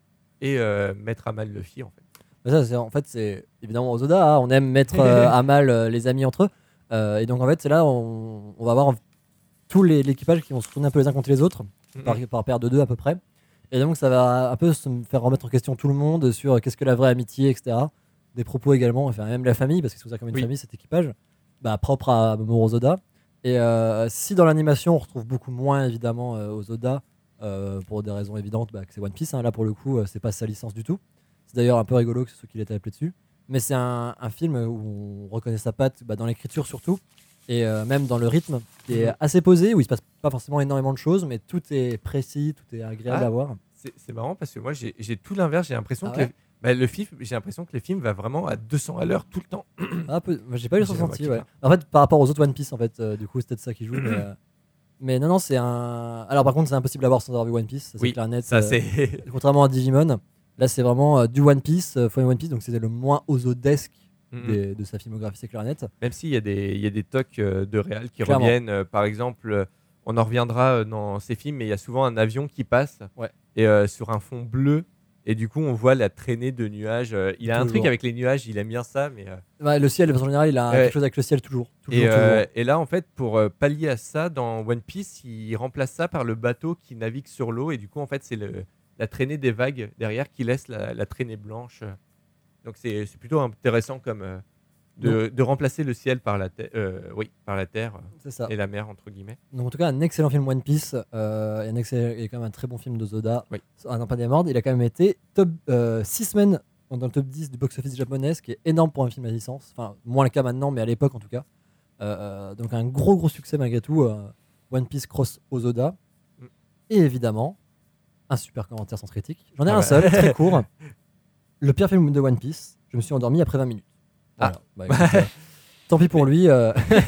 mettre à mal Luffy en fait. Ça, c'est évidemment aux Oda, hein, on aime mettre à mal les amis entre eux. Et donc en fait, c'est là on va avoir tous l'équipage qui vont se tourner un peu les uns contre les autres, par paire de 2 à peu près. Et donc ça va un peu se faire remettre en question tout le monde sur qu'est-ce que la vraie amitié, etc. Des propos également, enfin même la famille, parce que c'est ça comme une famille, cet équipage, propre à Mamoru Hosoda. Et si dans l'animation on retrouve beaucoup moins évidemment aux Oda, pour des raisons évidentes que c'est One Piece, hein, là pour le coup c'est pas sa licence du tout. C'est d'ailleurs un peu rigolo que ce soit qu'il ait appelé dessus. Mais c'est un film où on reconnaît sa patte dans l'écriture surtout, et même dans le rythme qui est assez posé, où il se passe pas forcément énormément de choses, mais tout est précis, tout est agréable à voir. C'est marrant parce que moi j'ai tout l'inverse, j'ai l'impression que j'ai l'impression que le film va vraiment à 200 à l'heure tout le temps. J'ai pas eu le ressenti, ouais. En fait, par rapport aux autres One Piece, en fait, du coup, c'est peut-être ça qui joue, mais non, c'est un. Alors, par contre, c'est impossible à voir sans avoir vu One Piece, ça, c'est clair net. Contrairement à Digimon, là, c'est vraiment du One Piece, One Piece, donc c'était le moins osodesque de sa filmographie, c'est clair net. Même s'il y a des tocs de réal qui reviennent, par exemple, on en reviendra dans ces films, mais il y a souvent un avion qui passe et sur un fond bleu. Et du coup, on voit la traînée de nuages. Il a un truc avec les nuages, il aime bien ça. Mais le ciel, de façon générale, il a quelque chose avec le ciel toujours. Et là, en fait, pour pallier à ça, dans One Piece, il remplace ça par le bateau qui navigue sur l'eau. Et du coup, en fait, c'est la traînée des vagues derrière qui laisse la traînée blanche. Donc, c'est plutôt intéressant comme de remplacer le ciel par la terre et la mer, entre guillemets. Donc, en tout cas, un excellent film One Piece. Et quand même un très bon film de Zoda. Non pas des mordes. Il a quand même été top 6 semaines dans le top 10 du box-office japonais, ce qui est énorme pour un film à licence. Enfin, moins le cas maintenant, mais à l'époque en tout cas. Donc, un gros succès malgré tout. One Piece cross Ozoda. Et évidemment, un super commentaire sans critique. J'en ai un seul, très court. Le pire film de One Piece, je me suis endormi après 20 minutes. Voilà. Écoute, tant pis pour lui.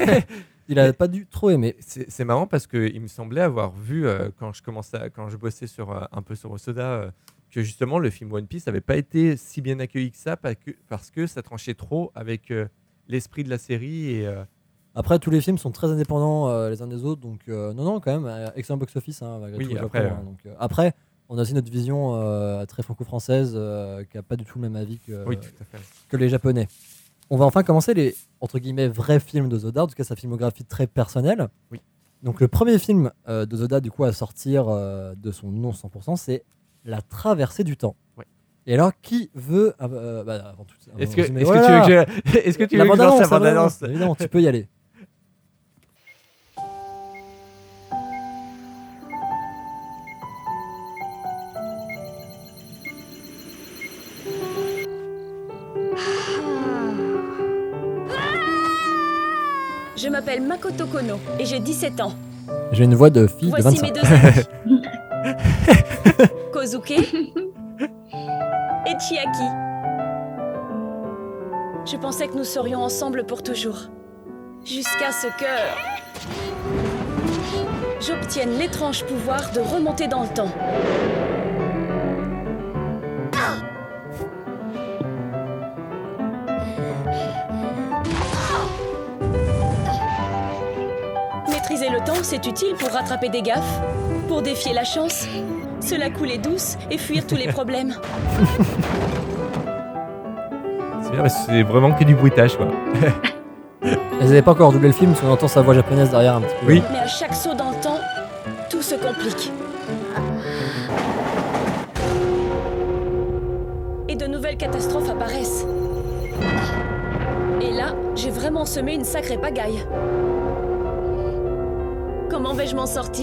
Il a pas dû trop aimer. C'est marrant parce qu'il me semblait avoir vu quand je bossais un peu sur Osoda que justement le film One Piece n'avait pas été si bien accueilli que ça parce que ça tranchait trop avec l'esprit de la série et après tous les films sont très indépendants les uns des autres, donc non quand même excellent box-office malgré tout. Après on a aussi notre vision très franco-française qui n'a pas du tout le même avis que les Japonais. On va enfin commencer les, entre guillemets, vrais films de Zoda, en tout cas sa filmographie très personnelle. Donc le premier film de Zoda du coup à sortir de son nom 100%, c'est La Traversée du Temps. Ouais. Et alors qui veut avant tout, Est-ce que tu veux la que je lance la bande-annonce, bande-annonce évidemment, tu peux y aller. Je m'appelle Makoto Kono et j'ai 17 ans. J'ai une voix de fille de Voici 25. mes deux amis. Kozuke et Chiaki. Je pensais que nous serions ensemble pour toujours. Jusqu'à ce que j'obtienne l'étrange pouvoir de remonter dans le temps. Maîtriser le temps, c'est utile pour rattraper des gaffes, pour défier la chance, se la couler douce et fuir tous les problèmes. C'est bien, parce que c'est vraiment que du bruitage, quoi. Elles n'avaient pas encore doublé le film parce qu'on entend sa voix japonaise derrière un petit peu. Oui. Mais à chaque saut dans le temps, tout se complique. Et de nouvelles catastrophes apparaissent. Et là, j'ai vraiment semé une sacrée pagaille. Comment vais-je m'en sortir ?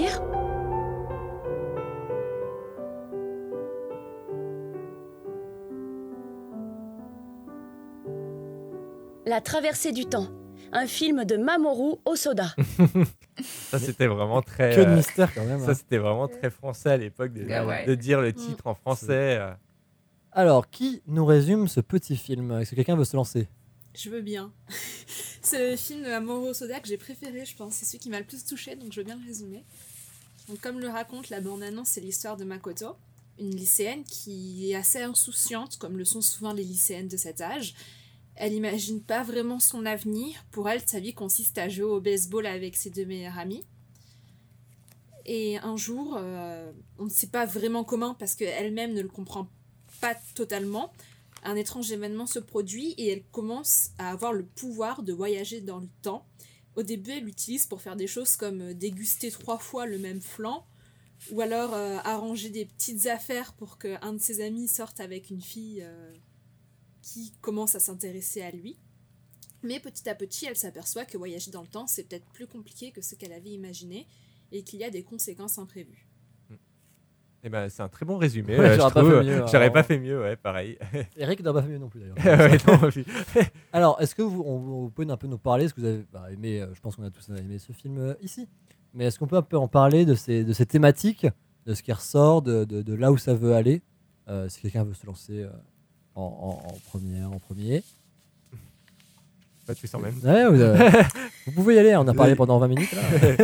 La traversée du temps, un film de Mamoru Hosoda. Ça, c'était vraiment très... Que de mystère quand même. Ça, c'était vraiment très français à l'époque de dire le titre en français. Alors, qui nous résume ce petit film ? Est-ce que quelqu'un veut se lancer ? Je veux bien. C'est le film de Mamoru Hosoda que j'ai préféré, je pense. C'est celui qui m'a le plus touché, donc je veux bien le résumer. Donc, comme le raconte la bande-annonce, c'est l'histoire de Makoto, une lycéenne qui est assez insouciante, comme le sont souvent les lycéennes de cet âge. Elle n'imagine pas vraiment son avenir. Pour elle, sa vie consiste à jouer au baseball avec ses deux meilleurs amis. Et un jour, on ne sait pas vraiment comment, parce qu'elle-même ne le comprend pas totalement, un étrange événement se produit et elle commence à avoir le pouvoir de voyager dans le temps. Au début, elle l'utilise pour faire des choses comme déguster 3 fois le même flan, ou alors arranger des petites affaires pour qu'un de ses amis sorte avec une fille qui commence à s'intéresser à lui. Mais petit à petit, elle s'aperçoit que voyager dans le temps, c'est peut-être plus compliqué que ce qu'elle avait imaginé et qu'il y a des conséquences imprévues. Eh ben, c'est un très bon résumé. Ouais, je j'aurais trouve. pas fait mieux, J'aurais alors. pas fait mieux, ouais, pareil. Eric n'aurait pas fait mieux non plus d'ailleurs. Ouais, non, puis- Alors, est-ce que vous pouvez un peu nous parler ? Est-ce que vous avez aimé je pense qu'on a tous aimé ce film ici. Mais est-ce qu'on peut un peu en parler de ces thématiques, de ce qui ressort, de là où ça veut aller ? Si quelqu'un veut se lancer en premier. Pas tous en même. Ouais, vous pouvez y aller, on a parlé pendant 20 minutes. Là.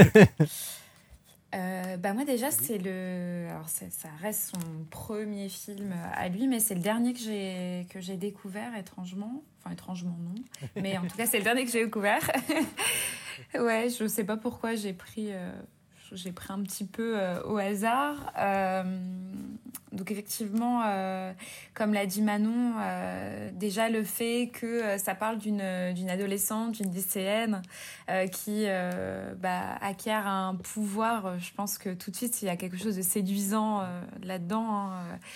Moi déjà c'est alors ça reste son premier film à lui, mais c'est le dernier que j'ai découvert étrangement non, mais en tout cas c'est le dernier que j'ai découvert. Ouais, je sais pas pourquoi j'ai pris un petit peu au hasard. Donc effectivement, comme l'a dit Manon, déjà le fait que ça parle d'une adolescente, d'une lycéenne qui acquiert un pouvoir, je pense que tout de suite il y a quelque chose de séduisant là-dedans.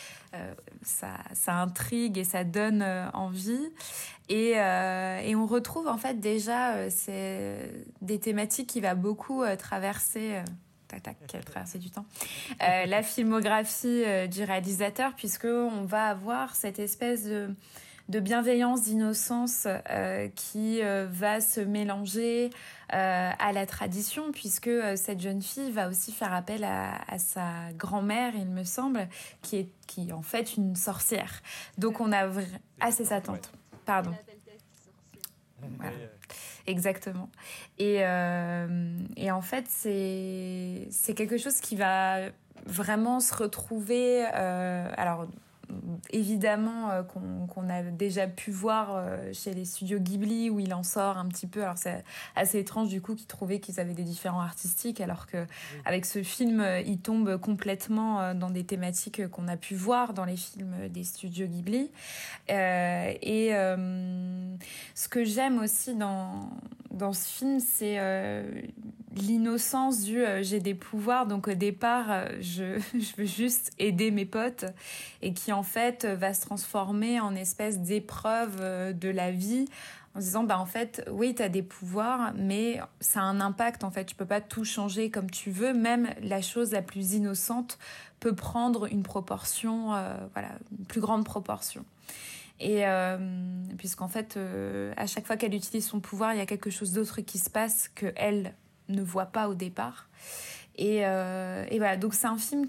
Ça intrigue et ça donne envie. Et on retrouve en fait déjà des thématiques qui va beaucoup traverser du temps. La filmographie du réalisateur, puisqu'on va avoir cette espèce de bienveillance, d'innocence qui va se mélanger à la tradition, puisque cette jeune fille va aussi faire appel à sa grand-mère, il me semble, qui est en fait une sorcière. Donc on a... c'est sa tante. Pardon. Voilà. Exactement. Et en fait, c'est quelque chose qui va vraiment se retrouver évidemment qu'on a déjà pu voir chez les studios Ghibli où il en sort un petit peu. Alors c'est assez étrange du coup qu'ils trouvaient qu'ils avaient des différents artistiques alors que avec ce film il tombe complètement dans des thématiques qu'on a pu voir dans les films des studios Ghibli. Ce que j'aime aussi dans ce film, c'est l'innocence du j'ai des pouvoirs, donc au départ je veux juste aider mes potes, et qui en fait va se transformer en espèce d'épreuve de la vie, en se disant en fait oui t'as des pouvoirs mais ça a un impact en fait, tu peux pas tout changer comme tu veux, même la chose la plus innocente peut prendre une proportion, une plus grande proportion. Et puisqu'en fait, à chaque fois qu'elle utilise son pouvoir, il y a quelque chose d'autre qui se passe qu'elle ne voit pas au départ. Et voilà, donc c'est un film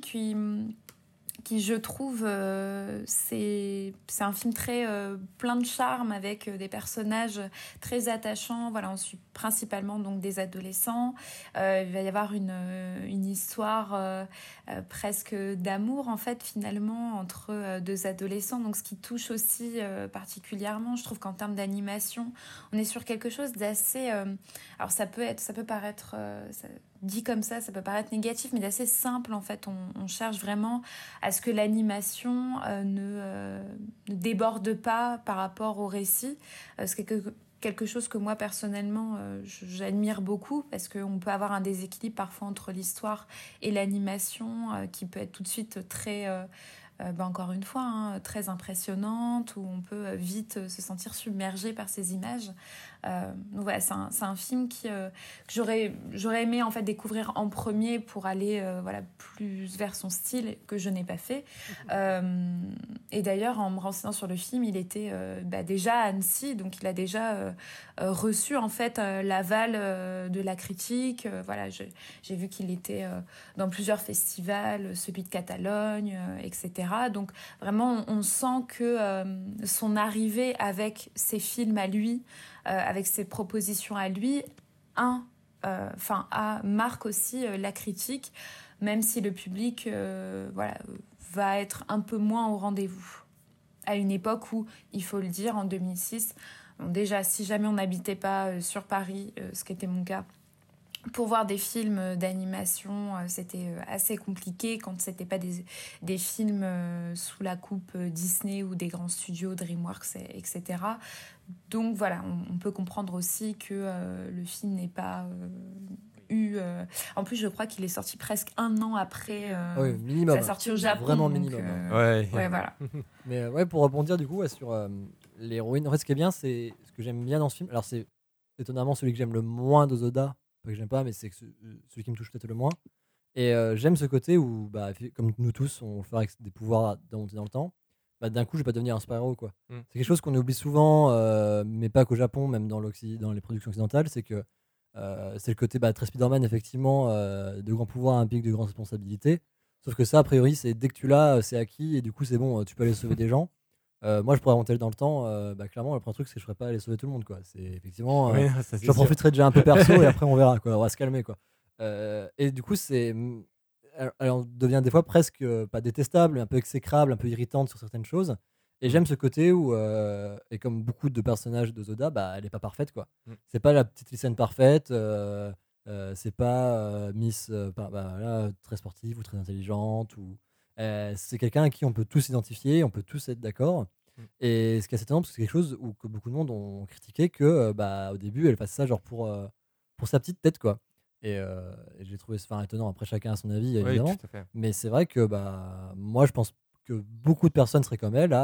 qui je trouve, c'est un film très plein de charme, avec des personnages très attachants. Voilà, on suit principalement donc des adolescents. Il va y avoir une histoire presque d'amour en fait finalement entre deux adolescents. Donc ce qui touche aussi particulièrement, je trouve qu'en termes d'animation, on est sur quelque chose d'assez. Alors ça peut paraître dit comme ça peut paraître négatif, mais d'assez simple en fait. On cherche vraiment à ce que l'animation ne déborde pas par rapport au récit. C'est quelque chose que moi personnellement j'admire beaucoup, parce qu'on peut avoir un déséquilibre parfois entre l'histoire et l'animation qui peut être tout de suite très encore une fois très impressionnante, où on peut vite se sentir submergé par ces images. Donc voilà, c'est un film que j'aurais aimé en fait découvrir en premier pour aller plus vers son style, que je n'ai pas fait. Et d'ailleurs, en me renseignant sur le film, il était déjà à Annecy, donc il a déjà reçu en fait l'aval de la critique. J'ai vu qu'il était dans plusieurs festivals, celui de Catalogne, etc. Donc vraiment, on sent que son arrivée avec ses films à lui, avec ses propositions à lui, marque aussi la critique, même si le public va être un peu moins au rendez-vous. À une époque où, il faut le dire, en 2006, déjà, si jamais on n'habitait pas sur Paris, ce qui était mon cas, pour voir des films d'animation, c'était assez compliqué quand c'était pas des films sous la coupe Disney ou des grands studios, DreamWorks, etc. Donc voilà, on peut comprendre aussi que le film n'ait pas eu... En plus, je crois qu'il est sorti presque 1 an après sa sortie au Japon. Vraiment donc, minimum. Voilà. Mais pour rebondir du coup sur l'héroïne, en fait, ce qui est bien, c'est ce que j'aime bien dans ce film. Alors c'est étonnamment celui que j'aime le moins d'Ozoda, pas que j'aime pas, mais c'est celui qui me touche peut-être le moins. Et j'aime ce côté où, comme nous tous, on fait avec des pouvoirs dans le temps. D'un coup, je vais pas devenir un super-héros, quoi. C'est quelque chose qu'on oublie souvent, mais pas qu'au Japon, même dans les productions occidentales, c'est que c'est le côté très Spider-Man, effectivement, de grands pouvoirs impliquent de grandes responsabilités. Sauf que ça, a priori, c'est dès que tu l'as, c'est acquis, et du coup, c'est bon, tu peux aller sauver des gens. Moi, je pourrais remonter dans le temps. Clairement, le premier truc, c'est que je ne ferais pas aller sauver tout le monde, quoi. C'est effectivement, j'en profiterai déjà un peu perso, et après, on verra, quoi. On va se calmer, quoi. Et du coup, elle devient des fois presque pas détestable, mais un peu exécrable, un peu irritante sur certaines choses. Et j'aime ce côté où, et comme beaucoup de personnages de Zoda, elle n'est pas parfaite, quoi. C'est pas la petite lycéenne parfaite, c'est pas Miss très sportive ou très intelligente. C'est quelqu'un à qui on peut tous identifier, on peut tous être d'accord. Et ce qui est assez étonnant, parce que c'est quelque chose que beaucoup de monde ont critiqué, que au début, elle fasse ça genre pour sa petite tête, quoi. Et j'ai trouvé ça étonnant. Après, chacun a son avis, évidemment. Oui, tout à fait. Mais c'est vrai que moi, je pense que beaucoup de personnes seraient comme elle.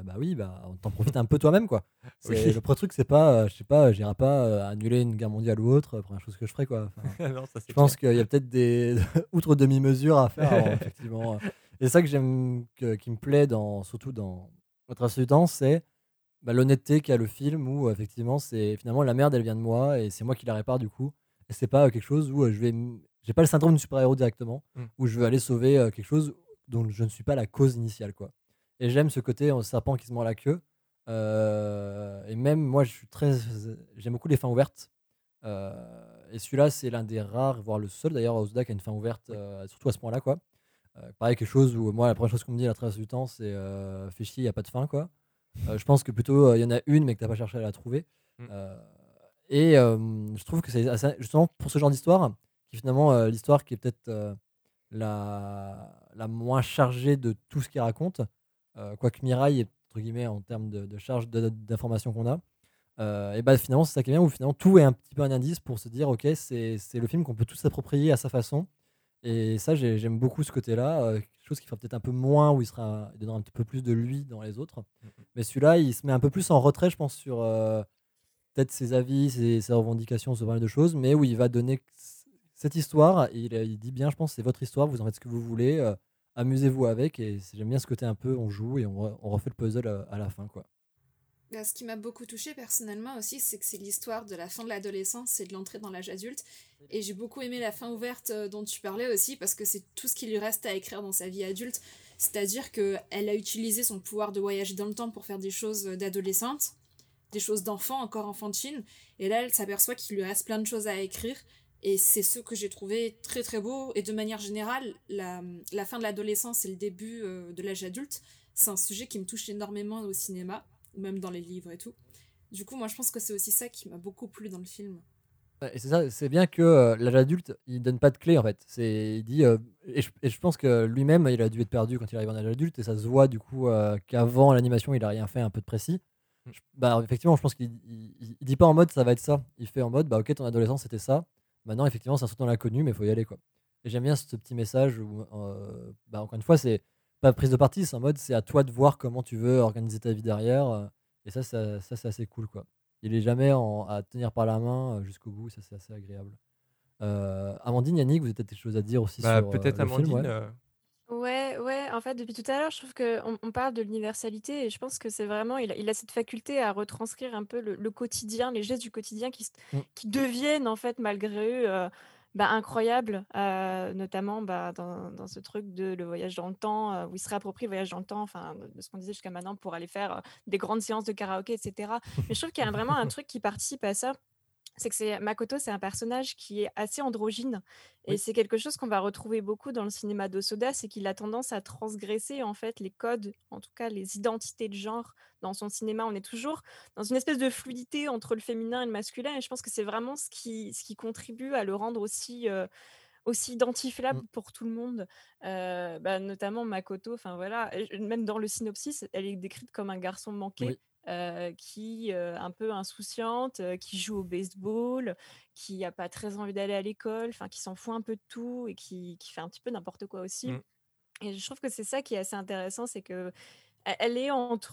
On t'en profite un peu toi-même, quoi. Le premier truc, c'est pas, je sais pas, j'irai pas annuler une guerre mondiale ou autre, première chose que je ferais, quoi. Non, ça, je pense qu'il y a peut-être des outre demi-mesures à faire, alors, effectivement. Et c'est ça que j'aime, qui me plaît surtout dans Votre Reste du Temps, c'est l'honnêteté qu'a le film, où effectivement, c'est finalement la merde, elle vient de moi, et c'est moi qui la répare, du coup. Et c'est pas quelque chose où j'ai pas le syndrome du super-héros directement, où je veux aller sauver quelque chose dont je ne suis pas la cause initiale, quoi. Et j'aime ce côté serpent qui se mord la queue. Et même moi, j'aime beaucoup les fins ouvertes. Et celui-là, c'est l'un des rares, voire le seul d'ailleurs, Ozoda qui a une fin ouverte, surtout à ce point-là, quoi. Pareil, quelque chose où moi, la première chose qu'on me dit à la traversée du temps, c'est fais chier, il n'y a pas de fin, quoi. Je pense que plutôt, il y en a une, mais que tu n'as pas cherché à la trouver. Euh, je trouve que c'est justement pour ce genre d'histoire, qui finalement, l'histoire qui est peut-être la moins chargée de tout ce qu'il raconte, quoique Mirai est, entre guillemets, en termes de charge d'informations qu'on a. Et bah finalement, c'est ça qui est bien, où finalement tout est un petit peu un indice pour se dire, ok, c'est le film qu'on peut tous s'approprier à sa façon. Et ça, j'aime beaucoup ce côté-là. Quelque chose qui fera peut-être un peu moins, où il donnera un petit peu plus de lui dans les autres. Mais celui-là, il se met un peu plus en retrait, je pense, sur peut-être ses avis, ses revendications, ce genre de choses, mais où il va donner cette histoire. Et il dit bien, je pense, c'est votre histoire, vous en faites ce que vous voulez, amusez-vous avec. Et j'aime bien ce côté un peu, on joue et on refait le puzzle à la fin, quoi. Bah, ce qui m'a beaucoup touchée personnellement aussi, c'est que c'est l'histoire de la fin de l'adolescence et de l'entrée dans l'âge adulte. Et j'ai beaucoup aimé la fin ouverte dont tu parlais aussi, parce que c'est tout ce qui lui reste à écrire dans sa vie adulte. C'est-à-dire qu'elle a utilisé son pouvoir de voyager dans le temps pour faire des choses d'adolescente, des choses d'enfant, encore enfantine. Et là, elle s'aperçoit qu'il lui reste plein de choses à écrire. Et c'est ce que j'ai trouvé très très beau. Et de manière générale, la fin de l'adolescence et le début de l'âge adulte, c'est un sujet qui me touche énormément au cinéma, ou même dans les livres et tout. Du coup, moi, je pense que c'est aussi ça qui m'a beaucoup plu dans le film. Ouais, et c'est ça, c'est bien que l'âge adulte, il donne pas de clé en fait. Il dit, et je pense que lui-même, il a dû être perdu quand il arrive en âge adulte, et ça se voit du coup qu'avant l'animation, il a rien fait un peu de précis. Bah, effectivement, je pense qu'il dit pas en mode ça va être ça. Il fait en mode, bah ok, ton adolescence c'était ça. Maintenant, effectivement, c'est un saut dans l'inconnu, mais il faut y aller, quoi. Et j'aime bien ce petit message où, bah, encore une fois, c'est pas prise de parti, c'est en mode c'est à toi de voir comment tu veux organiser ta vie derrière. Et ça, c'est assez cool, quoi. Il est jamais à tenir par la main jusqu'au bout, ça c'est assez agréable. Amandine, Yannick, vous avez peut-être des choses à dire aussi Bah, sur peut-être le film, Amandine. ouais. Ouais, en fait, depuis tout à l'heure, je trouve qu'on parle de l'universalité et je pense que c'est vraiment, il a cette faculté à retranscrire un peu le quotidien, les gestes du quotidien qui deviennent, en fait, malgré eux, incroyables, notamment dans ce truc de le voyage dans le temps, où il se réapproprie le voyage dans le temps, enfin, de ce qu'on disait jusqu'à maintenant, pour aller faire des grandes séances de karaoké, etc. Mais je trouve qu'il y a vraiment un truc qui participe à ça. C'est que Makoto, c'est un personnage qui est assez androgyne et Oui. c'est quelque chose qu'on va retrouver beaucoup dans le cinéma d'Osoda, c'est qu'il a tendance à transgresser en fait les codes, en tout cas les identités de genre dans son cinéma. On est toujours dans une espèce de fluidité entre le féminin et le masculin et je pense que c'est vraiment ce qui contribue à le rendre aussi identifiable pour tout le monde. Notamment Makoto, enfin voilà, même dans le synopsis, elle est décrite comme un garçon manqué. Oui. Qui un peu insouciante, qui joue au baseball, qui a pas très envie d'aller à l'école, enfin qui s'en fout un peu de tout et qui fait un petit peu n'importe quoi aussi. Et je trouve que c'est ça qui est assez intéressant, c'est que elle est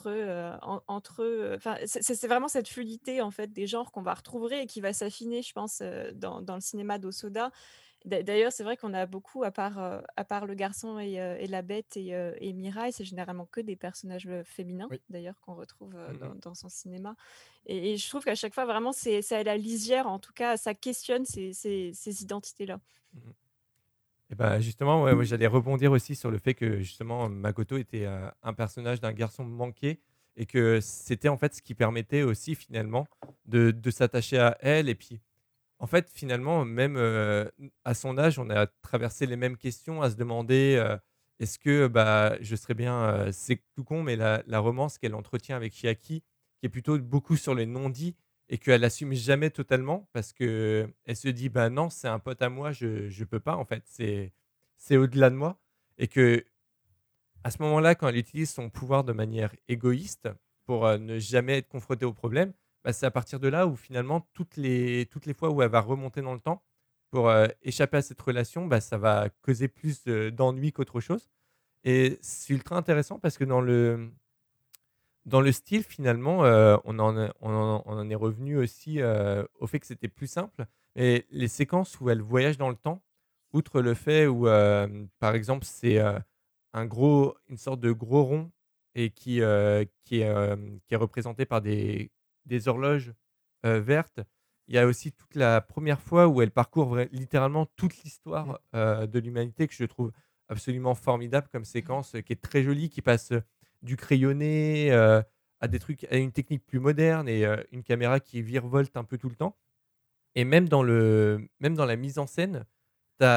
enfin c'est vraiment cette fluidité en fait des genres qu'on va retrouver et qui va s'affiner, je pense, dans le cinéma d'Osoda. D'ailleurs, c'est vrai qu'on a beaucoup, à part le garçon et la bête et Mirai, c'est généralement que des personnages féminins, Oui. d'ailleurs, qu'on retrouve dans son cinéma. Et je trouve qu'à chaque fois, vraiment, c'est à la lisière, en tout cas, ça questionne ces identités-là. Et bah, justement, ouais, j'allais rebondir aussi sur le fait que justement Makoto était un personnage d'un garçon manqué et que c'était en fait ce qui permettait aussi finalement de s'attacher à elle. Et puis, en fait, finalement, même à son âge, on a traversé les mêmes questions à se demander est-ce que je serais bien, c'est tout con, mais la romance qu'elle entretient avec Chiaki, qui est plutôt beaucoup sur les non-dits et qu'elle assume jamais totalement parce que elle se dit bah non, c'est un pote à moi, je peux pas en fait, c'est au-delà de moi et que à ce moment-là, quand elle utilise son pouvoir de manière égoïste pour ne jamais être confrontée au problème, c'est à partir de là où finalement toutes les fois où elle va remonter dans le temps pour échapper à cette relation, ça va causer plus d'ennuis qu'autre chose. Et c'est ultra intéressant parce que dans le style, finalement, on en est revenu aussi au fait que c'était plus simple. Et les séquences où elle voyage dans le temps, outre le fait où, par exemple, c'est une sorte de gros rond et qui est représenté par des horloges vertes. Il y a aussi toute la première fois où elle parcourt littéralement toute l'histoire de l'humanité que je trouve absolument formidable comme séquence, qui est très jolie, qui passe du crayonné à des trucs, à une technique plus moderne et une caméra qui virevolte un peu tout le temps. Et même dans la mise en scène, tu as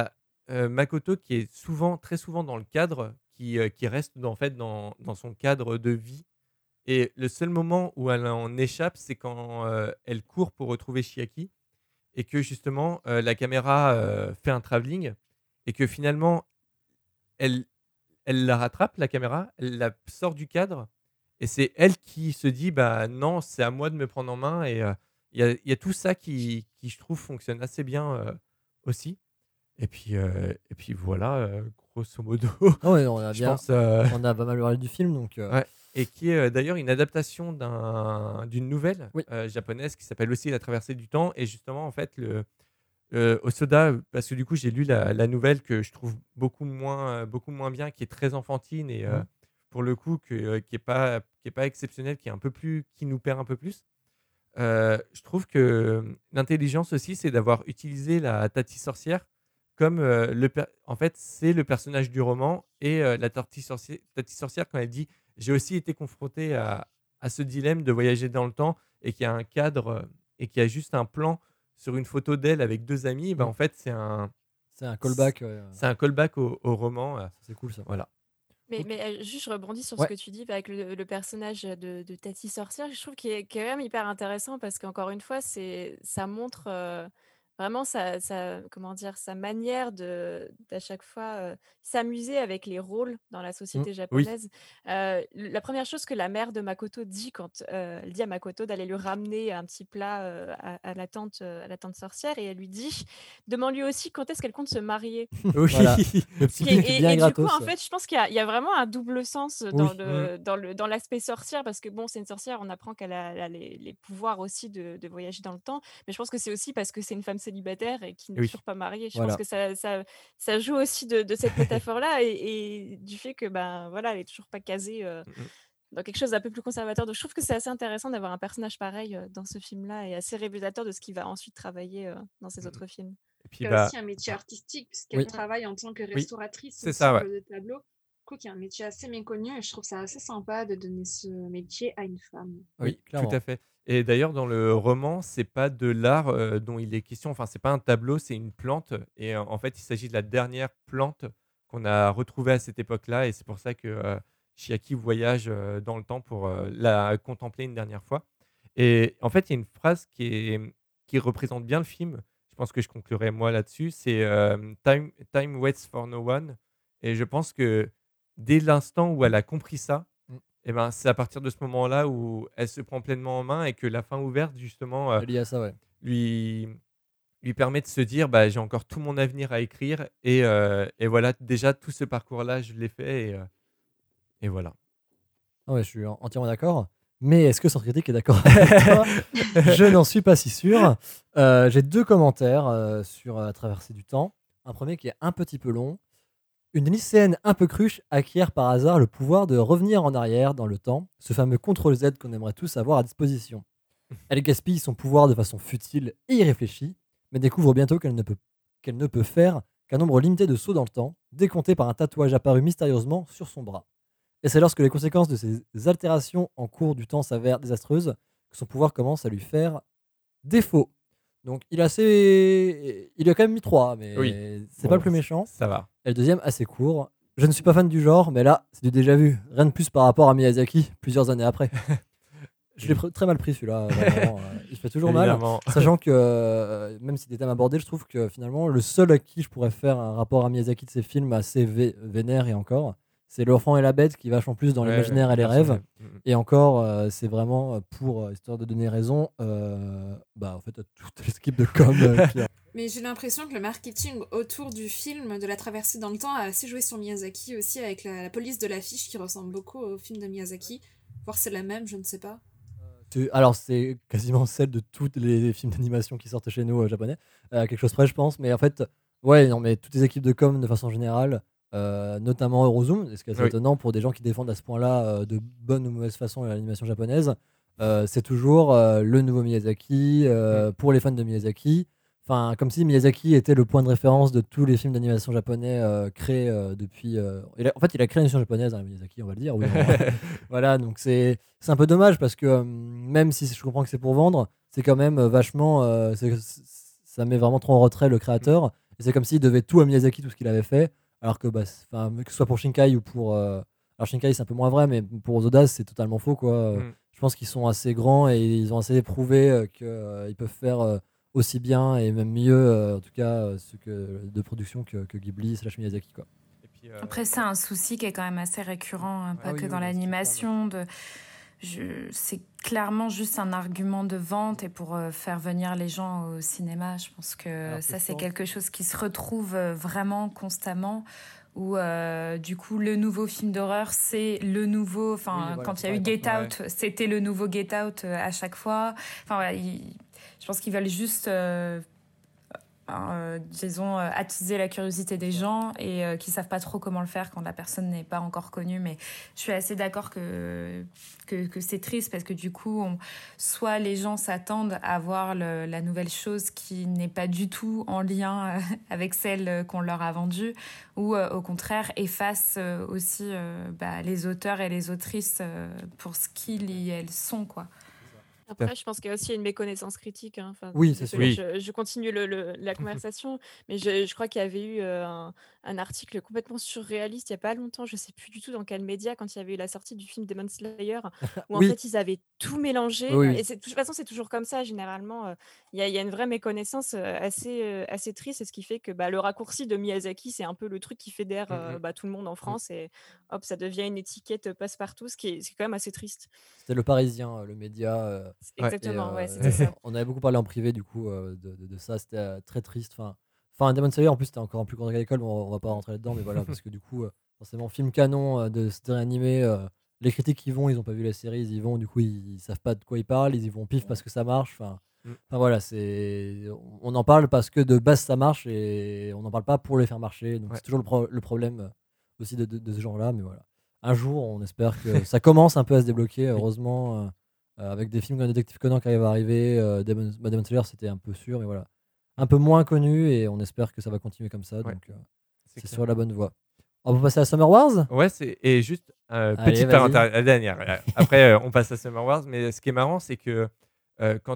Makoto qui est très souvent dans le cadre, qui reste en fait dans son cadre de vie. Et le seul moment où elle en échappe, c'est quand elle court pour retrouver Chiaki et que justement la caméra fait un travelling et que finalement elle, elle la rattrape, la caméra, elle la sort du cadre et c'est elle qui se dit bah non, c'est à moi de me prendre en main. Et il y a tout ça qui, je trouve, fonctionne assez bien aussi. Et puis voilà, grosso modo. Ah ouais, on a je bien, pense, on a pas mal parlé du film, donc. Ouais. Et qui est d'ailleurs une adaptation d'une nouvelle Oui. japonaise qui s'appelle aussi La Traversée du Temps. Et justement, en fait, Osoda, parce que du coup, j'ai lu la nouvelle que je trouve beaucoup moins bien, qui est très enfantine et pour le coup, qui est pas exceptionnelle, qui nous perd un peu plus. Je trouve que l'intelligence aussi, c'est d'avoir utilisé la Tati sorcière comme en fait, c'est le personnage du roman et la Tati sorcière, quand elle dit j'ai aussi été confrontée à ce dilemme de voyager dans le temps et qu'il y a un cadre et qu'il y a juste un plan sur une photo d'elle avec 2 amis, en fait, c'est un callback. C'est un callback au roman. C'est cool ça. Voilà. Mais juste, je rebondis sur Ouais. ce que tu dis avec le personnage de Tati Sorcière. Je trouve qu'il est quand même hyper intéressant parce qu'encore une fois, ça montre vraiment comment dire, sa manière d'à chaque fois s'amuser avec les rôles dans la société Oui. japonaise. La première chose que la mère de Makoto dit quand elle dit à Makoto d'aller lui ramener un petit plat à la tante sorcière et elle lui dit demande-lui aussi quand est-ce qu'elle compte se marier. Oui. Voilà. Le petit pic bien Et du coup, gratos. en fait, je pense qu'il y a vraiment un double sens Oui. dans l'aspect sorcière, parce que bon, c'est une sorcière, on apprend qu'elle a les pouvoirs aussi de voyager dans le temps, mais je pense que c'est aussi parce que c'est une femme célibataire et qui n'est Oui. toujours pas mariée. Je Voilà. pense que ça joue aussi de cette métaphore-là et du fait que ben voilà, elle est toujours pas casée dans quelque chose d'un peu plus conservateur. Donc je trouve que c'est assez intéressant d'avoir un personnage pareil dans ce film-là et assez révélateur de ce qu'il va ensuite travailler dans ses autres films. Et puis Il y a aussi un métier artistique, puisqu'elle Oui. travaille en tant que Oui. restauratrice C'est au ça, cycle ouais. de tableau. Du coup, qui est un métier assez méconnu et je trouve ça assez sympa de donner ce métier à une femme. Oui, clairement. tout à fait. Et d'ailleurs, dans le roman, c'est pas de l'art dont il est question. Enfin, c'est pas un tableau, c'est une plante. Et en fait, il s'agit de la dernière plante qu'on a retrouvée à cette époque-là. Et c'est pour ça que Chiaki voyage dans le temps pour la contempler une dernière fois. Et en fait, il y a une phrase qui représente bien le film. Je pense que je conclurai moi là-dessus. C'est time waits for no one. Et je pense que dès l'instant où elle a compris ça, et ben, c'est à partir de ce moment-là où elle se prend pleinement en main et que la fin ouverte, justement, C'est lié à ça, ouais. lui permet de se dire bah, j'ai encore tout mon avenir à écrire. Et voilà, déjà, tout ce parcours-là, je l'ai fait. Et voilà. Ah ouais, je suis entièrement d'accord. Mais est-ce que Sens Critique est d'accord avec toi? Je n'en suis pas si sûr. J'ai 2 commentaires sur la traversée du temps. Un premier qui est un petit peu long. Une lycéenne un peu cruche acquiert par hasard le pouvoir de revenir en arrière dans le temps, ce fameux CTRL-Z qu'on aimerait tous avoir à disposition. Elle gaspille son pouvoir de façon futile et irréfléchie, mais découvre bientôt qu'elle ne peut faire qu'un nombre limité de sauts dans le temps, décompté par un tatouage apparu mystérieusement sur son bras. Et c'est lorsque les conséquences de ces altérations en cours du temps s'avèrent désastreuses que son pouvoir commence à lui faire défaut. Donc il a quand même mis 3, mais Oui. c'est Bon, pas le plus méchant. Ça va. Et le deuxième, assez court. Je ne suis pas fan du genre, mais là, c'est du déjà vu. Rien de plus par rapport à Miyazaki, plusieurs années après. Je l'ai très mal pris celui-là. Vraiment, il se fait toujours mal. Évidemment. Sachant que, même si des thèmes abordés, je trouve que finalement, le seul à qui je pourrais faire un rapport à Miyazaki de ses films assez vénère et encore, c'est L'Enfant et la Bête qui est vachement plus dans l'imaginaire et les rêves. Et encore, c'est vraiment pour, histoire de donner raison, en fait, à toute l'équipe de com. Mais j'ai l'impression que le marketing autour du film de la traversée dans le temps a assez joué sur Miyazaki aussi, avec la police de l'affiche qui ressemble beaucoup au film de Miyazaki. Voire c'est la même, je ne sais pas. Alors, c'est quasiment celle de tous les films d'animation qui sortent chez nous japonais. Quelque chose près, je pense. Mais en fait, ouais, non, mais toutes les équipes de com de façon générale, notamment Eurozoom, ce qui est assez étonnant pour des gens qui défendent à ce point-là de bonne ou mauvaise façon l'animation japonaise, c'est toujours le nouveau Miyazaki pour les fans de Miyazaki. Enfin, comme si Miyazaki était le point de référence de tous les films d'animation japonais créés depuis. En fait, il a créé l'animation japonaise, Miyazaki, on va le dire. Oui, voilà, donc c'est un peu dommage parce que même si je comprends que c'est pour vendre, c'est quand même vachement. Ça met vraiment trop en retrait le créateur. Et c'est comme s'il devait tout à Miyazaki, tout ce qu'il avait fait, alors que, que ce soit pour Shinkai ou pour... alors Shinkai, c'est un peu moins vrai, mais pour Ozoda, c'est totalement faux, quoi. Je pense qu'ils sont assez grands et ils ont assez prouvé qu'ils peuvent faire aussi bien et même mieux, en tout cas, de production que Ghibli / Miyazaki, quoi. Après, c'est un souci qui est quand même assez récurrent, hein, pas que dans l'animation. C'est clairement juste un argument de vente et pour faire venir les gens au cinéma. Je pense que c'est quelque chose qui se retrouve vraiment constamment. Où du coup le nouveau film d'horreur c'est le nouveau, quand il y a eu Get Out, c'était le nouveau Get Out à chaque fois. Je pense qu'ils veulent juste attiser la curiosité des gens et qui savent pas trop comment le faire quand la personne n'est pas encore connue. Mais je suis assez d'accord que c'est triste parce que du coup soit les gens s'attendent à voir la nouvelle chose qui n'est pas du tout en lien avec celle qu'on leur a vendue, ou au contraire effacent aussi les auteurs et les autrices pour ce qu'ils et elles sont, quoi. Après, je pense qu'il y a aussi une méconnaissance critique. Hein. Oui, c'est sûr. Je continue la conversation, mais je crois qu'il y avait eu un article complètement surréaliste il n'y a pas longtemps, je ne sais plus du tout dans quel média, quand il y avait eu la sortie du film Demon Slayer, où en fait ils avaient tout mélangé. Et de toute façon, c'est toujours comme ça, généralement. Il y a une vraie méconnaissance assez triste, et ce qui fait que le raccourci de Miyazaki, c'est un peu le truc qui fédère tout le monde en France, et hop, ça devient une étiquette passe-partout, c'est quand même assez triste. C'était Le Parisien, le média. Exactement, c'était ça. On avait beaucoup parlé en privé du coup de ça, c'était très triste. Enfin, Demon Slayer en plus c'était encore un plus grand qu'à l'école, on va pas rentrer là-dedans, mais voilà, parce que du coup, forcément, film canon de série animée, les critiques ils ont pas vu la série, ils y vont, du coup ils savent pas de quoi ils parlent, ils y vont pif parce que ça marche. Enfin voilà, on en parle parce que de base ça marche et on n'en parle pas pour les faire marcher, donc c'est toujours le problème aussi de ce genre-là, mais voilà. Un jour, on espère que ça commence un peu à se débloquer, heureusement. Avec des films comme Détective Conan qui arrivent à arriver, Demon Slayer c'était un peu sûr, mais voilà, un peu moins connu, et on espère que ça va continuer comme ça, donc c'est sur la bonne voie. On peut passer à Summer Wars. Et juste petite parenthèse, la dernière. Après on passe à Summer Wars, mais ce qui est marrant c'est que quand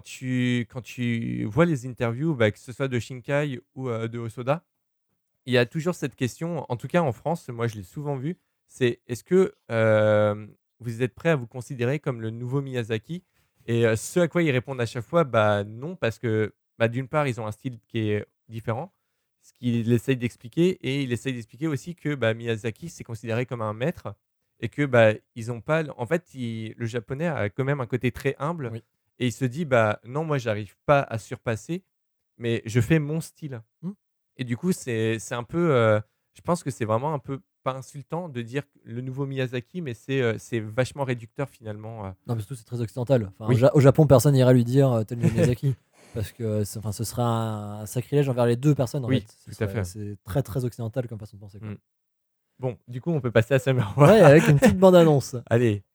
tu vois les interviews, que ce soit de Shinkai ou de Hosoda, il y a toujours cette question, en tout cas en France, moi je l'ai souvent vu, c'est est-ce que vous êtes prêt à vous considérer comme le nouveau Miyazaki? Et ce à quoi ils répondent à chaque fois, non, parce que d'une part, ils ont un style qui est différent, ce qu'il essaye d'expliquer, et il essaye d'expliquer aussi que Miyazaki, c'est considéré comme un maître, et que ils ont pas... En fait, le japonais a quand même un côté très humble, et il se dit, non, moi, j'arrive pas à surpasser, mais je fais mon style. Et du coup, c'est un peu... je pense que c'est vraiment un peu pas insultant de dire le nouveau Miyazaki, mais c'est vachement réducteur finalement. Non, mais surtout c'est très occidental. Au Japon, personne n'ira lui dire tel Miyazaki, parce que ce serait un sacrilège envers les deux personnes. En fait. Tout à fait. C'est très très occidental comme façon de penser. Quoi. Bon, du coup, on peut passer à Summer Wars. Ouais, avec une petite bande-annonce. Allez.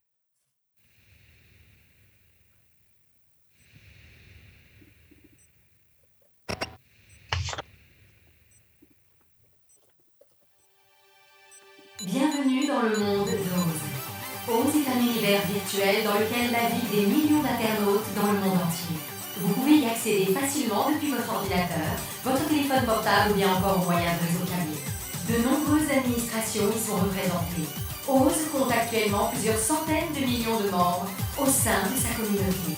Bienvenue dans le monde d'Oz. Oz est un univers virtuel dans lequel naviguent des millions d'internautes dans le monde entier. Vous pouvez y accéder facilement depuis votre ordinateur, votre téléphone portable ou bien encore au moyen de réseaux câblés. De nombreuses administrations y sont représentées. Oz compte actuellement plusieurs centaines de millions de membres au sein de sa communauté.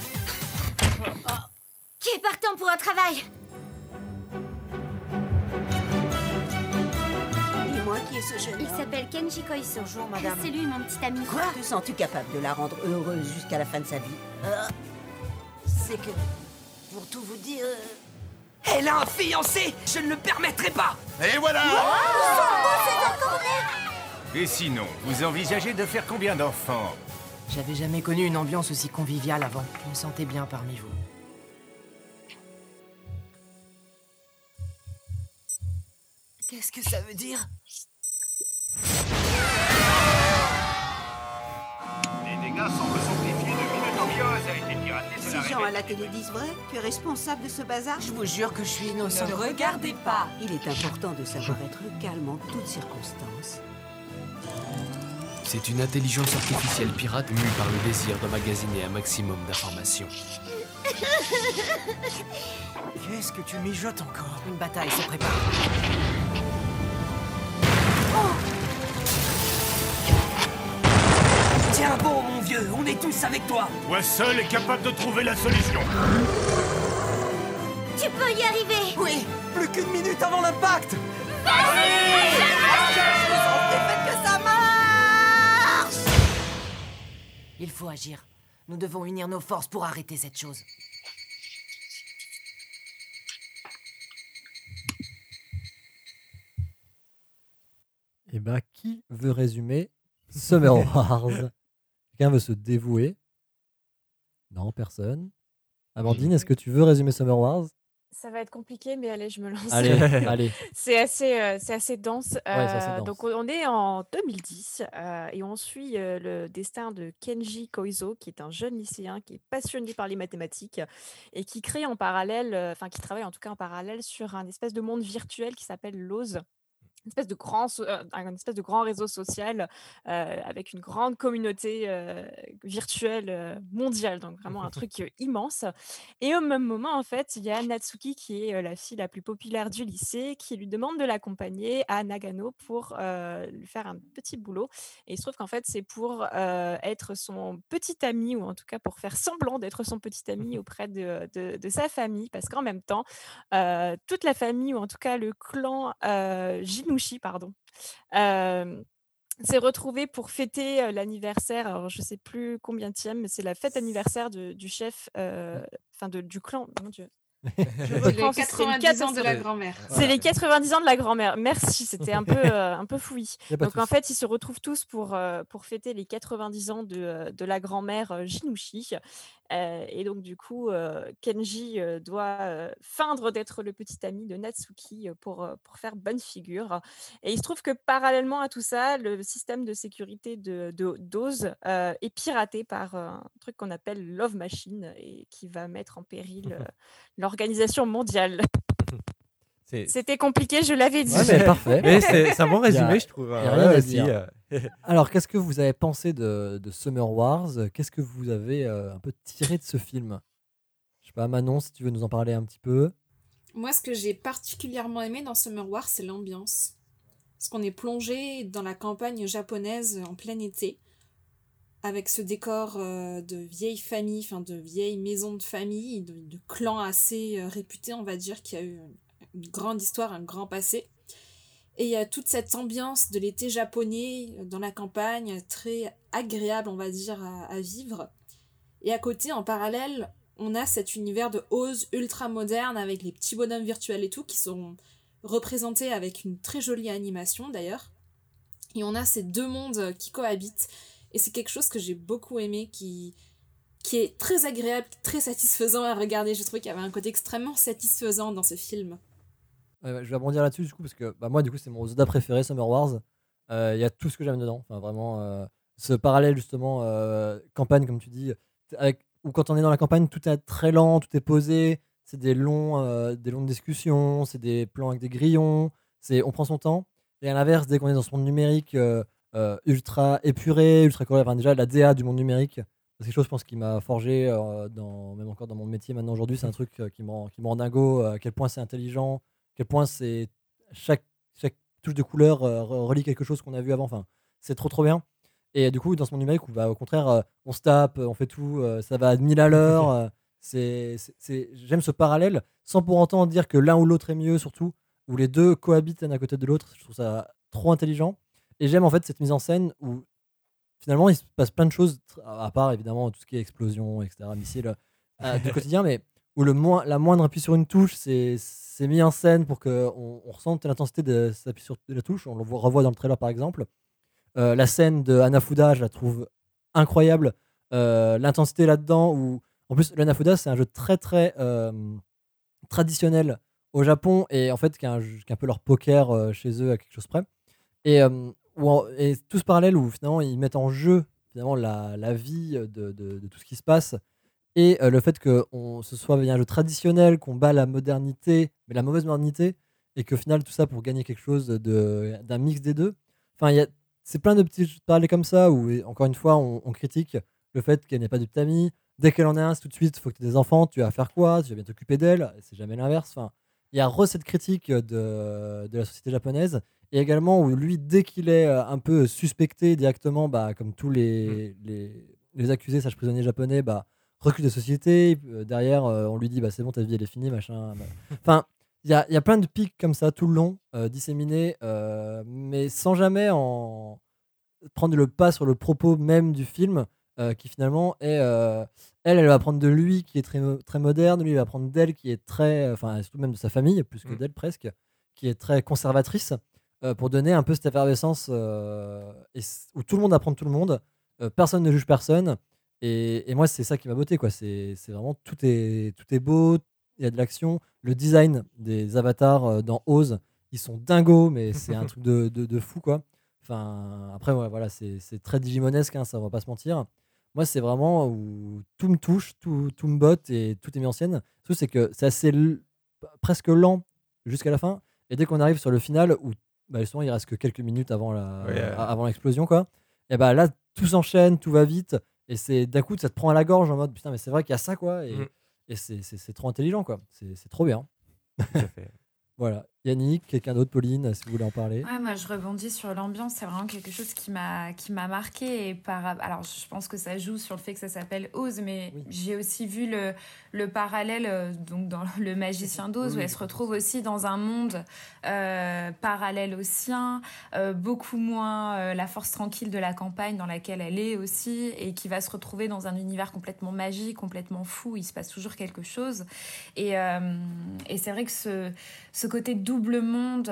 Qui est partant pour un travail? Qui est ce jeune Il s'appelle Kenji Koiso. Bonjour, madame. C'est lui, mon petit ami. Quoi? Te sens-tu capable de la rendre heureuse jusqu'à la fin de sa vie? C'est que, pour tout vous dire... Elle a un fiancé! Je ne le permettrai pas! Et voilà! Et sinon, vous envisagez de faire combien d'enfants? J'avais jamais connu une ambiance aussi conviviale avant. Je me sentais bien parmi vous. Qu'est-ce que ça veut dire? Les dégâts semblent s'amplifier depuis que l'ambiance a été piratée. Si les gens à la télé disent vrai, tu es responsable de ce bazar? Je vous jure que je suis innocent. Ne regardez pas. Il est important de savoir être calme en toutes circonstances. C'est une intelligence artificielle pirate mue par le désir d'emmagasiner un maximum d'informations. Qu'est-ce que tu mijotes encore? Une bataille se prépare. Tiens bon, mon vieux, on est tous avec toi. Toi seul est capable de trouver la solution. Tu peux y arriver. Oui, plus qu'une minute avant l'impact. Faites que ça marche! Il faut agir. Nous devons unir nos forces pour arrêter cette chose. Et bah, qui veut résumer Summer Wars? Quelqu'un veut se dévouer? Non, personne. Amandine, est-ce que tu veux résumer Summer Wars? Ça va être compliqué, mais allez, je me lance. Allez, allez. C'est assez dense. c'est assez dense. Donc, on est en 2010 et on suit le destin de Kenji Koizo, qui est un jeune lycéen qui est passionné par les mathématiques et qui crée en parallèle, qui travaille en tout cas en parallèle sur un espèce de monde virtuel qui s'appelle Lose. Un espèce de grand réseau social avec une grande communauté virtuelle mondiale, donc vraiment un truc immense. Et au même moment, en fait, il y a Natsuki qui est la fille la plus populaire du lycée qui lui demande de l'accompagner à Nagano pour lui faire un petit boulot. Et il se trouve qu'en fait, c'est pour être son petit ami, ou en tout cas pour faire semblant d'être son petit ami auprès de sa famille, parce qu'en même temps, toute la famille, ou en tout cas le clan Jinouchi, s'est retrouvé pour fêter l'anniversaire. Alors, je sais plus combienième, mais c'est la fête anniversaire du chef, du clan. Mon Dieu. C'est les 90 ans de la grand-mère. C'est les 90 ans de la grand-mère. Merci, c'était un peu fouillis. Donc en fait, ils se retrouvent tous pour fêter les 90 ans de la grand-mère Jinouchi. Et donc du coup, Kenji doit feindre d'être le petit ami de Natsuki pour faire bonne figure. Et il se trouve que parallèlement à tout ça, le système de sécurité de Dose est piraté par un truc qu'on appelle Love Machine et qui va mettre en péril l'organisation mondiale. C'était compliqué, je l'avais dit. Ouais, mais parfait. Mais c'est un bon résumé, je trouve. Y a rien à dire. Alors, qu'est-ce que vous avez pensé de Summer Wars? Qu'est-ce que vous avez un peu tiré de ce film? Je sais pas, Manon, si tu veux nous en parler un petit peu. Moi, ce que j'ai particulièrement aimé dans Summer Wars, c'est l'ambiance. Parce qu'on est plongé dans la campagne japonaise en plein été, avec ce décor de vieilles familles, de vieilles maisons de famille, de clans assez réputés, on va dire, qui a eu une grande histoire, un grand passé. Et il y a toute cette ambiance de l'été japonais dans la campagne, très agréable, on va dire, à vivre. Et à côté, en parallèle, on a cet univers de Oz ultra moderne avec les petits bonhommes virtuels et tout, qui sont représentés avec une très jolie animation d'ailleurs. Et on a ces deux mondes qui cohabitent. Et c'est quelque chose que j'ai beaucoup aimé, qui est très agréable, très satisfaisant à regarder. Je trouvais qu'il y avait un côté extrêmement satisfaisant dans ce film. Je vais rebondir là-dessus du coup parce que moi du coup c'est mon Zoda préféré, Summer Wars. Il y a tout ce que j'aime dedans. Enfin vraiment ce parallèle justement campagne comme tu dis, où quand on est dans la campagne tout est très lent, tout est posé. C'est des longues discussions, c'est des plans avec des grillons. On prend son temps. Et à l'inverse, dès qu'on est dans ce monde numérique ultra épuré, ultra coloré, enfin déjà la DA du monde numérique, c'est quelque chose je pense qui m'a forgé même encore dans mon métier maintenant aujourd'hui. C'est un truc qui me rend dingo, à quel point c'est intelligent. À quel point chaque touche de couleur relie quelque chose qu'on a vu avant. Enfin, c'est trop bien. Et du coup, dans ce monde numérique, au contraire, on se tape, on fait tout, ça va à 1000 à l'heure. J'aime ce parallèle, sans pour autant dire que l'un ou l'autre est mieux, surtout, où les deux cohabitent l'un à côté de l'autre. Je trouve ça trop intelligent. Et j'aime en fait cette mise en scène où finalement il se passe plein de choses, à part évidemment tout ce qui est explosion, etc., missiles du quotidien, mais où la moindre appui sur une touche, c'est mis en scène pour qu'on ressente l'intensité de s'appuyer sur la touche. On le revoit dans le trailer par exemple. La scène de Hanafuda, je la trouve incroyable. L'intensité là-dedans, où en plus l'Hanafuda c'est un jeu très très traditionnel au Japon et en fait qui est un peu leur poker chez eux à quelque chose près. Et tout ce parallèle où finalement ils mettent en jeu finalement la vie de tout ce qui se passe. Et le fait que ce soit un jeu traditionnel, qu'on bat la modernité, mais la mauvaise modernité, et qu'au final, tout ça pour gagner quelque chose d'un mix des deux. Enfin, c'est plein de petits parallèles comme ça où, encore une fois, on critique le fait qu'il n'y ait pas de petit ami, dès qu'elle en a un, c'est tout de suite, il faut que tu aies des enfants, tu vas faire quoi? Tu vas bien t'occuper d'elle. C'est jamais l'inverse. Enfin, il y a cette critique de la société japonaise. Et également où lui, dès qu'il est un peu suspecté directement, comme tous les accusés, sages prisonniers japonais, recul de société. Derrière, on lui dit c'est bon, ta vie elle est finie, machin. Enfin, il y a plein de pics comme ça tout le long, disséminés, mais sans jamais prendre le pas sur le propos même du film, qui finalement est. Elle va prendre de lui qui est très, très moderne, lui il va prendre d'elle qui est très. Enfin, surtout même de sa famille, plus que d'elle presque, qui est très conservatrice, pour donner un peu cette effervescence où tout le monde apprend de tout le monde, personne ne juge personne. Et moi, c'est ça qui m'a botté, quoi. C'est vraiment tout est beau, il y a de l'action. Le design des avatars dans Oz, ils sont dingos, mais c'est un truc de fou, quoi. Enfin, après, ouais, voilà, c'est très digimonesque, hein, ça, on va pas se mentir. Moi, c'est vraiment où tout me touche, tout me botte et tout est mis en scène. Surtout, c'est que c'est assez presque lent jusqu'à la fin. Et dès qu'on arrive sur le final, où justement, il reste que quelques minutes avant avant l'explosion, quoi. Et là, tout s'enchaîne, tout va vite. Et c'est d'un coup, ça te prend à la gorge en mode putain, mais c'est vrai qu'il y a ça, quoi. Et c'est trop intelligent, quoi. C'est trop bien. Tout à fait. Voilà. Yannick, quelqu'un d'autre, Pauline, si vous voulez en parler. Ouais, moi je rebondis sur l'ambiance, c'est vraiment quelque chose qui m'a marqué. Alors je pense que ça joue sur le fait que ça s'appelle Oz, mais j'ai aussi vu le parallèle donc dans Le Magicien d'Oz, où elle se retrouve aussi dans un monde parallèle au sien, beaucoup moins la force tranquille de la campagne dans laquelle elle est aussi, et qui va se retrouver dans un univers complètement magique, complètement fou, il se passe toujours quelque chose. Et c'est vrai que ce côté double monde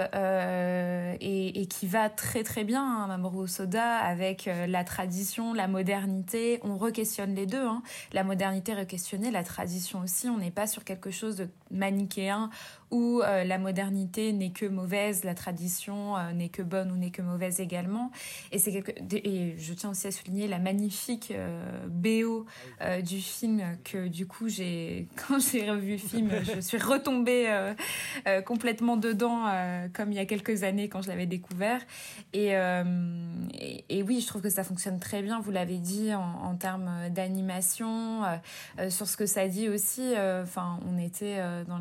et qui va très très bien, hein, Mamoru Hosoda, avec la tradition, la modernité. On re-questionne les deux, hein. La modernité re-questionnée, la tradition aussi. On n'est pas sur quelque chose de manichéen où la modernité n'est que mauvaise, la tradition n'est que bonne ou n'est que mauvaise également. Et et je tiens aussi à souligner la magnifique BO du film, que du coup quand j'ai revu le film, je suis retombée complètement dedans, comme il y a quelques années quand je l'avais découvert. Et oui, je trouve que ça fonctionne très bien, vous l'avez dit, en termes d'animation, sur ce que ça dit aussi. On était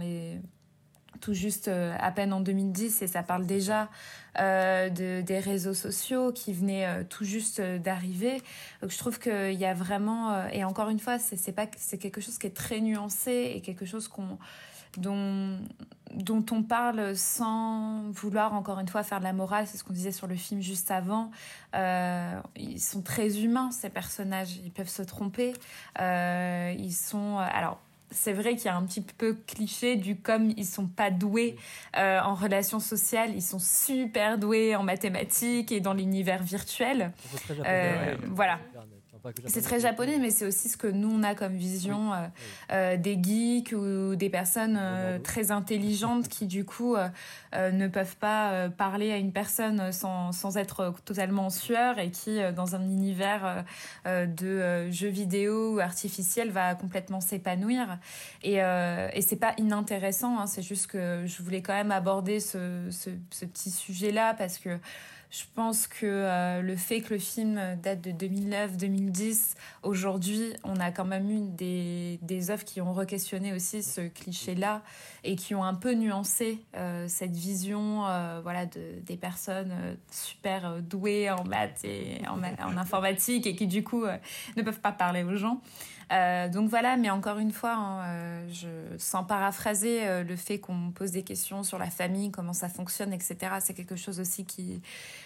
tout juste à peine en 2010 et ça parle déjà des réseaux sociaux qui venaient tout juste d'arriver. Donc je trouve qu'il y a vraiment, et encore une fois, c'est quelque chose qui est très nuancé et quelque chose dont on parle sans vouloir encore une fois faire de la morale. C'est ce qu'on disait sur le film juste avant. Ils sont très humains, ces personnages, ils peuvent se tromper, ils sont alors c'est vrai qu'il y a un petit peu cliché du comme ils sont pas doués en relations sociales, ils sont super doués en mathématiques et dans l'univers virtuel. Voilà. C'est très japonais, mais c'est aussi ce que nous on a comme vision des geeks ou des personnes très intelligentes qui du coup ne peuvent pas parler à une personne sans être totalement en sueur, et qui dans un univers de jeux vidéo artificiel va complètement s'épanouir. Et c'est pas inintéressant, hein, c'est juste que je voulais quand même aborder ce petit sujet là, parce que je pense que le fait que le film date de 2009-2010, aujourd'hui, on a quand même eu des œuvres qui ont re-questionné aussi ce cliché-là et qui ont un peu nuancé cette vision des personnes super douées en maths et en informatique, et qui du coup ne peuvent pas parler aux gens. Donc voilà, mais encore une fois, hein, sans paraphraser, le fait qu'on me pose des questions sur la famille, comment ça fonctionne, etc., c'est quelque chose aussi qui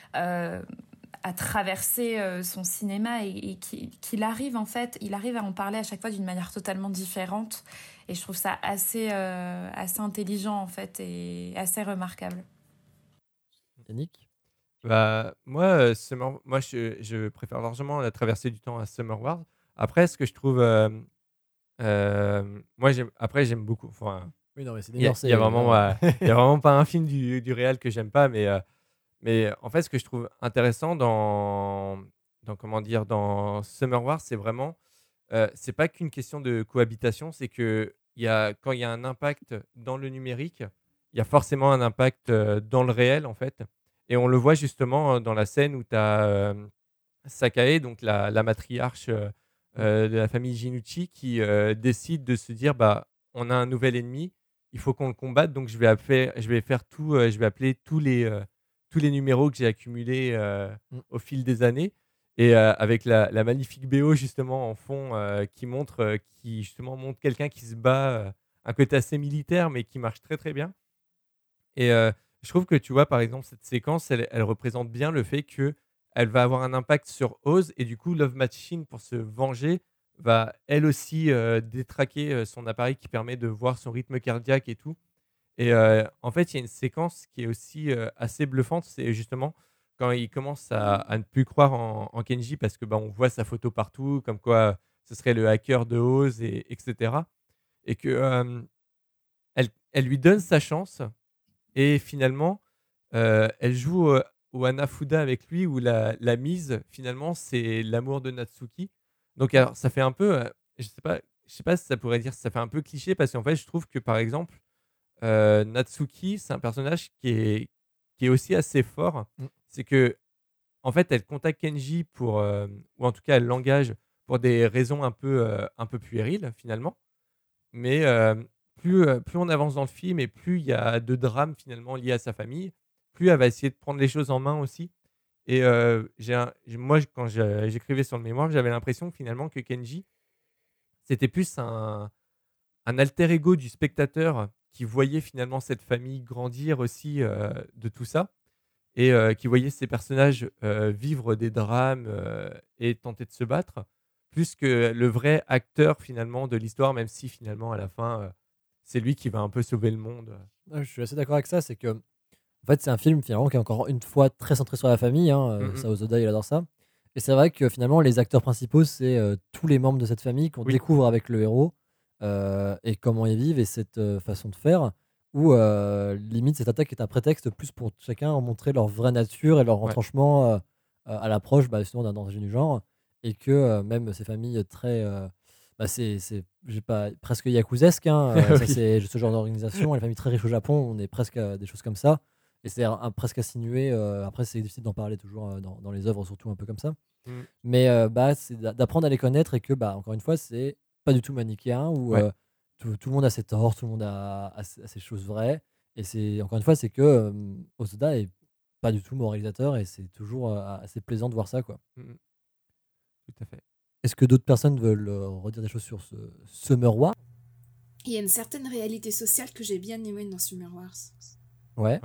a traversé son cinéma et qu'il arrive en fait, il arrive à en parler à chaque fois d'une manière totalement différente, et je trouve ça assez intelligent en fait et assez remarquable. Yannick ? Moi, je préfère largement La Traversée du temps à Summer Wars. Après, ce que je trouve, moi j'aime beaucoup. Enfin, oui, non, mais c'est il y a vraiment pas un film du réal que j'aime pas, mais en fait, ce que je trouve intéressant dans Summer Wars, c'est vraiment, c'est pas qu'une question de cohabitation, c'est que quand il y a un impact dans le numérique, il y a forcément un impact dans le réel en fait, et on le voit justement dans la scène où tu as Sakae, donc la matriarche de la famille Jinuchi qui décide de se dire bah, on a un nouvel ennemi, il faut qu'on le combatte, donc je vais appeler tous les numéros que j'ai accumulés au fil des années. Et avec la magnifique BO justement en fond qui justement montre quelqu'un qui se bat, un côté assez militaire mais qui marche très très bien. Et je trouve que tu vois par exemple cette séquence, elle représente bien le fait que elle va avoir un impact sur Oz et du coup Love Machine pour se venger va elle aussi détraquer son appareil qui permet de voir son rythme cardiaque et tout. Et en fait, il y a une séquence qui est aussi assez bluffante, c'est justement quand il commence à ne plus croire en Kenji parce que bah, on voit sa photo partout, comme quoi ce serait le hacker de Oz, etc. Et que elle lui donne sa chance et finalement elle joue au Hanafuda avec lui où la mise finalement c'est l'amour de Natsuki. Donc alors ça fait un peu, je sais pas si ça pourrait dire, ça fait un peu cliché parce qu'en fait je trouve que par exemple Natsuki, c'est un personnage qui est aussi assez fort. C'est que, en fait, elle contacte Kenji ou en tout cas, elle l'engage pour des raisons un peu puériles, finalement. Mais plus on avance dans le film et plus il y a de drames, finalement, liés à sa famille, plus elle va essayer de prendre les choses en main aussi. Et moi, quand j'écrivais sur le mémoire, j'avais l'impression, finalement, que Kenji, c'était plus un alter ego du spectateur qui voyait finalement cette famille grandir aussi de tout ça et qui voyait ces personnages vivre des drames et tenter de se battre, plus que le vrai acteur finalement de l'histoire, même si finalement à la fin c'est lui qui va un peu sauver le monde. Ouais, je suis assez d'accord avec ça, c'est que en fait c'est un film finalement qui est encore une fois très centré sur la famille, Sao Ozoda il adore ça. Et c'est vrai que finalement les acteurs principaux c'est tous les membres de cette famille qu'on découvre avec le héros. Et comment ils vivent et cette façon de faire où limite cette attaque est un prétexte plus pour chacun montrer leur vraie nature et leur retranchement à l'approche justement d'un danger du genre et que même ces familles très c'est j'ai pas presque yakuzaesque ça c'est ce genre d'organisation, les familles très riches au Japon on est presque à des choses comme ça et c'est presque insinué après c'est difficile d'en parler toujours dans les œuvres surtout un peu comme ça mais c'est d'apprendre à les connaître et que encore une fois c'est pas du tout manichéen où tout le monde a ses torts, tout le monde a ses choses vraies. Et c'est encore une fois, c'est que Osoda est pas du tout moralisateur et c'est toujours assez plaisant de voir ça, quoi. Tout à fait. Est-ce que d'autres personnes veulent redire des choses sur ce Summer Wars? Il y a une certaine réalité sociale que j'ai bien aimée dans Summer Wars. Ouais.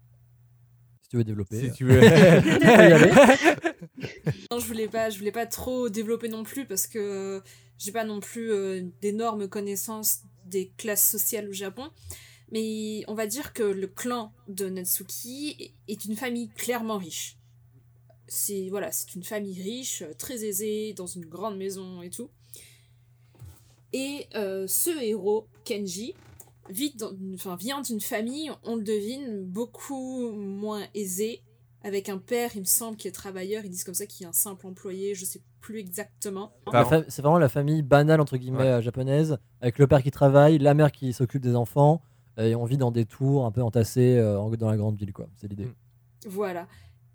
Si tu veux développer. Si tu veux. Tu peux y aller. Non, je voulais pas trop développer non plus parce que j'ai pas non plus d'énormes connaissances des classes sociales au Japon. Mais on va dire que le clan de Natsuki est une famille clairement riche. C'est une famille riche, très aisée, dans une grande maison et tout. Et ce héros, Kenji, vient d'une famille, on le devine, beaucoup moins aisée, avec un père, il me semble, qui est travailleur, ils disent comme ça, qui est un simple employé, je sais plus exactement. C'est vraiment la famille banale, entre guillemets, japonaise, avec le père qui travaille, la mère qui s'occupe des enfants, et on vit dans des tours un peu entassés dans la grande ville, quoi. C'est l'idée. Voilà.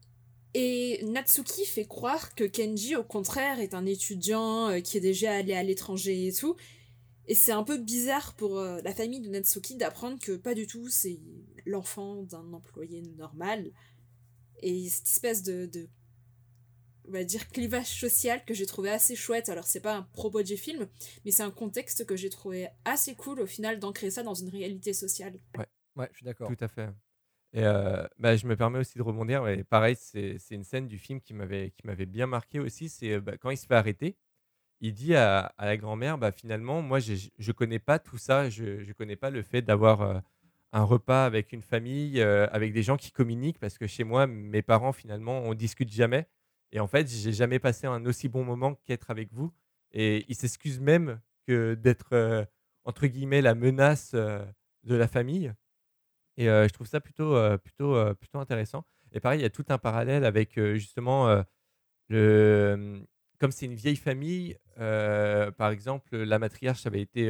Et Natsuki fait croire que Kenji, au contraire, est un étudiant qui est déjà allé à l'étranger et tout. Et c'est un peu bizarre pour la famille de Natsuki d'apprendre que pas du tout, c'est l'enfant d'un employé normal. Et cette espèce de on va dire, clivage social que j'ai trouvé assez chouette. Alors, c'est pas un propos du film, mais c'est un contexte que j'ai trouvé assez cool, au final, d'ancrer ça dans une réalité sociale. Ouais, je suis d'accord. Tout à fait. Et je me permets aussi de rebondir. Et pareil, c'est une scène du film qui m'avait bien marqué aussi. C'est quand il se fait arrêter, il dit à la grand-mère, finalement, moi, je connais pas tout ça. Je connais pas le fait d'avoir un repas avec une famille, avec des gens qui communiquent, parce que chez moi, mes parents, finalement, on discute jamais. Et en fait, j'ai jamais passé un aussi bon moment qu'être avec vous. Et il s'excuse même que d'être, entre guillemets, la menace de la famille. Et je trouve ça plutôt intéressant. Et pareil, il y a tout un parallèle avec justement, comme c'est une vieille famille, par exemple, la matriarche avait été,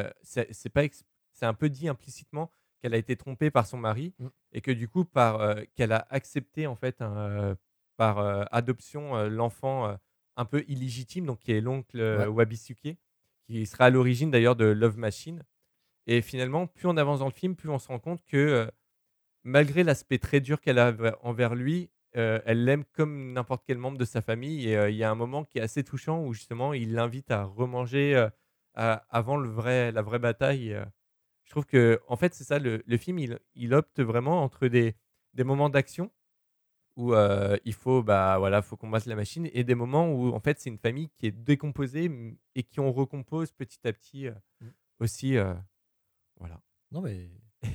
c'est un peu dit implicitement qu'elle a été trompée par son mari et que du coup, qu'elle a accepté en fait par adoption l'enfant un peu illégitime, donc qui est l'oncle Wabisuke, qui sera à l'origine d'ailleurs de Love Machine. Et finalement, plus on avance dans le film, plus on se rend compte que malgré l'aspect très dur qu'elle a envers lui, elle l'aime comme n'importe quel membre de sa famille. Et il y a un moment qui est assez touchant où justement il l'invite à remanger avant la vraie bataille. Je trouve que en fait c'est ça, le film il opte vraiment entre des moments d'action où il faut faut combattre la machine, et des moments où en fait c'est une famille qui est décomposée et qui on recompose petit à petit aussi. Voilà. Non mais.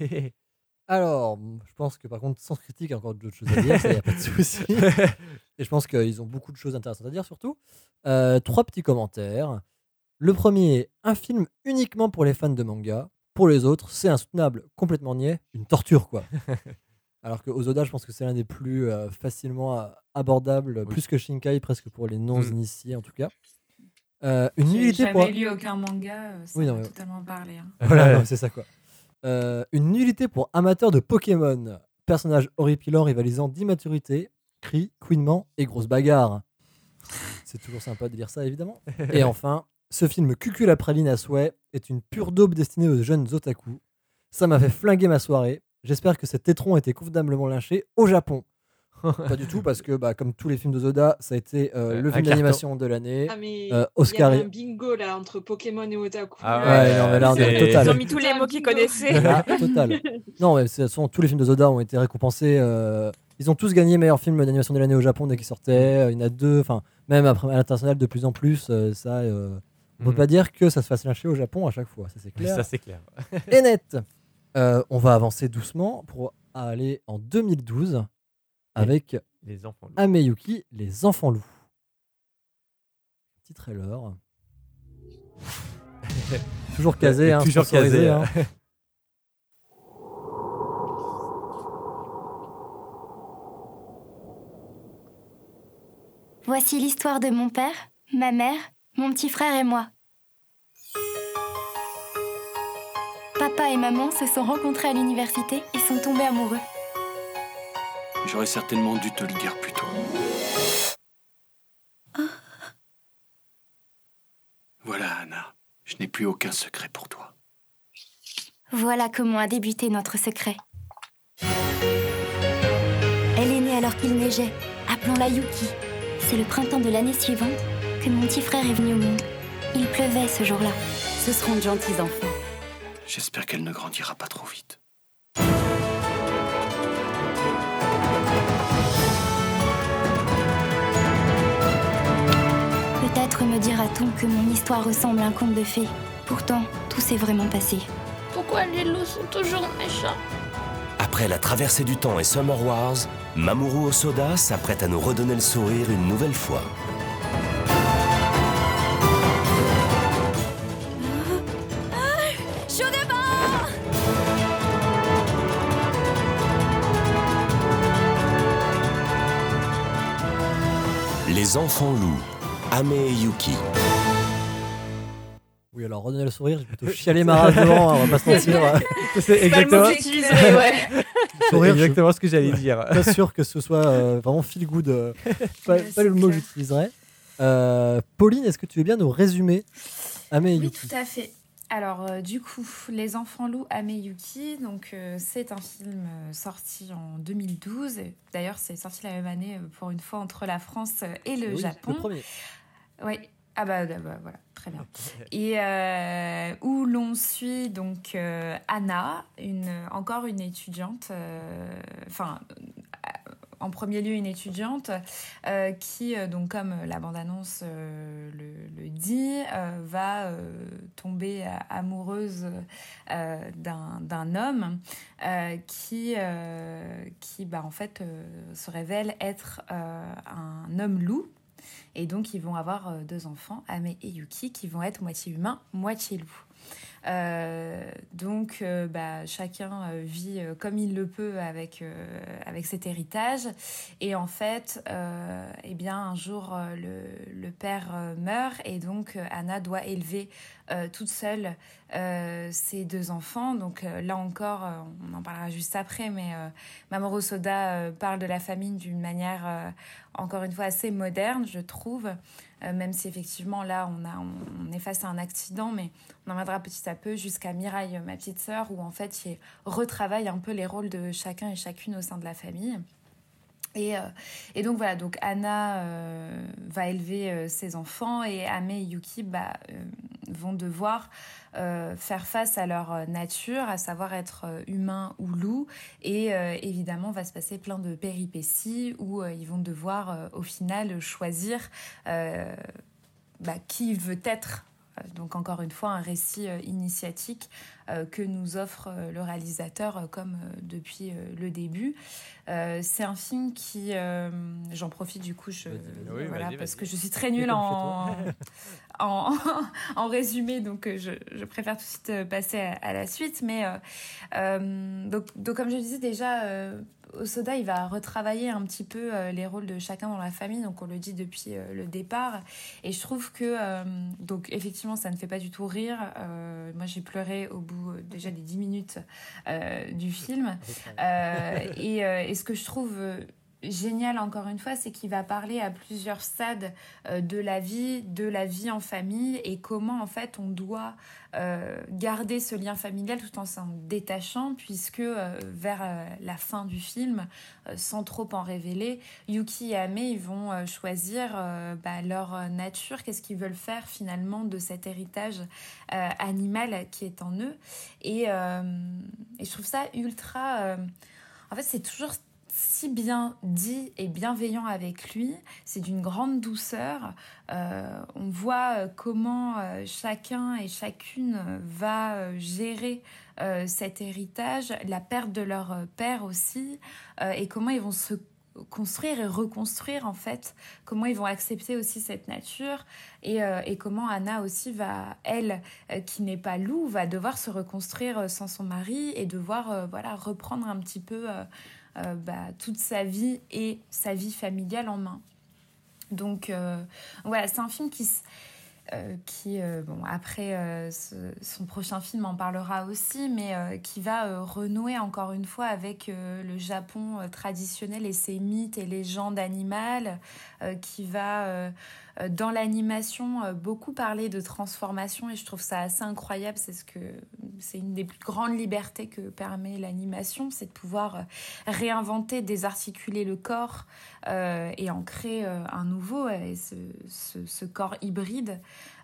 Alors, je pense que par contre, sans critique, il y a encore d'autres choses à dire, ça, il n'y a pas de souci. Et je pense qu'ils ont beaucoup de choses intéressantes à dire, surtout. 3 petits commentaires. Le premier, un film uniquement pour les fans de manga. Pour les autres, c'est insoutenable, complètement niais, une torture, quoi. Alors que Ozoda, je pense que c'est l'un des plus facilement abordables, plus que Shinkai, presque pour les non-initiés en tout cas. Une J'ai nullité jamais pour... lu aucun manga, ça Oui, non, m'a mais- totalement parlé. Hein. Voilà, non, c'est ça quoi. Une nullité pour amateurs de Pokémon. Personnage horripilant rivalisant d'immaturité, cris, couinements et grosses bagarres. C'est toujours sympa de lire ça évidemment. Et enfin, ce film cucul à praline à souhait est une pure daube destinée aux jeunes otaku. Ça m'a fait flinguer ma soirée. J'espère que cet étron a été convenablement lynché au Japon. Pas du tout, parce que comme tous les films de Zoda, ça a été le film d'animation de l'année. Ah, mais Oscar. il y avait un bingo là entre Pokémon et Otaku. Ah ouais, non, mais là, on est total. Ils ont mis tous les mots qu'ils connaissaient. Ah, total. Non, mais de toute façon, tous les films de Zoda ont été récompensés. Ils ont tous gagné meilleur film d'animation de l'année au Japon dès qu'ils sortaient. Il y en a 2, enfin, même après, à l'international de plus en plus. On peut pas dire que ça se fasse lyncher au Japon à chaque fois, ça c'est clair. Ça c'est clair. Et net. On va avancer doucement pour aller en 2012 avec les enfants loups. Ameyuki, les enfants loups. Petit trailer. Toujours casé, hein, toujours sponsorisé, casé. hein. Voici l'histoire de mon père, ma mère, mon petit frère et moi. Papa et maman se sont rencontrés à l'université et sont tombés amoureux. J'aurais certainement dû te le dire plus tôt. Voilà, Anna. Je n'ai plus aucun secret pour toi. Voilà comment a débuté notre secret. Elle est née alors qu'il neigeait. Appelons-la Yuki. C'est le printemps de l'année suivante que mon petit frère est venu au monde. Il pleuvait ce jour-là. Ce seront de gentils enfants. J'espère qu'elle ne grandira pas trop vite. Peut-être me dira-t-on que mon histoire ressemble à un conte de fées. Pourtant, tout s'est vraiment passé. Pourquoi les loups sont toujours méchants? Après la traversée du temps et Summer Wars, Mamoru Hosoda s'apprête à nous redonner le sourire une nouvelle fois. Chaud de bord! Les enfants loups, Ame et Yuki. Oui, alors redonner le sourire, j'ai plutôt chialé ma race devant, hein, on va pas se mentir. C'est exactement, Sourire, exactement ce que j'allais dire. Pas sûr que ce soit vraiment feel good. Pas le mot que j'utiliserais. Pauline, est-ce que tu veux bien nous résumer Ame et Oui, Yuki? tout à fait. Alors, du coup, Les Enfants Loups, Ameyuki, donc c'est un film sorti en 2012. D'ailleurs, c'est sorti la même année, pour une fois, entre la France et le Japon. Le premier. Oui. Ah bah, voilà, très bien. Et où l'on suit donc Anna, encore une étudiante, en premier lieu une étudiante qui, donc comme la bande-annonce le dit, va tomber amoureuse d'un homme qui en fait se révèle être un homme loup. Et donc, ils vont avoir 2 enfants, Ame et Yuki, qui vont être moitié humains, moitié loups. Donc, chacun vit comme il le peut avec cet héritage. Et en fait, un jour, le père meurt et donc Anna doit élever toute seule ses 2 enfants. Donc là encore, on en parlera juste après, mais Mamoru Soda parle de la famille d'une manière, encore une fois, assez moderne, je trouve. Même si effectivement là on est face à un accident, mais on en reviendra petit à peu jusqu'à Mirai, ma petite sœur, où en fait il retravaille un peu les rôles de chacun et chacune au sein de la famille. Et donc voilà, donc Anna va élever ses enfants et Ame et Yuki vont devoir faire face à leur nature, à savoir être humain ou loup. Et évidemment, va se passer plein de péripéties où ils vont devoir au final choisir qui veut être. Donc encore une fois, un récit initiatique que nous offre le réalisateur comme depuis le début. C'est un film qui... j'en profite du coup, parce que je suis très nulle en résumé, donc je préfère tout de suite passer à la suite. Mais donc comme je disais déjà... Osoda, il va retravailler un petit peu les rôles de chacun dans la famille, donc on le dit depuis le départ. Et je trouve que, donc effectivement, ça ne fait pas du tout rire. Moi, j'ai pleuré au bout déjà des 10 minutes du film. Et ce que je trouve génial, encore une fois, c'est qu'il va parler à plusieurs stades de la vie en famille et comment, en fait, on doit garder ce lien familial tout en s'en détachant, puisque vers la fin du film, sans trop en révéler, Yuki et Ame, ils vont choisir leur nature, qu'est-ce qu'ils veulent faire finalement de cet héritage animal qui est en eux. Et je trouve ça ultra... en fait, c'est toujours si bien dit et bienveillant avec lui, c'est d'une grande douceur. On voit comment chacun et chacune va gérer cet héritage, la perte de leur père aussi, et comment ils vont se construire et reconstruire en fait, comment ils vont accepter aussi cette nature et comment Anna aussi va, elle, qui n'est pas loup, va devoir se reconstruire sans son mari et devoir reprendre un petit peu toute sa vie et sa vie familiale en main. Donc voilà, c'est un film qui après son prochain film en parlera aussi, mais qui va renouer encore une fois avec le Japon traditionnel et ses mythes et légendes animales, qui va dans l'animation beaucoup parler de transformation, et je trouve ça assez incroyable. C'est une des plus grandes libertés que permet l'animation, c'est de pouvoir réinventer, désarticuler le corps et en créer un nouveau, et ce corps hybride.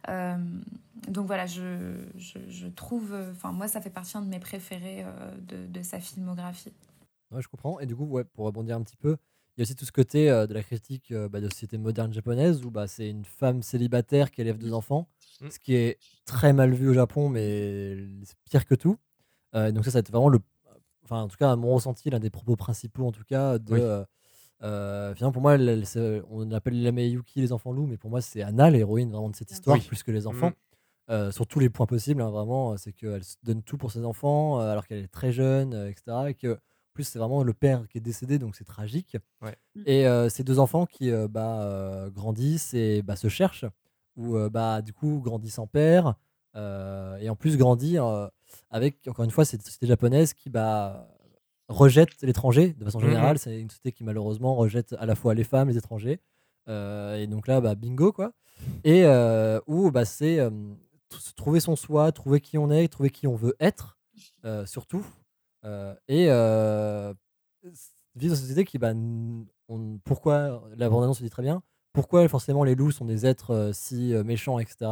Donc voilà, je trouve, moi ça fait partie de mes préférés de sa filmographie. Ouais, je comprends. Et du coup, pour rebondir un petit peu, il y a aussi tout ce côté de la critique de la société moderne japonaise où c'est une femme célibataire qui élève 2 enfants, ce qui est très mal vu au Japon, mais c'est pire que tout. Donc ça va être vraiment en tout cas à mon ressenti, l'un des propos principaux en tout cas de... finalement pour moi on appelle Ame et Yuki les enfants loups, mais pour moi c'est Anna l'héroïne vraiment de cette histoire, plus que les enfants, sur tous les points possibles, vraiment. C'est qu'elle se donne tout pour ses enfants alors qu'elle est très jeune, etc., et que en plus c'est vraiment le père qui est décédé, donc c'est tragique. Et ces 2 enfants qui grandissent et se cherchent, ou du coup grandissent sans père, et en plus grandir avec, encore une fois, cette société japonaise qui rejette l'étranger de façon générale. C'est une société qui malheureusement rejette à la fois les femmes, les étrangers, et donc là bingo quoi. Et où c'est trouver son soi, trouver qui on est, trouver qui on veut être, surtout, et vivre dans une société qui pourquoi la bande-annonce se dit très bien, pourquoi forcément les loups sont des êtres si méchants, etc.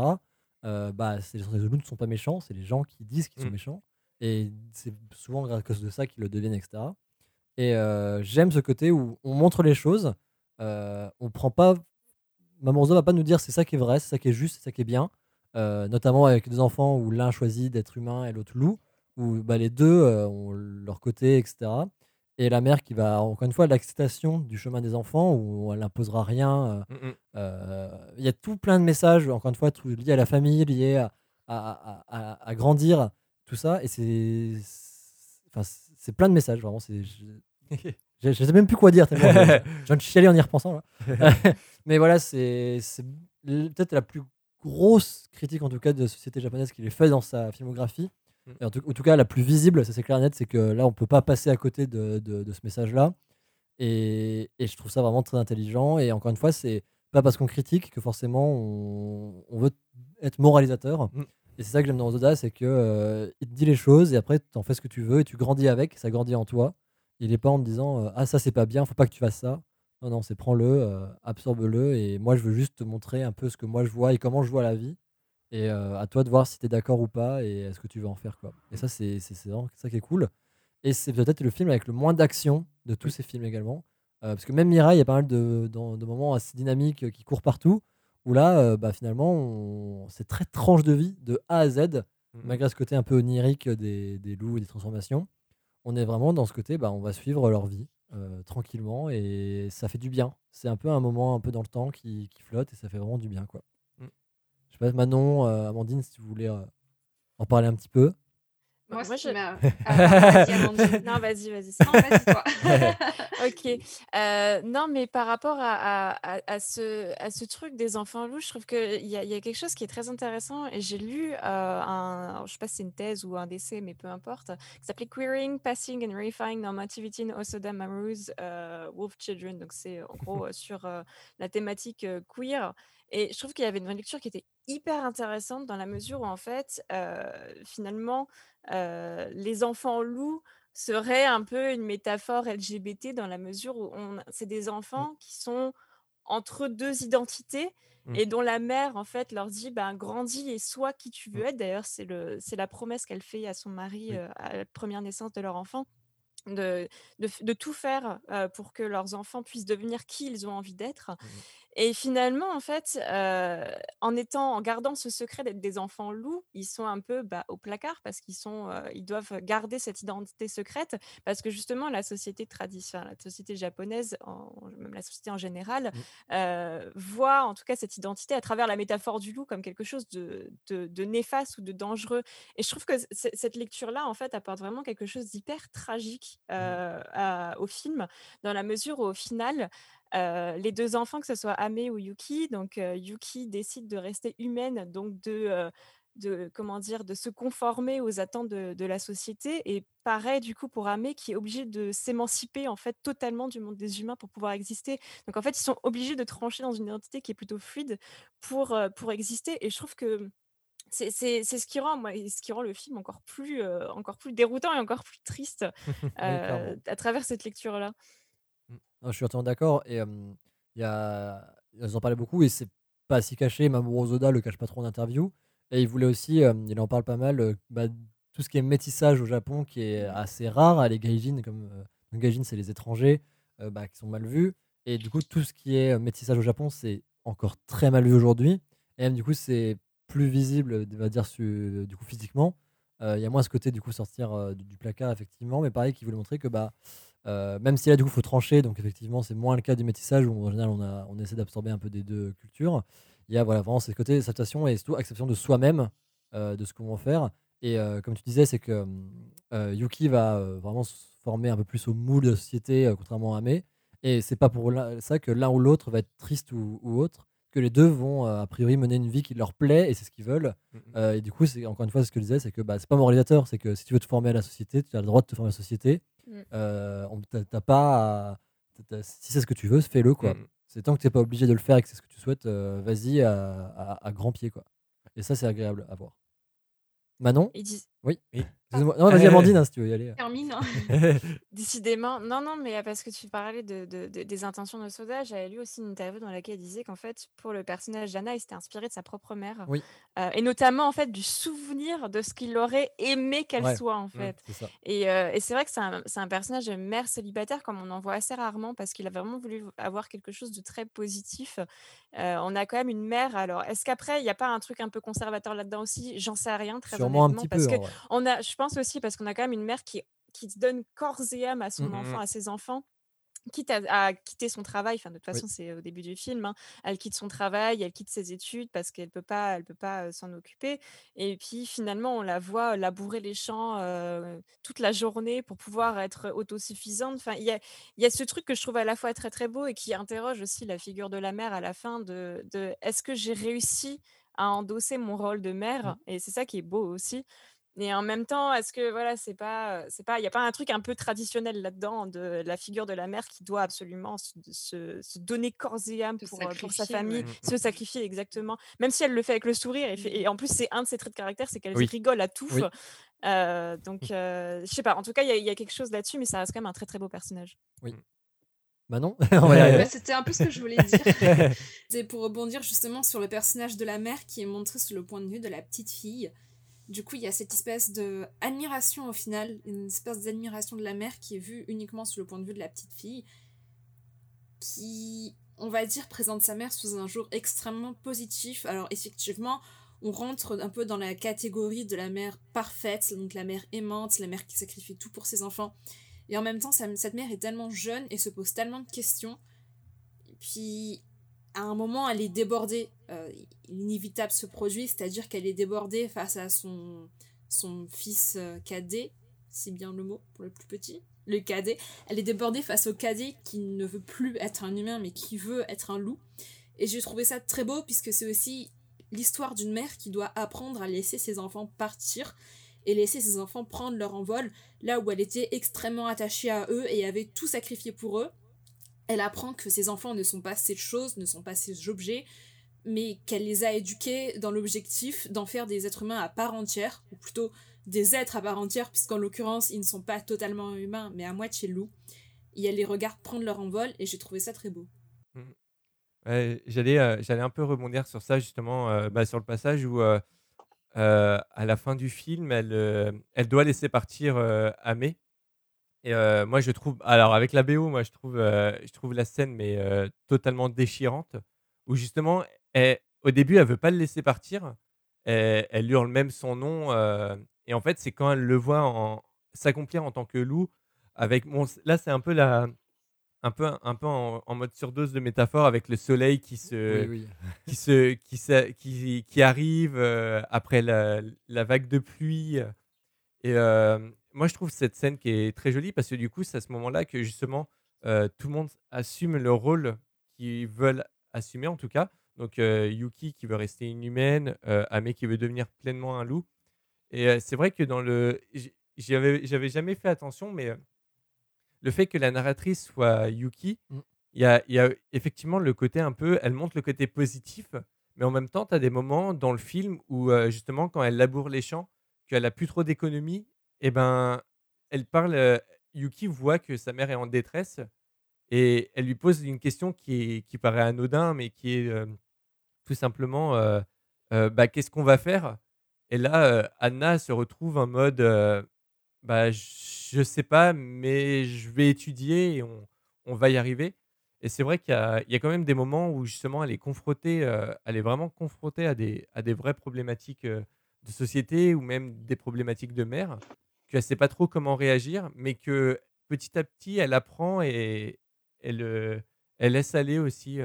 Les loups ne sont pas méchants, c'est les gens qui disent qu'ils sont méchants. Et c'est souvent à cause de ça qu'ils le deviennent, etc. Et j'aime ce côté où on montre les choses. On prend pas... Mamoru Hosoda va pas nous dire c'est ça qui est vrai, c'est ça qui est juste, c'est ça qui est bien. Notamment avec 2 enfants où l'un choisit d'être humain et l'autre loup, où les deux ont leur côté, etc. Et la mère qui va, encore une fois, l'acceptation du chemin des enfants, où elle n'imposera rien. Il y a tout plein de messages, encore une fois, liés à la famille, liés à grandir, tout ça. Et c'est plein de messages, vraiment. Je sais même plus quoi dire, tellement je viens de chialer en y repensant. Là. Mais voilà, c'est peut-être la plus grosse critique, en tout cas, de la société japonaise qu'il ait fait dans sa filmographie. Et en tout cas, la plus visible, ça c'est clair et net, c'est que là, on peut pas passer à côté de ce message-là. Et je trouve ça vraiment très intelligent. Et encore une fois, c'est pas parce qu'on critique que forcément on veut être moralisateur. Et c'est ça que j'aime dans Zoda, c'est que il te dit les choses et après tu en fais ce que tu veux et tu grandis avec, ça grandit en toi. Il est pas en te disant ah ça c'est pas bien, faut pas que tu fasses ça. Non non, c'est prends-le, absorbe-le et moi je veux juste te montrer un peu ce que moi je vois et comment je vois la vie. Et à toi de voir si tu es d'accord ou pas et ce que tu veux en faire quoi. Et ça c'est vraiment ça qui est cool. Et c'est peut-être le film avec le moins d'action de tous ces films également. Parce que même Mirai, il y a pas mal de moments assez dynamiques qui courent partout, où là, finalement, c'est très tranche de vie, de A à Z, malgré ce côté un peu onirique des loups et des transformations. On est vraiment dans ce côté, on va suivre leur vie tranquillement, et ça fait du bien. C'est un peu un moment un peu dans le temps qui flotte, et ça fait vraiment du bien, quoi. Je sais pas, Manon, Amandine, si vous voulez en parler un petit peu. Moi, Moi, ce qui je... m'a... vas-y, Amandine. Non, vas-y. Non, vas-y, toi. Ok. Non, mais par rapport à ce truc des enfants loups, je trouve qu'il y a quelque chose qui est très intéressant. Et j'ai lu alors, je sais pas si c'est une thèse ou un essai, mais peu importe, qui s'appelait Queering, Passing and Refining Normativity in Osoda Mamoru's Wolf Children. Donc, c'est en gros sur la thématique queer. Et je trouve qu'il y avait une lecture qui était hyper intéressante dans la mesure où, en fait, finalement, les enfants loups seraient un peu une métaphore LGBT dans la mesure où c'est des enfants qui sont entre deux identités et dont la mère, en fait, leur dit grandis et sois qui tu veux être. D'ailleurs, c'est la promesse qu'elle fait à son mari à la première naissance de leur enfant. De tout faire pour que leurs enfants puissent devenir qui ils ont envie d'être. Et finalement, en fait, en gardant ce secret d'être des enfants loups, ils sont un peu au placard parce ils doivent garder cette identité secrète parce que justement, la société la société japonaise, même la société en général, voit en tout cas cette identité à travers la métaphore du loup comme quelque chose de néfaste ou de dangereux. Et je trouve que cette lecture-là, en fait, apporte vraiment quelque chose d'hyper tragique au film, dans la mesure où, au final, les deux enfants, que ce soit Ame ou Yuki, donc Yuki décide de rester humaine, donc de se conformer aux attentes de la société. Et pareil, du coup, pour Ame, qui est obligé de s'émanciper en fait totalement du monde des humains pour pouvoir exister. Donc en fait, ils sont obligés de trancher dans une identité qui est plutôt fluide pour exister. Et je trouve que c'est ce qui rend le film encore plus déroutant et encore plus triste Oui, clairement. à travers cette lecture-là. Non, je suis entièrement d'accord. Et ils en parlaient beaucoup et c'est pas si caché. Mamoru Hosoda le cache pas trop en interview. Et il voulait aussi, il en parle pas mal, tout ce qui est métissage au Japon qui est assez rare. Les gaijin, les gaijin, c'est les étrangers qui sont mal vus. Et du coup, tout ce qui est métissage au Japon, c'est encore très mal vu aujourd'hui. Et même du coup, c'est plus visible, on va dire, du coup, physiquement. Il y a moins ce côté du coup sortir du placard, effectivement. Mais pareil, qui voulait montrer que même si là, du coup, il faut trancher, donc effectivement, c'est moins le cas du métissage où en général, on essaie d'absorber un peu des deux cultures. Il y a vraiment ce côté acceptation et surtout acceptation de soi-même, de ce qu'on va faire. Et comme tu disais, c'est que Yuki va vraiment se former un peu plus au moule de la société, contrairement à Ame. Et c'est pas pour ça que l'un ou l'autre va être triste ou autre, que les deux vont a priori mener une vie qui leur plaît et c'est ce qu'ils veulent. Et du coup, c'est encore une fois ce que je disais, c'est que c'est pas moralisateur, c'est que si tu veux te former à la société, tu as le droit de te former à la société. T'as pas si c'est ce que tu veux, fais-le quoi. C'est tant que t'es pas obligé de le faire et que c'est ce que tu souhaites, vas-y à grand pied quoi. Et ça c'est agréable à voir. Manon. Oui. Excuse-moi. Non, vas-y Amandine, hein, si tu veux y aller. Termine. Décidément. Non, mais parce que tu parlais des intentions de Soda, j'avais lu aussi une interview dans laquelle elle disait qu'en fait, pour le personnage d'Anna, il s'était inspiré de sa propre mère. Oui. Et notamment, en fait, du souvenir de ce qu'il aurait aimé qu'elle soit, en fait. C'est ça. Et c'est vrai que c'est un personnage de mère célibataire, comme on en voit assez rarement, parce qu'il a vraiment voulu avoir quelque chose de très positif. On a quand même une mère. Alors, est-ce qu'après, il n'y a pas un truc un peu conservateur là-dedans aussi? J'en sais rien, très Sûrement honnêtement. un petit Parce peu, que en vrai. je pense aussi parce qu'on a quand même une mère qui se donne corps et âme à son enfant, à ses enfants. quitte à quitter son travail, enfin de toute Oui. façon c'est au début du film, hein, elle quitte son travail, elle quitte ses études parce qu'elle peut pas s'en occuper. Et puis finalement on la voit labourer les champs toute la journée pour pouvoir être autosuffisante. Enfin il y a ce truc que je trouve à la fois très très beau et qui interroge aussi la figure de la mère à la fin de est-ce que j'ai réussi à endosser mon rôle de Mmh. mère? Et c'est ça qui est beau aussi. Et en même temps, est-ce que voilà, il y a pas un truc un peu traditionnel là-dedans de la figure de la mère qui doit absolument se donner corps et âme Se pour sa sacrifier, famille, ouais. se sacrifier exactement, même si elle le fait avec le sourire et en plus c'est un de ses traits de caractère, c'est qu'elle Oui. rigole à tout. Oui. Je sais pas, en tout cas, il y a quelque chose là-dessus, mais ça reste quand même un très, très beau personnage. Oui. Bah non, on va y arriver. C'était un peu ce que je voulais dire. C'est pour rebondir justement sur le personnage de la mère qui est montré sous le point de vue de la petite fille. Du coup, il y a cette espèce d'admiration au final, une espèce d'admiration de la mère qui est vue uniquement sous le point de vue de la petite fille, qui, on va dire, présente sa mère sous un jour extrêmement positif. Alors effectivement, on rentre un peu dans la catégorie de la mère parfaite, donc la mère aimante, la mère qui sacrifie tout pour ses enfants. Et en même temps, cette mère est tellement jeune et se pose tellement de questions. Et puis, à un moment, elle est débordée. L'inévitable se produit, c'est-à-dire qu'elle est débordée face à son fils cadet, c'est bien le mot pour le plus petit, le cadet. Elle est débordée face au cadet qui ne veut plus être un humain, mais qui veut être un loup. Et j'ai trouvé ça très beau, puisque c'est aussi l'histoire d'une mère qui doit apprendre à laisser ses enfants partir et laisser ses enfants prendre leur envol, là où elle était extrêmement attachée à eux et avait tout sacrifié pour eux. Elle apprend que ses enfants ne sont pas ces choses, ne sont pas ces objets, mais qu'elle les a éduqués dans l'objectif d'en faire des êtres humains à part entière, ou plutôt des êtres à part entière, puisqu'en l'occurrence, ils ne sont pas totalement humains, mais à moitié loups. Et elle les regarde prendre leur envol, et j'ai trouvé ça très beau. J'allais un peu rebondir sur ça, justement, sur le passage où, à la fin du film, elle doit laisser partir Amé. Et moi, je trouve, alors avec la BO, moi, je trouve la scène totalement déchirante, où justement, au début, elle veut pas le laisser partir. Elle hurle même son nom. Et en fait, c'est quand elle le voit s'accomplir en tant que loup. Là, c'est un peu en mode surdose de métaphore avec le soleil Oui. qui arrive après la vague de pluie. Et moi, je trouve cette scène qui est très jolie parce que du coup, c'est à ce moment-là que justement tout le monde assume le rôle qu'ils veulent assumer, en tout cas. Donc Yuki qui veut rester inhumaine, Ame qui veut devenir pleinement un loup. Et c'est vrai que j'avais jamais fait attention, mais le fait que la narratrice soit Yuki, il y a effectivement le côté un peu, elle montre le côté positif, mais en même temps, tu as des moments dans le film où justement, quand elle laboure les champs, qu'elle a plus trop d'économie, et ben, elle parle, Yuki voit que sa mère est en détresse et elle lui pose une question qui paraît anodin, mais qui est tout simplement, bah, qu'est-ce qu'on va faire? Et là, Anna se retrouve en mode, bah, je sais pas, mais je vais étudier et on va y arriver. Et c'est vrai qu'il y a quand même des moments où justement elle est vraiment confrontée à des vraies problématiques de société ou même des problématiques de mère, qu'elle sait pas trop comment réagir, mais que petit à petit elle apprend et elle laisse aller aussi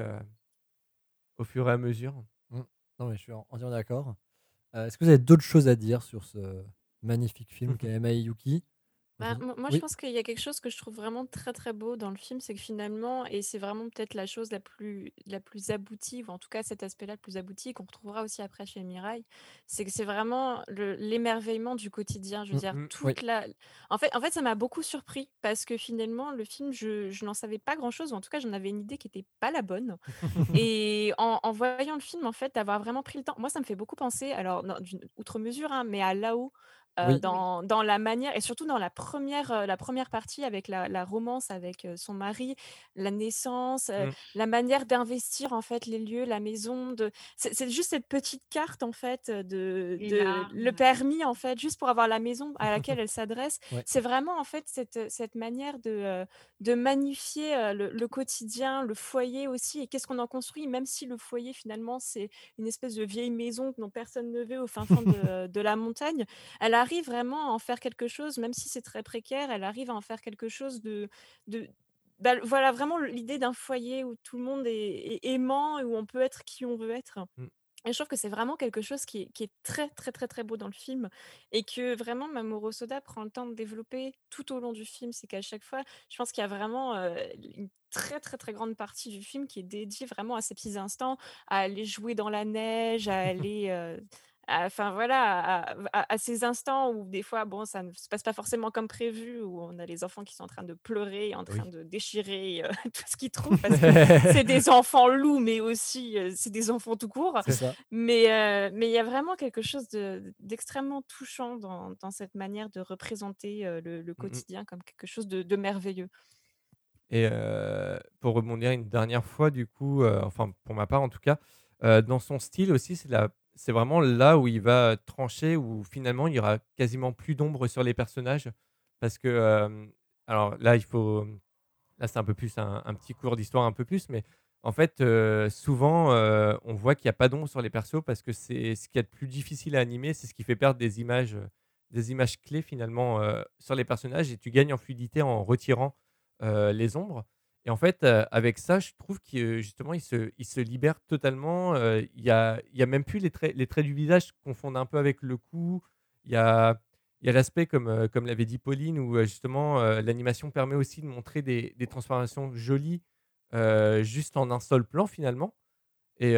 au fur et à mesure. Non, mais je suis entièrement d'accord. Est-ce que vous avez d'autres choses à dire sur ce magnifique film qu'est Ame Yuki? Moi, je Oui. pense qu'il y a quelque chose que je trouve vraiment très très beau dans le film, c'est que finalement, et c'est vraiment peut-être la chose la plus aboutie, ou en tout cas cet aspect-là le plus abouti, qu'on retrouvera aussi après chez Mirai, c'est que c'est vraiment l'émerveillement du quotidien. Je veux dire, Oui. En fait, ça m'a beaucoup surpris parce que finalement, le film, je n'en savais pas grand-chose, ou en tout cas, j'en avais une idée qui n'était pas la bonne. Et en voyant le film, en fait, d'avoir vraiment pris le temps, moi, ça me fait beaucoup penser, alors, outre mesure, hein, mais à Lao. Oui. Dans la manière et surtout dans la première partie avec la romance avec son mari, la naissance, la manière d'investir en fait les lieux, la maison, c'est juste cette petite carte en fait Les de le larmes. permis en fait, juste pour avoir la maison à laquelle elle s'adresse. Ouais. C'est vraiment en fait cette manière de magnifier le quotidien, le foyer aussi, et qu'est-ce qu'on en construit, même si le foyer finalement c'est une espèce de vieille maison dont personne ne veut au fin fond de la montagne. Elle arrive vraiment à en faire quelque chose, même si c'est très précaire, elle arrive à en faire quelque chose de voilà, vraiment l'idée d'un foyer où tout le monde est aimant et où on peut être qui on veut être. Et je trouve que c'est vraiment quelque chose qui est très, très, très, très beau dans le film et que vraiment Mamoru Hosoda prend le temps de développer tout au long du film. C'est qu'à chaque fois, je pense qu'il y a vraiment une très, très, très grande partie du film qui est dédiée vraiment à ces petits instants, à aller jouer dans la neige, à aller... Enfin voilà, à ces instants où des fois, bon, ça ne se passe pas forcément comme prévu, où on a les enfants qui sont en train de pleurer, en train Oui. de déchirer tout ce qu'ils trouvent, parce que c'est des enfants loups, mais aussi c'est des enfants tout court. C'est ça. Mais il y a vraiment quelque chose d'extrêmement touchant dans cette manière de représenter le quotidien comme quelque chose de merveilleux. Et pour rebondir une dernière fois, du coup, enfin pour ma part en tout cas, dans son style aussi, c'est vraiment là où il va trancher, où finalement il y aura quasiment plus d'ombre sur les personnages. Parce que, alors là, là c'est un peu plus un petit cours d'histoire un peu plus, mais en fait, souvent, on voit qu'il n'y a pas d'ombre sur les persos parce que c'est ce qu'il y a de plus difficile à animer, c'est ce qui fait perdre des images clés finalement sur les personnages et tu gagnes en fluidité en retirant les ombres. Et en fait, avec ça, je trouve que justement, il se libère totalement. Il y a même plus les traits du visage qui confondent un peu avec le cou. Il y a l'aspect, comme l'avait dit Pauline, où justement, l'animation permet aussi de montrer des transformations jolies juste en un seul plan finalement. Et,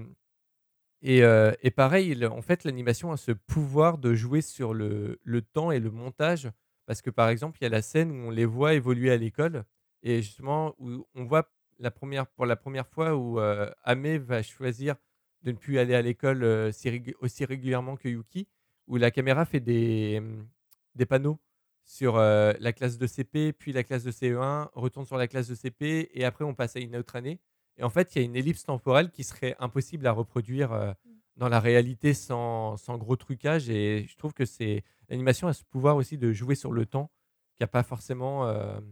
et pareil, en fait, l'animation a ce pouvoir de jouer sur le temps et le montage. Parce que par exemple, il y a la scène où on les voit évoluer à l'école. Et justement, où on voit pour la première fois où Ame va choisir de ne plus aller à l'école aussi régulièrement que Yuki. Où la caméra fait des panneaux sur la classe de CP, puis la classe de CE1, retourne sur la classe de CP, et après on passe à une autre année. Et en fait, il y a une ellipse temporelle qui serait impossible à reproduire dans la réalité sans gros trucage. Et je trouve que l'animation a ce pouvoir aussi de jouer sur le temps qu'il n'y a pas forcément,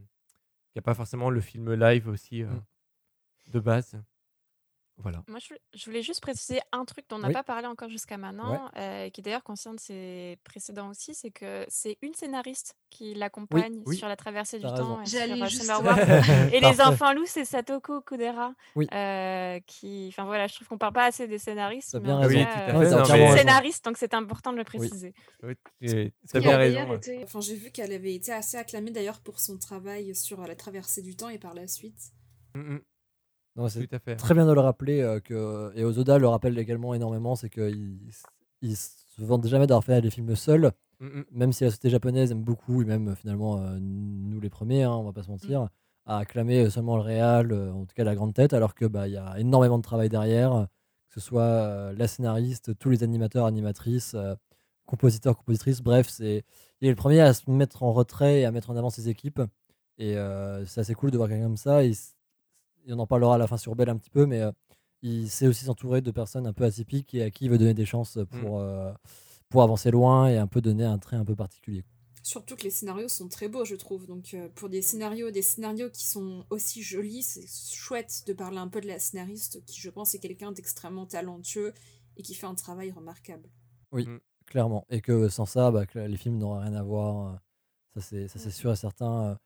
le film live aussi de base. Voilà. Moi, je voulais juste préciser un truc dont on n'a Oui. pas parlé encore jusqu'à maintenant, qui d'ailleurs concerne ses précédents aussi, c'est que c'est une scénariste qui l'accompagne Oui. sur la traversée du T'as raison. temps J'allais sur juste- Summer Wars. Et les Parfait. enfants loups, c'est Satoko Kudera, Oui. qui, enfin voilà, je trouve qu'on parle pas assez des scénaristes, T'as mais bien en tout raison. Oui, cas, tout à Non, fait. t'as Non, entièrement mais- raison. scénariste, donc c'est important de le préciser. Oui, Qui t'as a bien d'ailleurs raison. été- Enfin, j'ai vu qu'elle avait été assez acclamée d'ailleurs pour son travail sur la traversée du temps et par la suite. Non, c'est Tout à fait. très bien de le rappeler et Ozoda le rappelle également énormément, c'est qu'il se vante jamais d'avoir fait des films seuls, même si la société japonaise aime beaucoup, et même finalement nous les premiers, hein, on va pas se mentir, à acclamer seulement le réal, en tout cas la grande tête, alors que il y a énormément de travail derrière, que ce soit la scénariste, tous les animateurs, animatrices, compositeurs, compositrices, bref, il est le premier à se mettre en retrait et à mettre en avant ses équipes, et c'est assez cool de voir quelqu'un comme ça. Et on en parlera à la fin sur Belle un petit peu, mais il sait aussi s'entourer de personnes un peu atypiques et à qui il veut donner des chances pour avancer loin et un peu donner un trait un peu particulier. Surtout que les scénarios sont très beaux, je trouve. Donc pour des scénarios qui sont aussi jolis, c'est chouette de parler un peu de la scénariste qui, je pense, est quelqu'un d'extrêmement talentueux et qui fait un travail remarquable. Oui, clairement. Et que sans ça, que les films n'auraient rien à voir. Ça, c'est sûr et certain.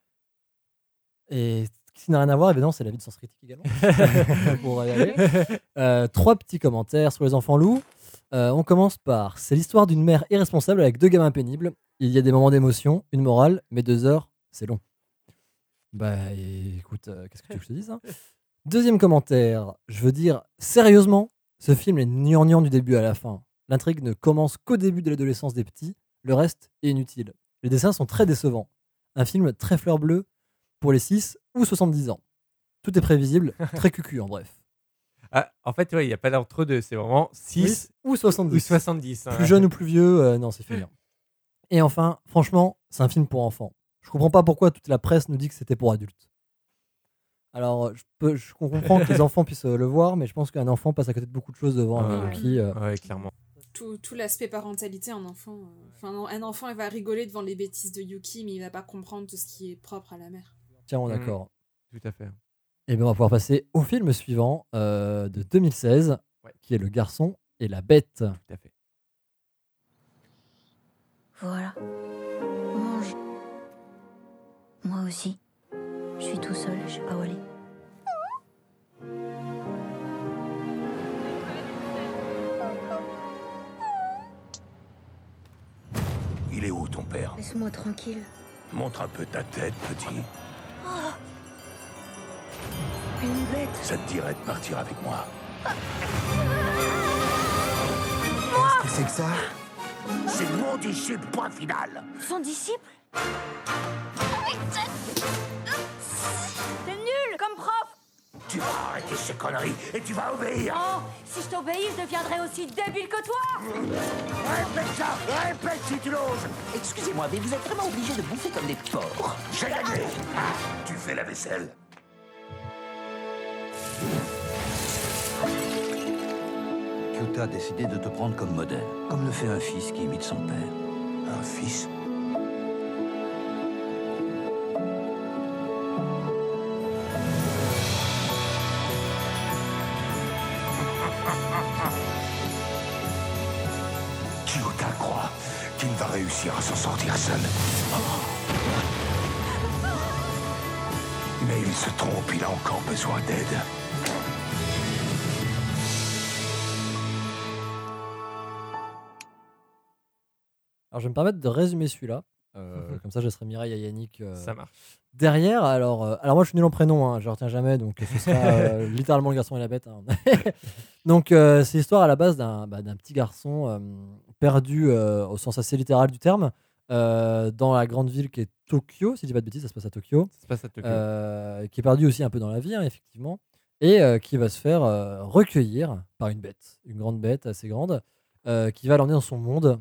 Et ce qui n'a rien à voir, évidemment, c'est la vie de Sens Critique également. Pour y aller. 3 petits commentaires sur les enfants loups. On commence par: c'est l'histoire d'une mère irresponsable avec 2 gamins pénibles. Il y a des moments d'émotion, une morale, mais 2 heures, c'est long. Écoute, qu'est-ce que tu veux que je te dise, hein. Deuxième commentaire: je veux dire, sérieusement, ce film est gnangnan du début à la fin. L'intrigue ne commence qu'au début de l'adolescence des petits, le reste est inutile. Les dessins sont très décevants. Un film très fleur bleue pour les 6 ou 70 ans. Tout est prévisible, très cucu en bref. Ah, en fait, il n'y a pas d'entre-deux, c'est vraiment 6 ou 70. Ou 70 hein. Plus jeune ou plus vieux, non, c'est fini. Et enfin, franchement, c'est un film pour enfants. Je comprends pas pourquoi toute la presse nous dit que c'était pour adultes. Alors, je comprends que les enfants puissent le voir, mais je pense qu'un enfant passe à côté de beaucoup de choses devant Yuki. Ouais, clairement. Tout l'aspect parentalité, un enfant, il va rigoler devant les bêtises de Yuki, mais il va pas comprendre tout ce qui est propre à la mère. Tiens, on est d'accord. Tout à fait. Et bien, on va pouvoir passer au film suivant de 2016, qui est Le Garçon et la Bête. Tout à fait. Voilà. Mange. Moi aussi. Je suis tout seul, je sais pas où aller. Il est où ton père? Laisse-moi tranquille. Montre un peu ta tête, petit. Oh, une bête. Ça te dirait de partir avec moi? Moi! Qu'est-ce que c'est que ça? C'est mon disciple, point final. Son disciple? T'es nul comme prof! Tu vas arrêter ces conneries et tu vas obéir. Oh, si je t'obéis, je deviendrai aussi débile que toi! Répète ça, répète si tu l'oses. Excusez-moi, mais vous êtes vraiment obligés de bouffer comme des porcs. J'ai gagné. Ah, tu fais la vaisselle. Kyuta a décidé de te prendre comme modèle, comme le fait un fils qui imite son père. Un fils? Kyuta croit qu'il va réussir à s'en sortir seul. Mais il se trompe, il a encore besoin d'aide. Alors, je vais me permettre de résumer celui-là. Comme ça, je laisserai Mireille et Yannick Ça marche. derrière. Alors moi, je suis nul en prénom, hein, je ne retiens jamais, donc ce sera littéralement le garçon et la bête. Hein. Donc, c'est l'histoire à la base d'un petit garçon perdu au sens assez littéral du terme dans la grande ville qui est Tokyo. Si je dis pas de bêtises, ça se passe à Tokyo. Ça se passe à Tokyo. Qui est perdu aussi un peu dans la vie, hein, effectivement. Et qui va se faire recueillir par une bête, une grande bête assez grande. Qui va l'emmener dans son monde,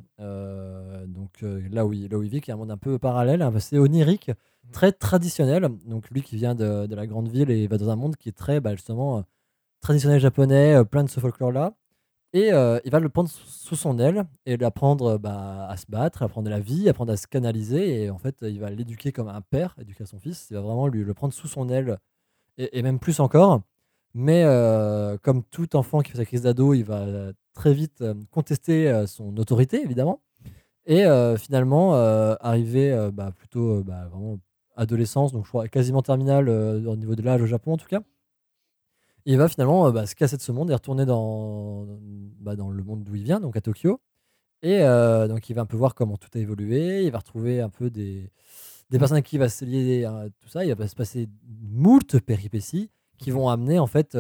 là où il vit, qui est un monde un peu parallèle, assez onirique, très traditionnel. Donc lui qui vient de la grande ville et va dans un monde qui est très justement traditionnel japonais, plein de ce folklore-là. Et il va le prendre sous son aile et l'apprendre à se battre, apprendre la vie, apprendre à se canaliser. Et en fait, il va l'éduquer comme un père éduquer son fils. Il va vraiment le prendre sous son aile et même plus encore. Mais comme tout enfant qui fait sa crise d'ado, il va très vite contester son autorité, évidemment. Et finalement, arriver plutôt vraiment adolescence, donc je crois quasiment terminale au niveau de l'âge au Japon en tout cas. Il va finalement se casser de ce monde et retourner dans le monde d'où il vient, donc à Tokyo. Et donc il va un peu voir comment tout a évolué. Il va retrouver un peu des personnes avec qui il va se lier à tout ça. Il va se passer moult péripéties qui vont amener en fait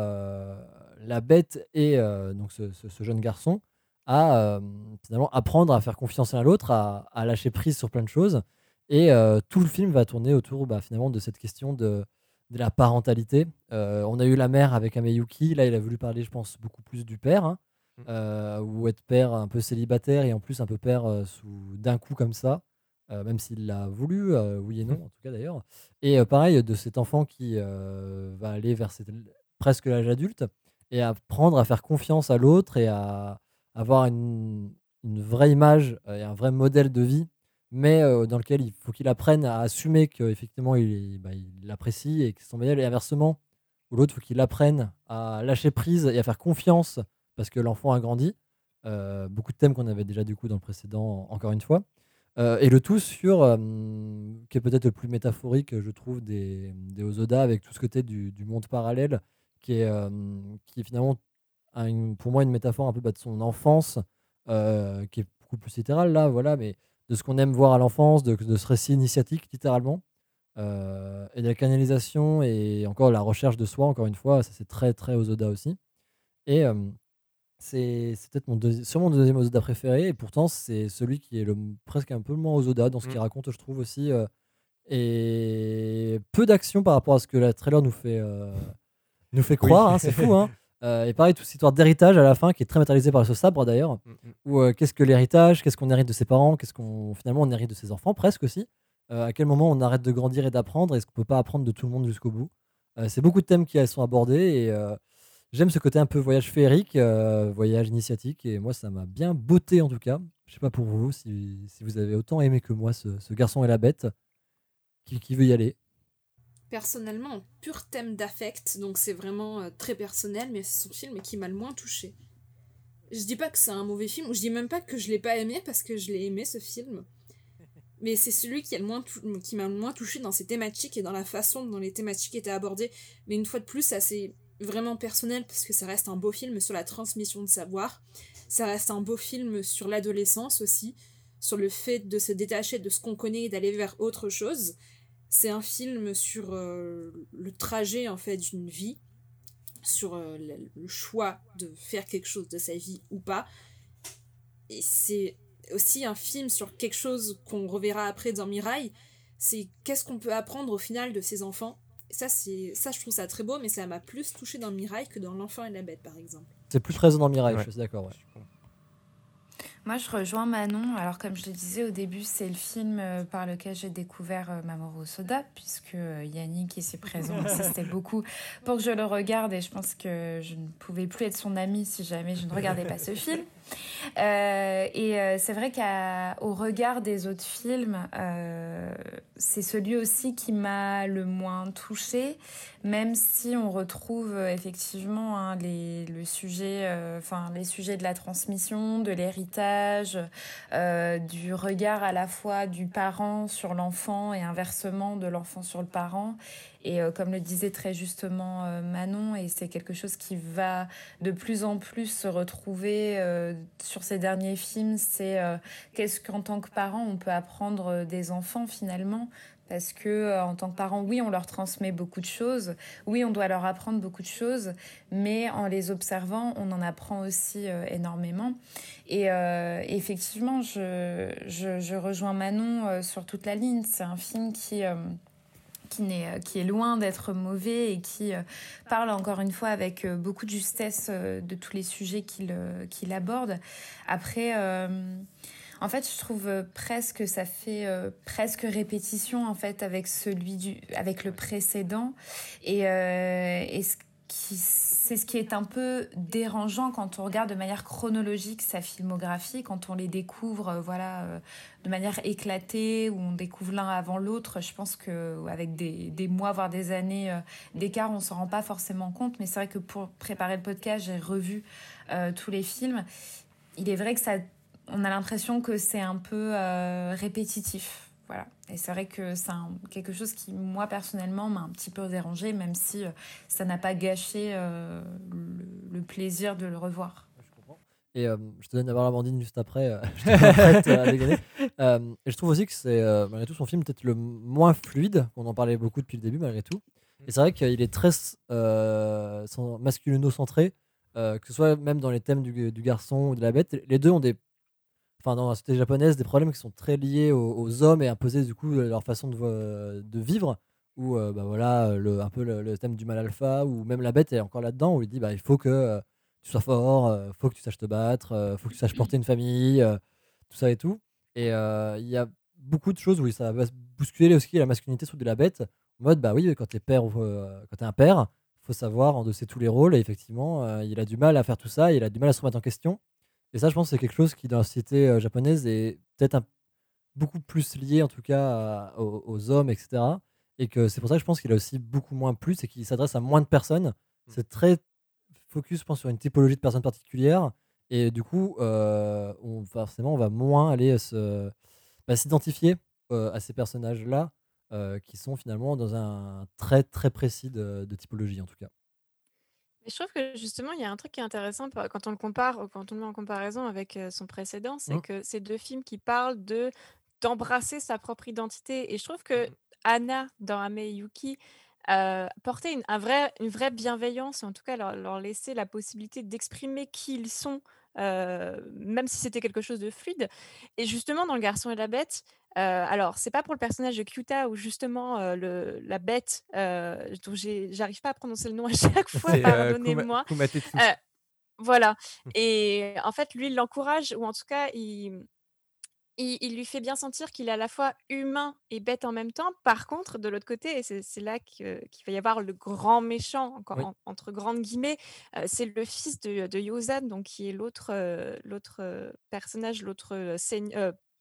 la bête et donc ce jeune garçon à finalement apprendre à faire confiance l'un à l'autre, à lâcher prise sur plein de choses. Et tout le film va tourner autour finalement de cette question de la parentalité. On a eu la mère avec Ameyuki, là il a voulu parler je pense beaucoup plus du père, hein, ou être père un peu célibataire et en plus un peu père d'un coup comme ça. Même s'il l'a voulu, oui et non, en tout cas d'ailleurs. Et pareil, de cet enfant qui va aller vers presque l'âge adulte et apprendre à faire confiance à l'autre et à avoir une vraie image et un vrai modèle de vie, mais dans lequel il faut qu'il apprenne à assumer qu'effectivement il l'apprécie et que c'est son modèle, et inversement, ou l'autre, il faut qu'il apprenne à lâcher prise et à faire confiance parce que l'enfant a grandi. Beaucoup de thèmes qu'on avait déjà du coup dans le précédent, encore une fois. Et le tout sur, qui est peut-être le plus métaphorique, je trouve, des Osoda, avec tout ce côté du monde parallèle, qui est finalement, pour moi, une métaphore un peu de son enfance, qui est beaucoup plus littérale, là, voilà, mais de ce qu'on aime voir à l'enfance, de ce récit initiatique, littéralement, et de la canalisation, et encore la recherche de soi, encore une fois, ça c'est très, très Osoda aussi. Et c'est peut-être sûrement mon deuxième Osoda préféré, et pourtant c'est celui qui est presque un peu le moins Osoda dans ce qu'il raconte, je trouve aussi, et peu d'action par rapport à ce que la trailer nous fait croire, hein, c'est fou, hein. Et pareil, toute cette histoire d'héritage à la fin qui est très matérialisée par ce sabre d'ailleurs, où qu'est-ce que l'héritage, qu'est-ce qu'on hérite de ses parents, qu'est-ce qu'on finalement on hérite de ses enfants presque aussi, à quel moment on arrête de grandir et d'apprendre, est-ce qu'on peut pas apprendre de tout le monde jusqu'au bout. C'est beaucoup de thèmes qui sont abordés, et j'aime ce côté un peu voyage féerique, voyage initiatique, et moi ça m'a bien botté en tout cas. Je sais pas pour vous si vous avez autant aimé que moi ce garçon et la bête. Qui veut y aller? Personnellement, pur thème d'affect, donc c'est vraiment très personnel, mais c'est son film qui m'a le moins touché. Je dis pas que c'est un mauvais film, ou je dis même pas que je l'ai pas aimé, parce que je l'ai aimé ce film. mais c'est celui qui m'a le moins touché dans ses thématiques et dans la façon dont les thématiques étaient abordées. Mais une fois de plus, ça c'est vraiment personnel parce que ça reste un beau film sur la transmission de savoir. Ça reste un beau film sur l'adolescence aussi, sur le fait de se détacher de ce qu'on connaît et d'aller vers autre chose. C'est un film sur le trajet en fait d'une vie, sur le choix de faire quelque chose de sa vie ou pas. Et c'est aussi un film sur quelque chose qu'on reverra après dans Mirai, c'est qu'est-ce qu'on peut apprendre au final de ses enfants. Et ça, je trouve ça très beau, mais ça m'a plus touché dans Mirai que dans L'Enfant et la Bête, par exemple. C'est plus présent dans Mirai, je suis d'accord. Ouais. Moi, je rejoins Manon. Alors, comme je le disais au début, c'est le film par lequel j'ai découvert Mamoru Hosoda, puisque Yannick ici présent insistait beaucoup pour que je le regarde, et je pense que je ne pouvais plus être son amie si jamais je ne regardais pas ce film. C'est vrai qu'au regard des autres films, c'est celui aussi qui m'a le moins touchée, même si on retrouve effectivement les sujets de la transmission, de l'héritage, du regard à la fois du parent sur l'enfant et inversement de l'enfant sur le parent. Et comme le disait très justement Manon, et c'est quelque chose qui va de plus en plus se retrouver sur ces derniers films, c'est qu'est-ce qu'en tant que parent on peut apprendre des enfants finalement. Parce que en tant que parent, oui, on leur transmet beaucoup de choses, oui, on doit leur apprendre beaucoup de choses, mais en les observant, on en apprend aussi énormément. Et effectivement, je rejoins Manon sur toute la ligne. C'est un film qui est loin d'être mauvais et qui parle encore une fois avec beaucoup de justesse de tous les sujets qu'il aborde. Après, en fait, je trouve presque ça fait presque répétition en fait avec avec le précédent, et c'est ce qui est un peu dérangeant quand on regarde de manière chronologique sa filmographie, quand on les découvre de manière éclatée, où on découvre l'un avant l'autre. Je pense qu'avec des mois, voire des années d'écart, on ne s'en rend pas forcément compte. Mais c'est vrai que pour préparer le podcast, j'ai revu tous les films. Il est vrai que on a l'impression que c'est un peu répétitif. Voilà. Et c'est vrai que c'est quelque chose qui, moi, personnellement, m'a un petit peu dérangée, même si ça n'a pas gâché le plaisir de le revoir. Je comprends. Et je te donne d'abord Amandine juste après. Je te prête à dégainer. Et je trouve aussi que c'est, malgré tout, son film peut-être le moins fluide. On en parlait beaucoup depuis le début, malgré tout. Et c'est vrai qu'il est très masculino-centré, que ce soit même dans les thèmes du garçon ou de la bête. Les deux ont dans la société japonaise, des problèmes qui sont très liés aux hommes et imposer du coup leur façon de vivre, ou un peu le thème du mal alpha, ou même la bête est encore là-dedans, où il dit il faut que tu sois fort, faut que tu saches te battre, faut que tu saches porter une famille, tout ça et tout. Et il y a beaucoup de choses où ça va bousculer aussi la masculinité de la bête, en mode oui, quand t'es père, quand t'es un père, faut savoir endosser tous les rôles, et effectivement il a du mal à faire tout ça, il a du mal à se remettre en question. Et ça, je pense que c'est quelque chose qui, dans la société japonaise, est peut-être beaucoup plus lié, en tout cas, aux hommes, etc. Et que c'est pour ça que je pense qu'il a aussi beaucoup moins plus et qu'il s'adresse à moins de personnes. C'est très focus, je pense, sur une typologie de personnes particulières. Et du coup, forcément, on va moins aller s'identifier à ces personnages-là, qui sont finalement dans un très, très précis de typologie, en tout cas. Et je trouve que justement, il y a un truc qui est intéressant quand on le met en comparaison avec son précédent, c'est que c'est deux films qui parlent d'embrasser sa propre identité. Et je trouve que Anna dans Ame et Yuki portait une vraie bienveillance, en tout cas leur laisser la possibilité d'exprimer qui ils sont, même si c'était quelque chose de fluide. Et justement, dans Le Garçon et la Bête, alors c'est pas pour le personnage de Kyuta où justement la bête, dont j'arrive pas à prononcer le nom à chaque fois, C'est pardonnez-moi. Kumatetsu. Voilà. Et en fait, lui, il l'encourage, ou en tout cas, il lui fait bien sentir qu'il est à la fois humain et bête en même temps. Par contre, de l'autre côté, et c'est là qu'il va y avoir le grand méchant, encore Oui. entre grandes guillemets, c'est le fils de Yozan, donc qui est l'autre personnage,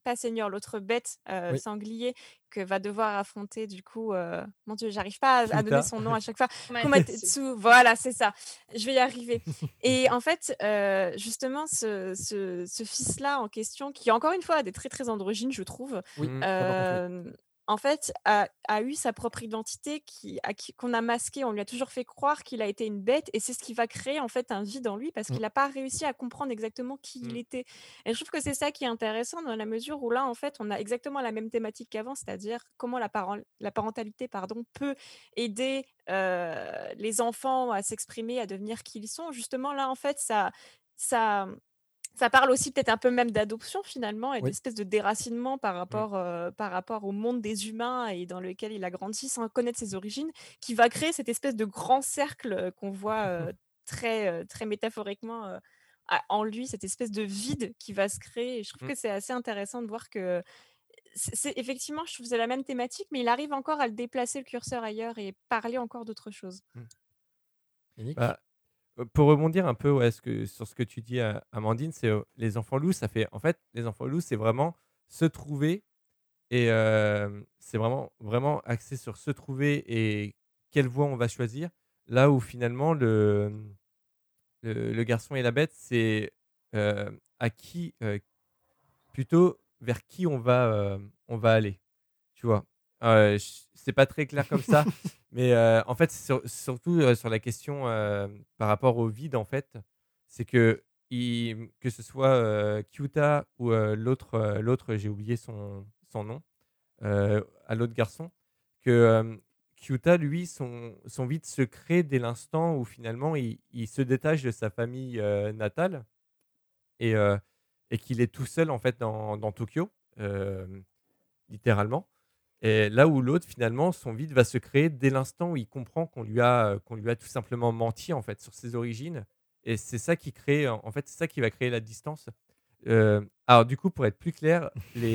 pas seigneur, l'autre bête, Oui. sanglier, que va devoir affronter du coup, mon Dieu, j'arrive pas à donner Kyuta. son nom à chaque fois. Kumatetsu. Kumatetsu, voilà, c'est ça. Je vais y arriver. Et en fait, justement, ce fils-là en question, qui encore une fois a des traits très androgynes, je trouve, Oui, Mmh. ça par contre, oui. en fait, a eu sa propre identité qu'on a masquée. On lui a toujours fait croire qu'il a été une bête et c'est ce qui va créer en fait un vide en lui parce Mmh. qu'il n'a pas réussi à comprendre exactement qui il Mmh. était. Et je trouve que c'est ça qui est intéressant dans la mesure où là, en fait, on a exactement la même thématique qu'avant, c'est-à-dire comment la parentalité peut aider les enfants à s'exprimer, à devenir qui ils sont. Justement, là, en fait, ça, ça parle aussi peut-être un peu même d'adoption finalement et Oui. d'espèce de déracinement Mmh. par rapport au monde des humains et dans lequel il a grandi sans connaître ses origines, qui va créer cette espèce de grand cercle qu'on voit très métaphoriquement en lui, cette espèce de vide qui va se créer. Et je trouve Mmh. que c'est assez intéressant de voir que effectivement, je trouve que c'est la même thématique, mais il arrive encore à le déplacer le curseur ailleurs et parler encore d'autre chose. Mmh. Yannick? Bah, pour rebondir un peu ouais, sur ce que tu dis, Amandine, c'est les enfants loups, ça fait en fait, les enfants loups, c'est vraiment se trouver et c'est vraiment, vraiment axé sur se trouver et quelle voie on va choisir. Là où finalement le garçon et la bête, c'est à qui, plutôt vers qui on va aller, tu vois? C'est pas très clair comme ça, mais en fait, c'est surtout, sur la question, par rapport au vide, en fait. C'est que ce soit, Kyuta ou l'autre, j'ai oublié son nom, à l'autre garçon, que, Kyuta, lui, son vide se crée dès l'instant où finalement il se détache de sa famille, natale et qu'il est tout seul, en fait, dans Tokyo, littéralement. Et là où l'autre, finalement, son vide va se créer dès l'instant où il comprend qu'on lui a tout simplement menti, en fait, sur ses origines. Et c'est ça qui crée, en fait, c'est ça qui va créer la distance. Alors, du coup, pour être plus clair,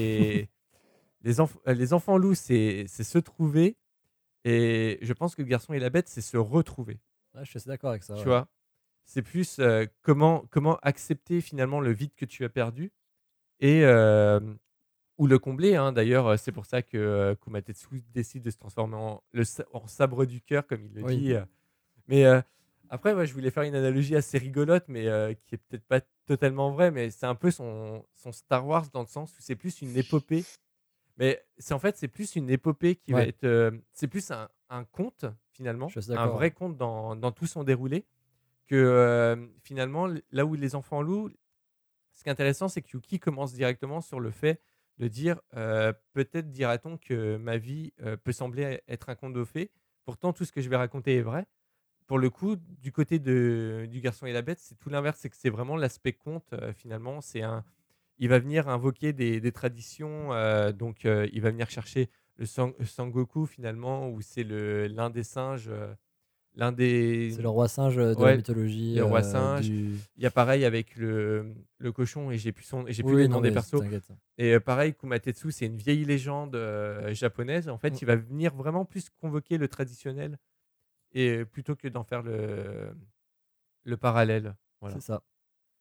les enfants loups, c'est se trouver. Et je pense que le garçon et la bête, c'est se retrouver. Ouais, je suis assez d'accord avec ça. Tu Ouais. vois? C'est plus comment accepter finalement le vide que tu as perdu et ou le combler, hein. D'ailleurs, c'est pour ça que, Kumatetsu décide de se transformer en sabre du cœur, comme il le Oui. dit, mais après, moi, je voulais faire une analogie assez rigolote, mais qui est peut-être pas totalement vraie, mais c'est un peu son Star Wars dans le sens où c'est plus une épopée. Mais c'est en fait, c'est plus une épopée qui va Ouais. être, c'est plus un conte, finalement, Je suis assez un d'accord, vrai ouais. conte dans tout son déroulé que, finalement, là où les enfants loups, ce qui est intéressant, c'est que Yuki commence directement sur le fait de dire peut-être dira-t-on que ma vie peut sembler être un conte de fées. Pourtant, tout ce que je vais raconter est vrai. Pour le coup, du côté du garçon et la bête, c'est tout l'inverse. C'est que c'est vraiment l'aspect conte, finalement. Il va venir invoquer des traditions. Donc, il va venir chercher le Sangoku, finalement, où c'est l'un des singes. L'un des C'est le roi singe de la ouais, mythologie le roi singe. du. Il y a pareil avec le cochon et j'ai plus Oui, les oui, noms non, des mais persos. t'inquiète. Et pareil, Kumatetsu, c'est une vieille légende japonaise. En fait, il va venir vraiment plus convoquer le traditionnel et plutôt que d'en faire le parallèle. Voilà. C'est ça.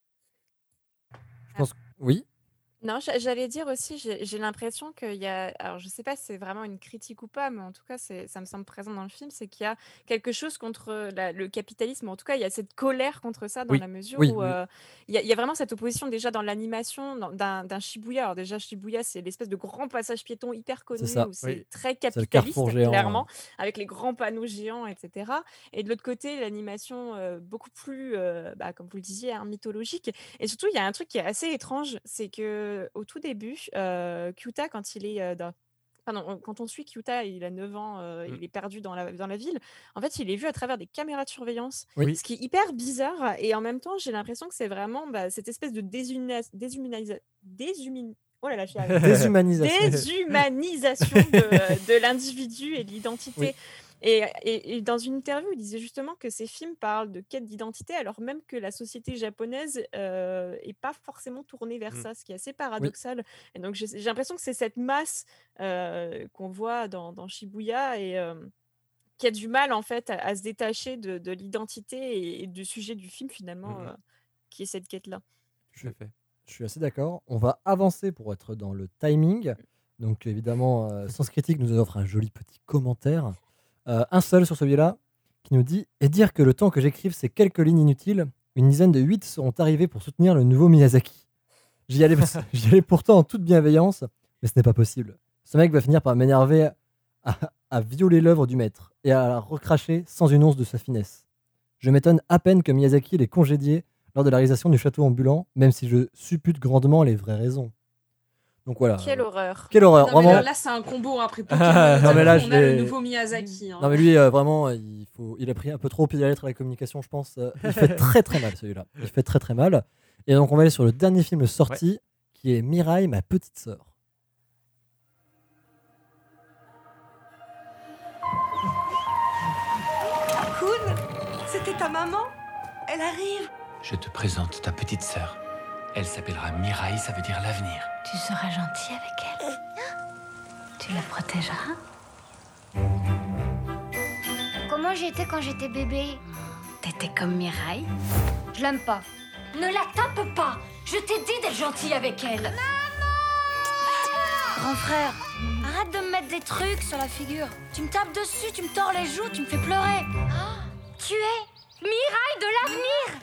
Je pense. Oui. Non, j'allais dire aussi, j'ai l'impression qu'il y a, alors je sais pas si c'est vraiment une critique ou pas, mais en tout cas, ça me semble présent dans le film, c'est qu'il y a quelque chose contre le capitalisme. En tout cas, il y a cette colère contre ça dans Oui, la mesure oui. où il y a vraiment cette opposition déjà dans l'animation d'un Shibuya. Alors déjà, Shibuya, c'est l'espèce de grand passage piéton hyper C'est connu ça. où c'est Oui. très C'est le capitaliste, carrefour géant. clairement, avec les grands panneaux géants, etc. Et de l'autre côté, l'animation beaucoup plus, comme vous le disiez, hein, mythologique. Et surtout, il y a un truc qui est assez étrange, c'est que au tout début, Kyuta, quand il est quand on suit Kyuta, il a 9 ans, il est perdu dans la ville. En fait, il est vu à travers des caméras de surveillance, Oui. ce qui est hyper bizarre. Et en même temps, j'ai l'impression que c'est vraiment cette espèce de oh là là, j'y arrive. Déshumanisation. Déshumanisation de l'individu et de l'identité. Oui. Et dans une interview, il disait justement que ces films parlent de quête d'identité, alors même que la société japonaise est pas forcément tournée vers ça, ce qui est assez Oui. paradoxal. Et donc j'ai l'impression que c'est cette masse qu'on voit dans Shibuya et qui a du mal en fait à se détacher de l'identité et du sujet du film finalement, qui est cette quête-là. Tout à fait. Je suis assez d'accord. On va avancer pour être dans le timing. Donc évidemment, Sens Critique nous offre un joli petit commentaire. Un seul sur celui-là qui nous dit « Et dire que le temps que j'écrive ces quelques lignes inutiles, une dizaine de 8 seront arrivés pour soutenir le nouveau Miyazaki. J'y allais pourtant en toute bienveillance, mais ce n'est pas possible. Ce mec va finir par m'énerver à violer l'œuvre du maître et à la recracher sans une once de sa finesse. Je m'étonne à peine que Miyazaki l'ait congédié lors de la réalisation du château ambulant, même si je suppute grandement les vraies raisons. » Donc voilà. Quelle horreur. Quelle horreur, Non, mais vraiment. là, c'est un combo après Pokémon. Non, mais là, on a le nouveau Miyazaki. Hein. Non mais lui, vraiment, il a pris un peu trop au pied de la lettre à la communication, je pense. Il fait très très mal celui-là. Il fait très très mal. Et donc on va aller sur le dernier film sorti, qui est Mirai, ma petite sœur. Kun, c'était ta maman? Elle arrive. Je te présente ta petite sœur. Elle s'appellera Mirai, ça veut dire l'avenir. Tu seras gentil avec elle. Tu la protégeras. Comment j'étais quand j'étais bébé? T'étais comme Mirai. Je l'aime pas. Ne la tape pas. Je t'ai dit d'être gentil avec elle. Grand frère, arrête de me mettre des trucs sur la figure. Tu me tapes dessus, tu me tords les joues, tu me fais pleurer. Tu es Mirai de l'avenir.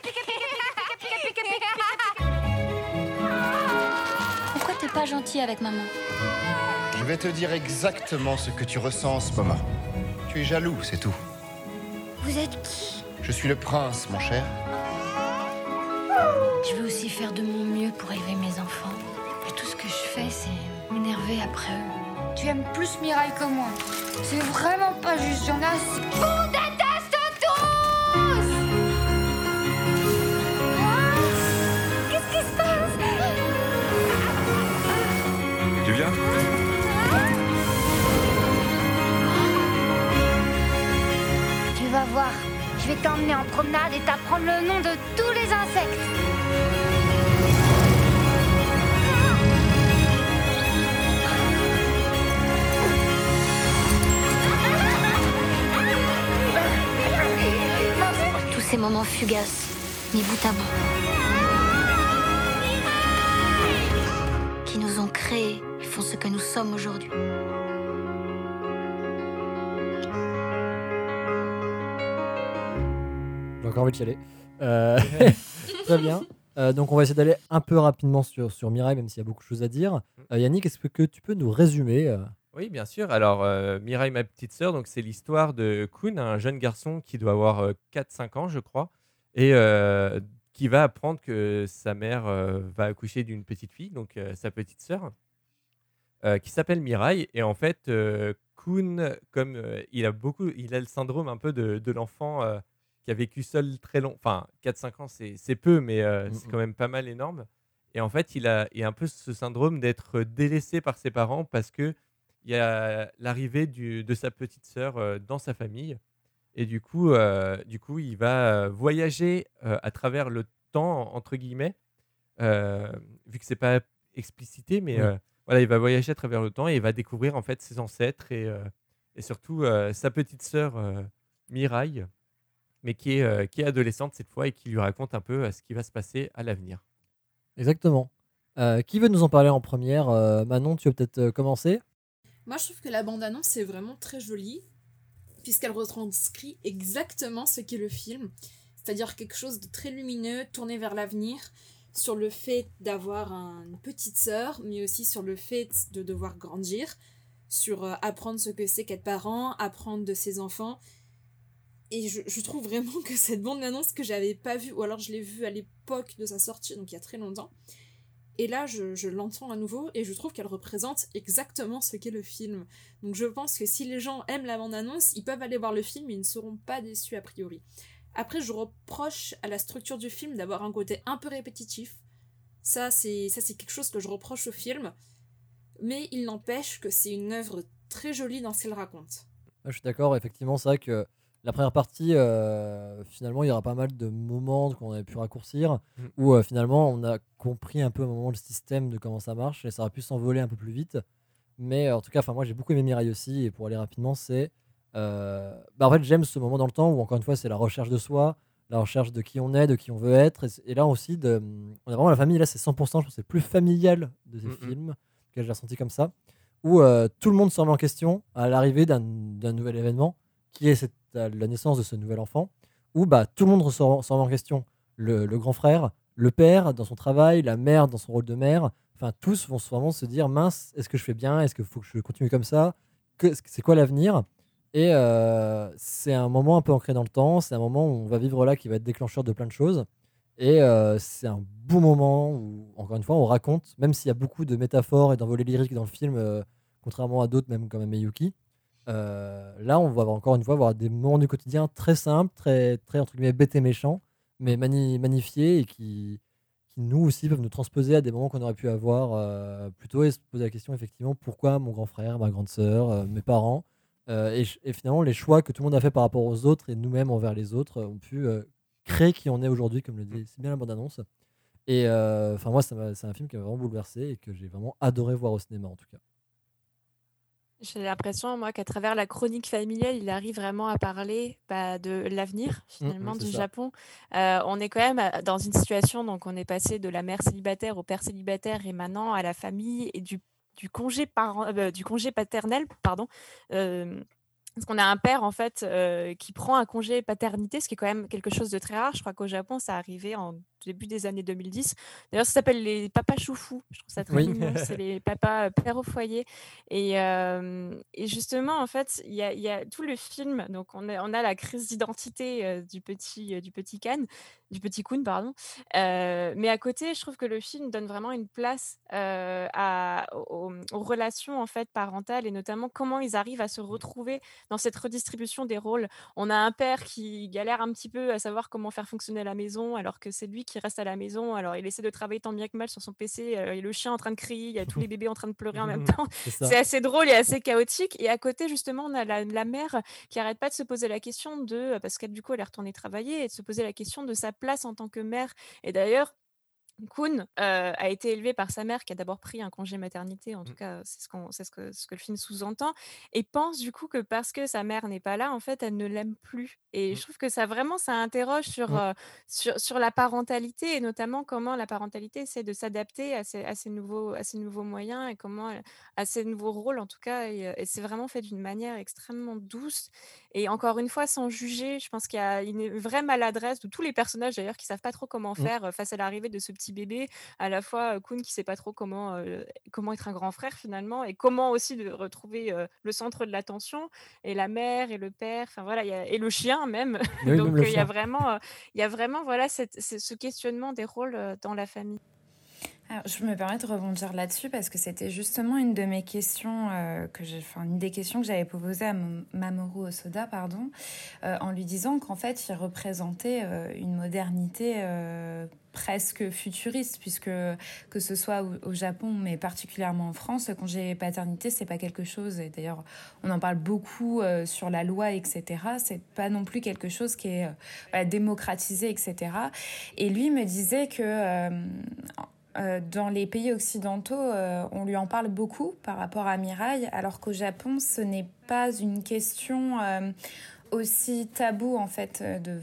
Pourquoi t'es pas gentil avec maman? Je vais te dire exactement ce que tu ressens en ce moment. Tu es jaloux, c'est tout. Vous êtes qui? Je suis le prince, mon cher. Je veux aussi faire de mon mieux pour élever mes enfants. Et tout ce que je fais, c'est m'énerver après eux. Tu aimes plus Mirai que moi. C'est vraiment pas juste, j'en ai assez. Vous déteste tous! Qu'est-ce qui se passe? Tu viens? Tu vas voir, je vais t'emmener en promenade et t'apprendre le nom de tous les insectes. Tous ces moments fugaces, mis bout à bout, qui nous ont créés et font ce que nous sommes aujourd'hui. J'ai encore envie de chialer. Très bien. Donc on va essayer d'aller un peu rapidement sur Mirai, même s'il y a beaucoup de choses à dire. Yannick, est-ce que tu peux nous résumer Oui, bien sûr. Alors, Mirai, ma petite sœur, donc c'est l'histoire de Kun, un jeune garçon qui doit avoir 4-5 ans, je crois, et qui va apprendre que sa mère va accoucher d'une petite fille, donc sa petite sœur, qui s'appelle Mirai. Et en fait, Kun, comme il a le syndrome un peu de l'enfant qui a vécu seul très long, enfin 4-5 ans, c'est peu, mais c'est quand même pas mal énorme. Et en fait, il a un peu ce syndrome d'être délaissé par ses parents parce que il y a l'arrivée de sa petite sœur dans sa famille. Et du coup, il va voyager à travers le temps, entre guillemets, vu que c'est pas explicité, mais voilà, il va voyager à travers le temps et il va découvrir en fait ses ancêtres et surtout sa petite sœur Mirai, mais qui est adolescente cette fois et qui lui raconte un peu ce qui va se passer à l'avenir. Exactement. Qui veut nous en parler en première? Manon, tu veux peut-être commencer? Moi, je trouve que la bande-annonce est vraiment très jolie, puisqu'elle retranscrit exactement ce qu'est le film, c'est-à-dire quelque chose de très lumineux, tourné vers l'avenir, sur le fait d'avoir une petite sœur, mais aussi sur le fait de devoir grandir, sur apprendre ce que c'est qu'être parent, apprendre de ses enfants. Et je trouve vraiment que cette bande-annonce que j'avais pas vue, ou alors je l'ai vue à l'époque de sa sortie, donc il y a très longtemps, et là je l'entends à nouveau et je trouve qu'elle représente exactement ce qu'est le film. Donc je pense que si les gens aiment la bande-annonce, ils peuvent aller voir le film et ils ne seront pas déçus a priori. Après, je reproche à la structure du film d'avoir un côté un peu répétitif. Ça c'est quelque chose que je reproche au film, mais il n'empêche que c'est une œuvre très jolie dans ce qu'elle raconte. Je suis d'accord, effectivement, c'est vrai que la première partie, finalement, il y aura pas mal de moments qu'on avait pu raccourcir, où finalement, on a compris un peu à un moment le système de comment ça marche, et ça aurait pu s'envoler un peu plus vite. Mais en tout cas, moi, j'ai beaucoup aimé Mirai aussi, et pour aller rapidement, c'est... en fait, j'aime ce moment dans le temps où, encore une fois, c'est la recherche de soi, la recherche de qui on est, de qui on veut être. Et là aussi, on a vraiment la famille, là c'est 100%, je pense que c'est plus familial de ces films, que j'ai ressenti comme ça, où tout le monde se remet en question à l'arrivée d'un nouvel événement, qui est la naissance de ce nouvel enfant, où tout le monde se remet en question. Le grand frère, le père dans son travail, la mère dans son rôle de mère, enfin tous vont vraiment se dire mince, est-ce que je fais bien, est-ce qu'il faut que je continue comme ça, c'est quoi l'avenir? Et c'est un moment un peu ancré dans le temps, c'est un moment où on va vivre là qui va être déclencheur de plein de choses. Et c'est un beau moment où, encore une fois, on raconte, même s'il y a beaucoup de métaphores et d'envolées lyriques dans le film, contrairement à d'autres, même comme Miyuki, là on va encore une fois avoir des moments du quotidien très simples, très, très entre guillemets bêtes et méchants, mais magnifiés et qui nous aussi peuvent nous transposer à des moments qu'on aurait pu avoir plus tôt et se poser la question effectivement pourquoi mon grand frère, ma grande sœur, mes parents. Et finalement, les choix que tout le monde a fait par rapport aux autres et nous-mêmes envers les autres ont pu créer qui on est aujourd'hui, comme le dit si bien la bande-annonce. Et moi, c'est un film qui m'a vraiment bouleversé et que j'ai vraiment adoré voir au cinéma en tout cas. J'ai l'impression, moi, qu'à travers la chronique familiale, il arrive vraiment à parler de l'avenir, finalement, du Japon. On est quand même dans une situation, donc on est passé de la mère célibataire au père célibataire et maintenant à la famille et du congé paternel, pardon. Parce qu'on a un père, en fait, qui prend un congé paternité, ce qui est quand même quelque chose de très rare. Je crois qu'au Japon, ça arrivait en début des années 2010. D'ailleurs, ça s'appelle les papas choufou. Je trouve ça très mignon. C'est les papas pères au foyer. Et justement, en fait, il y a tout le film. Donc, on a la crise d'identité du petit Kun, pardon. Mais à côté, je trouve que le film donne vraiment une place aux relations en fait parentales et notamment comment ils arrivent à se retrouver dans cette redistribution des rôles. On a un père qui galère un petit peu à savoir comment faire fonctionner la maison alors que c'est lui qui reste à la maison. Alors il essaie de travailler tant bien que mal sur son PC, et le chien en train de crier, il y a tous les bébés en train de pleurer en même temps. C'est assez drôle et assez chaotique. Et à côté justement, on a la mère qui arrête pas de se poser la question parce qu'elle du coup elle est retournée travailler et de se poser la question de sa place en tant que mère. Et d'ailleurs, Kun a été élevé par sa mère qui a d'abord pris un congé maternité, en tout cas c'est ce que le film sous-entend, et pense du coup que parce que sa mère n'est pas là, en fait, elle ne l'aime plus. Et je trouve que ça interroge sur la parentalité et notamment comment la parentalité essaie de s'adapter à ces nouveaux moyens et à ces nouveaux rôles en tout cas. Et c'est vraiment fait d'une manière extrêmement douce et encore une fois sans juger. Je pense qu'il y a une vraie maladresse de tous les personnages d'ailleurs qui savent pas trop comment faire face à l'arrivée de ce petit bébé, à la fois Kun qui sait pas trop comment être un grand frère finalement et comment aussi de retrouver le centre de l'attention, et la mère et le père, enfin voilà, et le chien même. Oui, Donc même le il y a chien. vraiment voilà ce questionnement des rôles dans la famille. Alors, je me permets de rebondir là-dessus parce que c'était justement une de mes questions une des questions que j'avais posées à Mamoru Hosoda, en lui disant qu'en fait, il représentait une modernité presque futuriste, puisque que ce soit au Japon, mais particulièrement en France, le congé paternité, c'est pas quelque chose, et d'ailleurs, on en parle beaucoup sur la loi, etc. C'est pas non plus quelque chose qui est démocratisé, etc. Et lui me disait que dans les pays occidentaux, on lui en parle beaucoup par rapport à Mirai, alors qu'au Japon, ce n'est pas une question aussi tabou en fait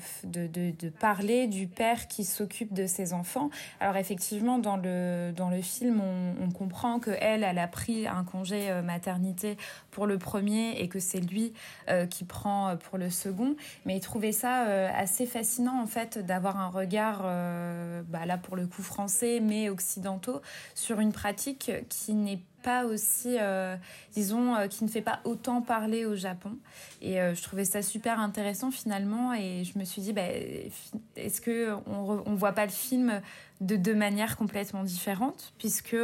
de parler du père qui s'occupe de ses enfants. Alors effectivement dans le film on comprend que elle a pris un congé maternité pour le premier et que c'est lui qui prend pour le second, mais il trouvait ça assez fascinant en fait d'avoir un regard là pour le coup français mais occidentaux sur une pratique qui n'est pas aussi, qui ne fait pas autant parler au Japon. Et je trouvais ça super intéressant finalement. Et je me suis dit, est-ce qu'on voit pas le film de deux manières complètement différentes, puisque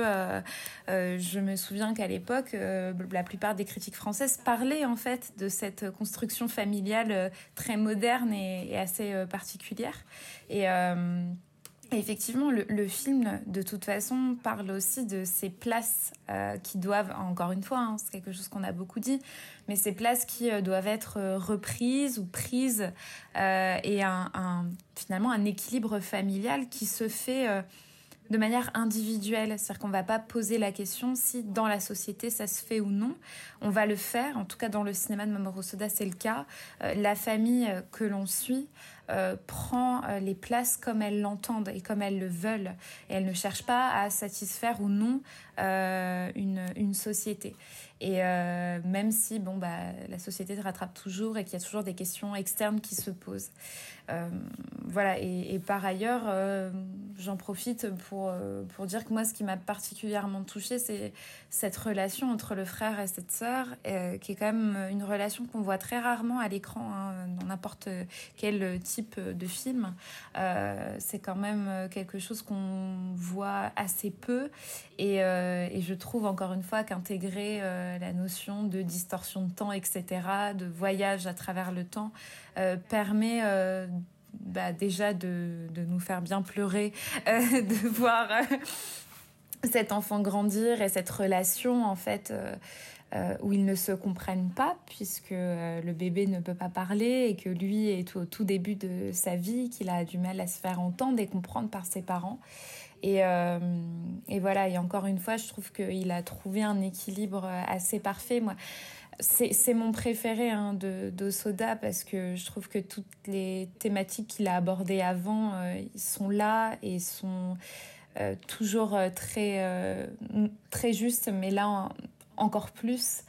je me souviens qu'à l'époque, la plupart des critiques françaises parlaient en fait de cette construction familiale très moderne et assez particulière. Et effectivement, le film, de toute façon, parle aussi de ces places qui doivent, encore une fois, c'est quelque chose qu'on a beaucoup dit, mais ces places qui doivent être reprises ou prises et finalement un équilibre familial qui se fait de manière individuelle. C'est-à-dire qu'on ne va pas poser la question si dans la société ça se fait ou non. On va le faire, en tout cas dans le cinéma de Mamoru Hosoda c'est le cas. La famille que l'on suit prend les places comme elles l'entendent et comme elles le veulent. Et elle ne cherche pas à satisfaire ou non une société. Et même si la société se rattrape toujours et qu'il y a toujours des questions externes qui se posent. Voilà, et par ailleurs, j'en profite pour dire que moi, ce qui m'a particulièrement touchée, c'est cette relation entre le frère et cette sœur, qui est quand même une relation qu'on voit très rarement à l'écran, dans n'importe quel type de film. C'est quand même quelque chose qu'on voit assez peu, et je trouve encore une fois qu'intégrer la notion de distorsion de temps, etc., de voyage à travers le temps, permet déjà de nous faire bien pleurer, de voir cet enfant grandir et cette relation en fait où ils ne se comprennent pas puisque le bébé ne peut pas parler et que lui est au tout début de sa vie, qu'il a du mal à se faire entendre et comprendre par ses parents. Et voilà, et encore une fois, je trouve qu'il a trouvé un équilibre assez parfait. Moi, c'est mon préféré de Soda parce que je trouve que toutes les thématiques qu'il a abordées avant sont là et sont toujours très justes, mais là encore plus.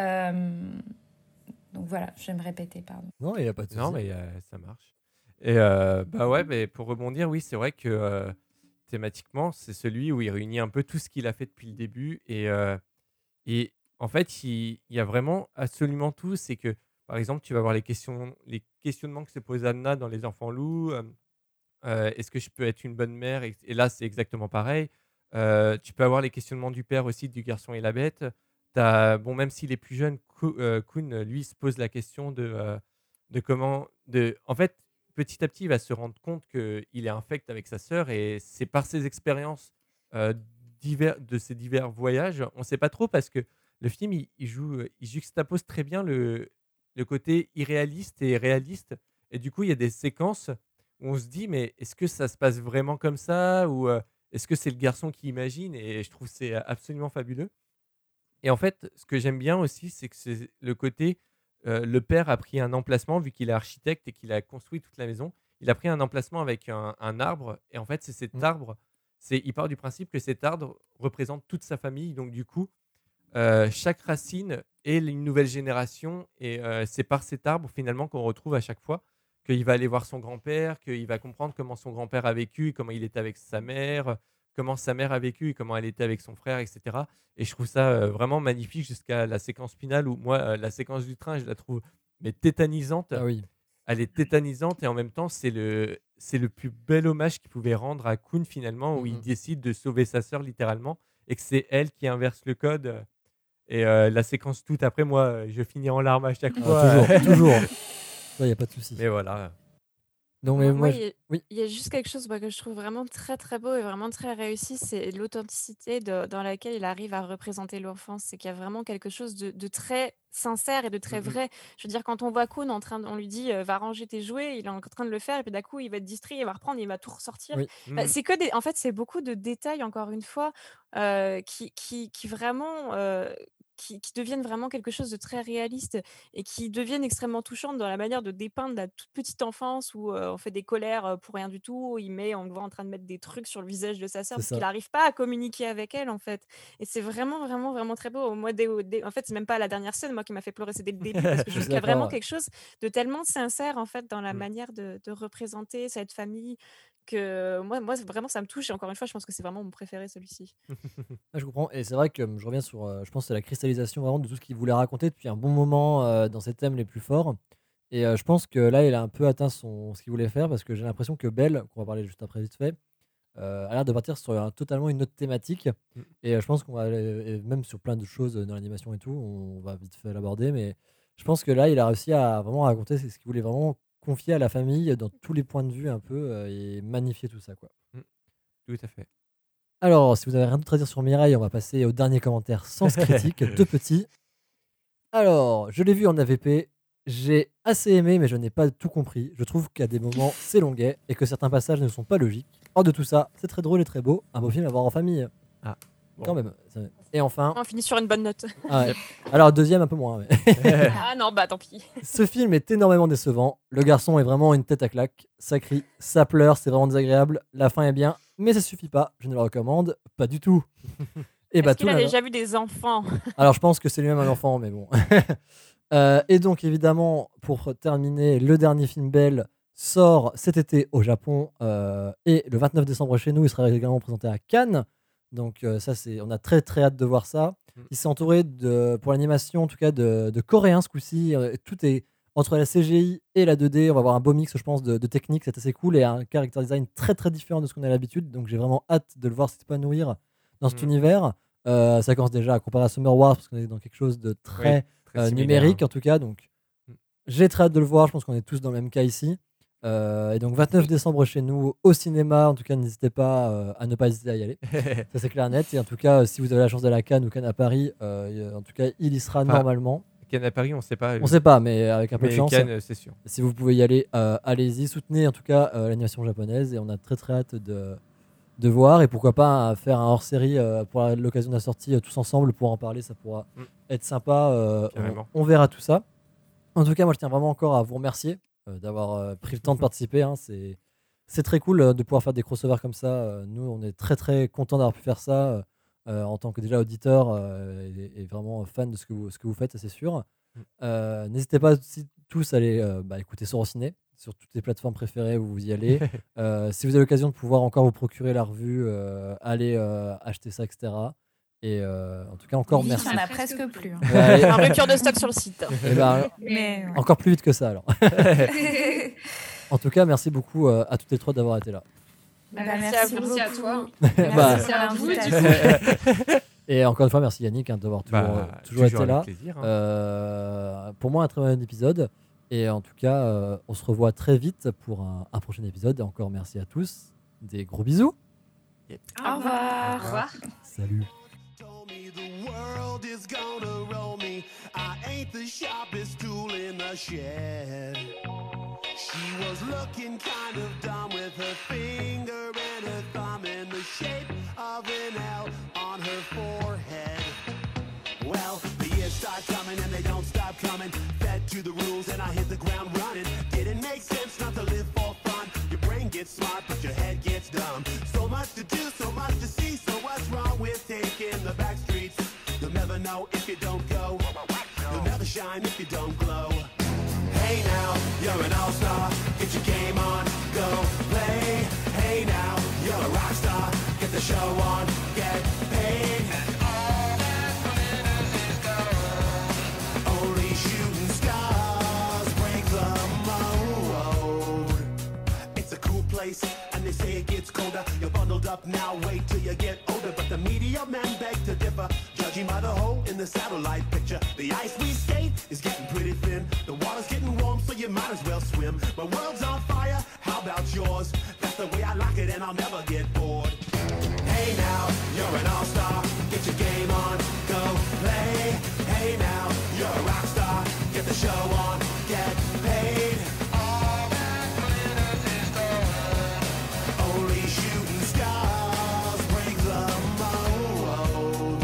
Donc voilà, je vais me répéter, pardon. Non, il n'y a pas de souci. Non, mais ça marche. Et ouais, mais pour rebondir, oui, c'est vrai que thématiquement, c'est celui où il réunit un peu tout ce qu'il a fait depuis le début. Et en fait, il y a vraiment absolument tout. C'est que, par exemple, tu vas voir les questionnements que se pose Anna dans Les Enfants Loups. Est-ce que je peux être une bonne mère ? Et là, c'est exactement pareil. Tu peux avoir les questionnements du père aussi, du garçon et la bête. Même s'il est plus jeune, Kun, lui, se pose la question de comment... En fait, petit à petit, il va se rendre compte qu'il est infect avec sa sœur et c'est par ses expériences de ces divers voyages. On ne sait pas trop parce que le film, il juxtapose très bien le côté irréaliste et réaliste. Et du coup, il y a des séquences où on se dit, mais est-ce que ça se passe vraiment comme ça ou est-ce que c'est le garçon qui imagine ? Et je trouve que c'est absolument fabuleux. Et en fait, ce que j'aime bien aussi, c'est que c'est le côté... le père a pris un emplacement, vu qu'il est architecte et qu'il a construit toute la maison. Il a pris un emplacement avec un arbre. Et en fait, c'est cet arbre... il part du principe que cet arbre représente toute sa famille. Donc du coup, chaque racine est une nouvelle génération. Et c'est par cet arbre, finalement, qu'on retrouve à chaque fois qu'il va aller voir son grand-père, qu'il va comprendre comment son grand-père a vécu, comment il était avec sa mère, comment sa mère a vécu et comment elle était avec son frère, etc. Et je trouve ça vraiment magnifique jusqu'à la séquence finale où moi, la séquence du train, je la trouve tétanisante. Ah oui. Elle est tétanisante et en même temps, c'est le plus bel hommage qu'il pouvait rendre à Kun finalement, où il décide de sauver sa sœur littéralement et que c'est elle qui inverse le code. Et la séquence toute après, moi, je finis en larmes à chaque fois. Toujours. Il n'y a pas de souci. Mais voilà. Non, mais moi, il y a juste quelque chose que je trouve vraiment très très beau et vraiment très réussi, c'est l'authenticité dans laquelle il arrive à représenter l'enfance. C'est qu'il y a vraiment quelque chose de très sincère et de très vrai. Je veux dire, quand on voit Kun on lui dit va ranger tes jouets, il est en train de le faire et puis d'un coup il va être distrait, il va reprendre, il va tout ressortir. Oui. C'est en fait c'est beaucoup de détails encore une fois qui vraiment qui deviennent vraiment quelque chose de très réaliste et qui deviennent extrêmement touchantes dans la manière de dépeindre la toute petite enfance où on fait des colères pour rien du tout, où on le voit en train de mettre des trucs sur le visage de sa sœur C'est parce ça. qu'il n'arrive pas à communiquer avec elle en fait. Et c'est vraiment, vraiment, vraiment très beau. Moi, en fait, c'est même pas la dernière scène moi qui m'a fait pleurer, c'est dès le début parce que je Je suis trouve qu'il y a d'accord, vraiment ouais. quelque chose de tellement sincère en fait dans la manière de représenter cette famille que moi vraiment ça me touche et encore une fois je pense que c'est vraiment mon préféré celui-ci. Ah, je comprends. Et c'est vrai que je reviens sur, je pense, que c'est la cristallisation vraiment de tout ce qu'il voulait raconter depuis un bon moment dans ses thèmes les plus forts. Et je pense que là, il a un peu atteint ce qu'il voulait faire parce que j'ai l'impression que Belle, qu'on va parler juste après vite fait, a l'air de partir sur totalement une autre thématique. Et je pense qu'on va aller, et même sur plein de choses dans l'animation et tout, on va vite fait l'aborder. Mais je pense que là, il a réussi à vraiment raconter ce qu'il voulait vraiment confier à la famille dans tous les points de vue un peu et magnifier tout ça, quoi. Tout à fait. Alors, si vous avez rien d'autre à dire sur Mireille, on va passer au dernier commentaire sans critique, deux petits. Alors, je l'ai vu en AVP, J'ai assez aimé, mais je n'ai pas tout compris. Je trouve qu'à des moments, c'est longuet et que certains passages ne sont pas logiques. Hors de tout ça, c'est très drôle et très beau. Un beau film à voir en famille. Ah, quand même. Et enfin. On finit sur une bonne note. Ah ouais. Alors, deuxième, un peu moins. Mais... Ah non, bah tant pis. Ce film est énormément décevant. Le garçon est vraiment une tête à claque. Ça crie, ça pleure, c'est vraiment désagréable. La fin est bien, mais ça suffit pas. Je ne le recommande pas du tout. Et Est-ce qu'il a déjà vu des enfants? Alors, je pense que c'est lui-même un enfant, mais bon. Et donc, évidemment, pour terminer, le dernier film Belle sort cet été au Japon et le 29 décembre chez nous, il sera également présenté à Cannes. Donc, ça, on a très très hâte de voir ça. Il s'est entouré, pour l'animation, en tout cas, de Coréens ce coup-ci. Tout est entre la CGI et la 2D. On va avoir un beau mix, je pense, de techniques. C'est assez cool et un character design très très différent de ce qu'on a l'habitude. Donc, j'ai vraiment hâte de le voir s'épanouir dans cet univers. Ça commence déjà à comparer à Summer Wars parce qu'on est dans quelque chose de très numérique en tout cas. Donc, j'ai très hâte de le voir. Je pense qu'on est tous dans le même cas ici. Et donc 29 décembre chez nous au cinéma. En tout cas, n'hésitez pas à ne pas hésiter à y aller. Ça c'est clair net. Et en tout cas, si vous avez la chance d'aller à Cannes ou Cannes à Paris, en tout cas, il y sera normalement. Cannes à Paris, on sait pas. On sait pas, mais avec un peu de chance. Cannes, c'est sûr. Si vous pouvez y aller, allez-y. Soutenez en tout cas l'animation japonaise et on a très très hâte de voir et pourquoi pas faire un hors-série pour l'occasion de la sortie tous ensemble pour en parler. Ça pourra être sympa. On verra tout ça. En tout cas, moi je tiens vraiment encore à vous remercier d'avoir pris le temps de participer. Hein. C'est très cool de pouvoir faire des crossovers comme ça. Nous, on est très très contents d'avoir pu faire ça en tant que déjà auditeur et vraiment fan de ce que vous faites, c'est sûr. N'hésitez pas aussi tous à aller écouter Sorociné sur toutes les plateformes préférées où vous y allez. Si vous avez l'occasion de pouvoir encore vous procurer la revue, allez acheter ça, etc. Et en tout cas, encore merci. Il n'y en a presque plus. Hein. Ouais, un rupture de stock sur le site. Mais encore plus vite que ça alors. En tout cas, merci beaucoup à toutes les trois d'avoir été là. Merci à toi. Merci à vous. Et encore une fois, merci Yannick d'avoir toujours été là. Plaisir, pour moi, un très bon épisode. Et en tout cas, on se revoit très vite pour un prochain épisode. Et encore merci à tous. Des gros bisous. Au revoir. Au revoir. Salut. The world is gonna roll me. I ain't the sharpest tool in the shed. She was looking kind of dumb with her finger and her thumb in the shape of an L on her forehead. Well, the years start coming and they don't stop coming. Fed to the rules and I hit the ground running. Didn't make sense not to live for fun. Your brain gets smart but your head gets dumb. So much to do, so much to see. So what's wrong with taking the back streets? You'll never know if you don't go. You'll never shine if you don't glow. Hey now, you're an all-star. Get your game on, go play. Hey now, you're a rock star. Get the show on, get paid. Only shooting stars break the mold. It's a cool place, and they say it gets colder. You're bundled up now, wait till you get older. But the media men beg to differ, judging by the hole in the satellite picture. The ice we skate is getting pretty thin. The water's getting warm, so you might as well swim. My world's on fire, how about yours? That's the way I like it, and I'll never get bored. Hey now, you're an all-star. Get your game on, go play. Hey now, you're a rock star. Get the show on, get paid. All that glitters is gold. Only shooting stars break the mold.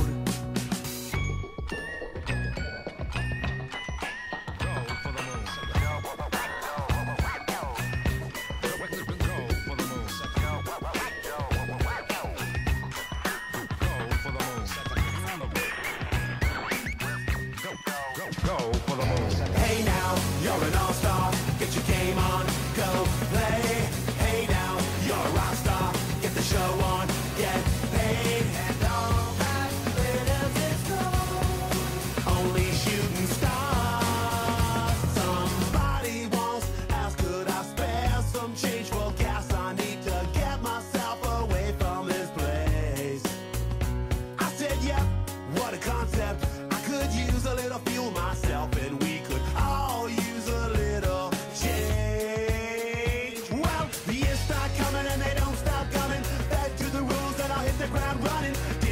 Hey now, you're an all-star. Get your game on, go play. Hey now, you're a rock star. Get the show on, get paid. And all that glitters is gold. Only shooting stars. Somebody once asked, could I spare some change for gas? I need to get myself away from this place. I said, yeah, what a concept. I could use a little fuel myself, and we could all use a little change. Well, the years start coming and they don't stop coming. Back to the rules and I'll hit the ground running.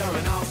coming off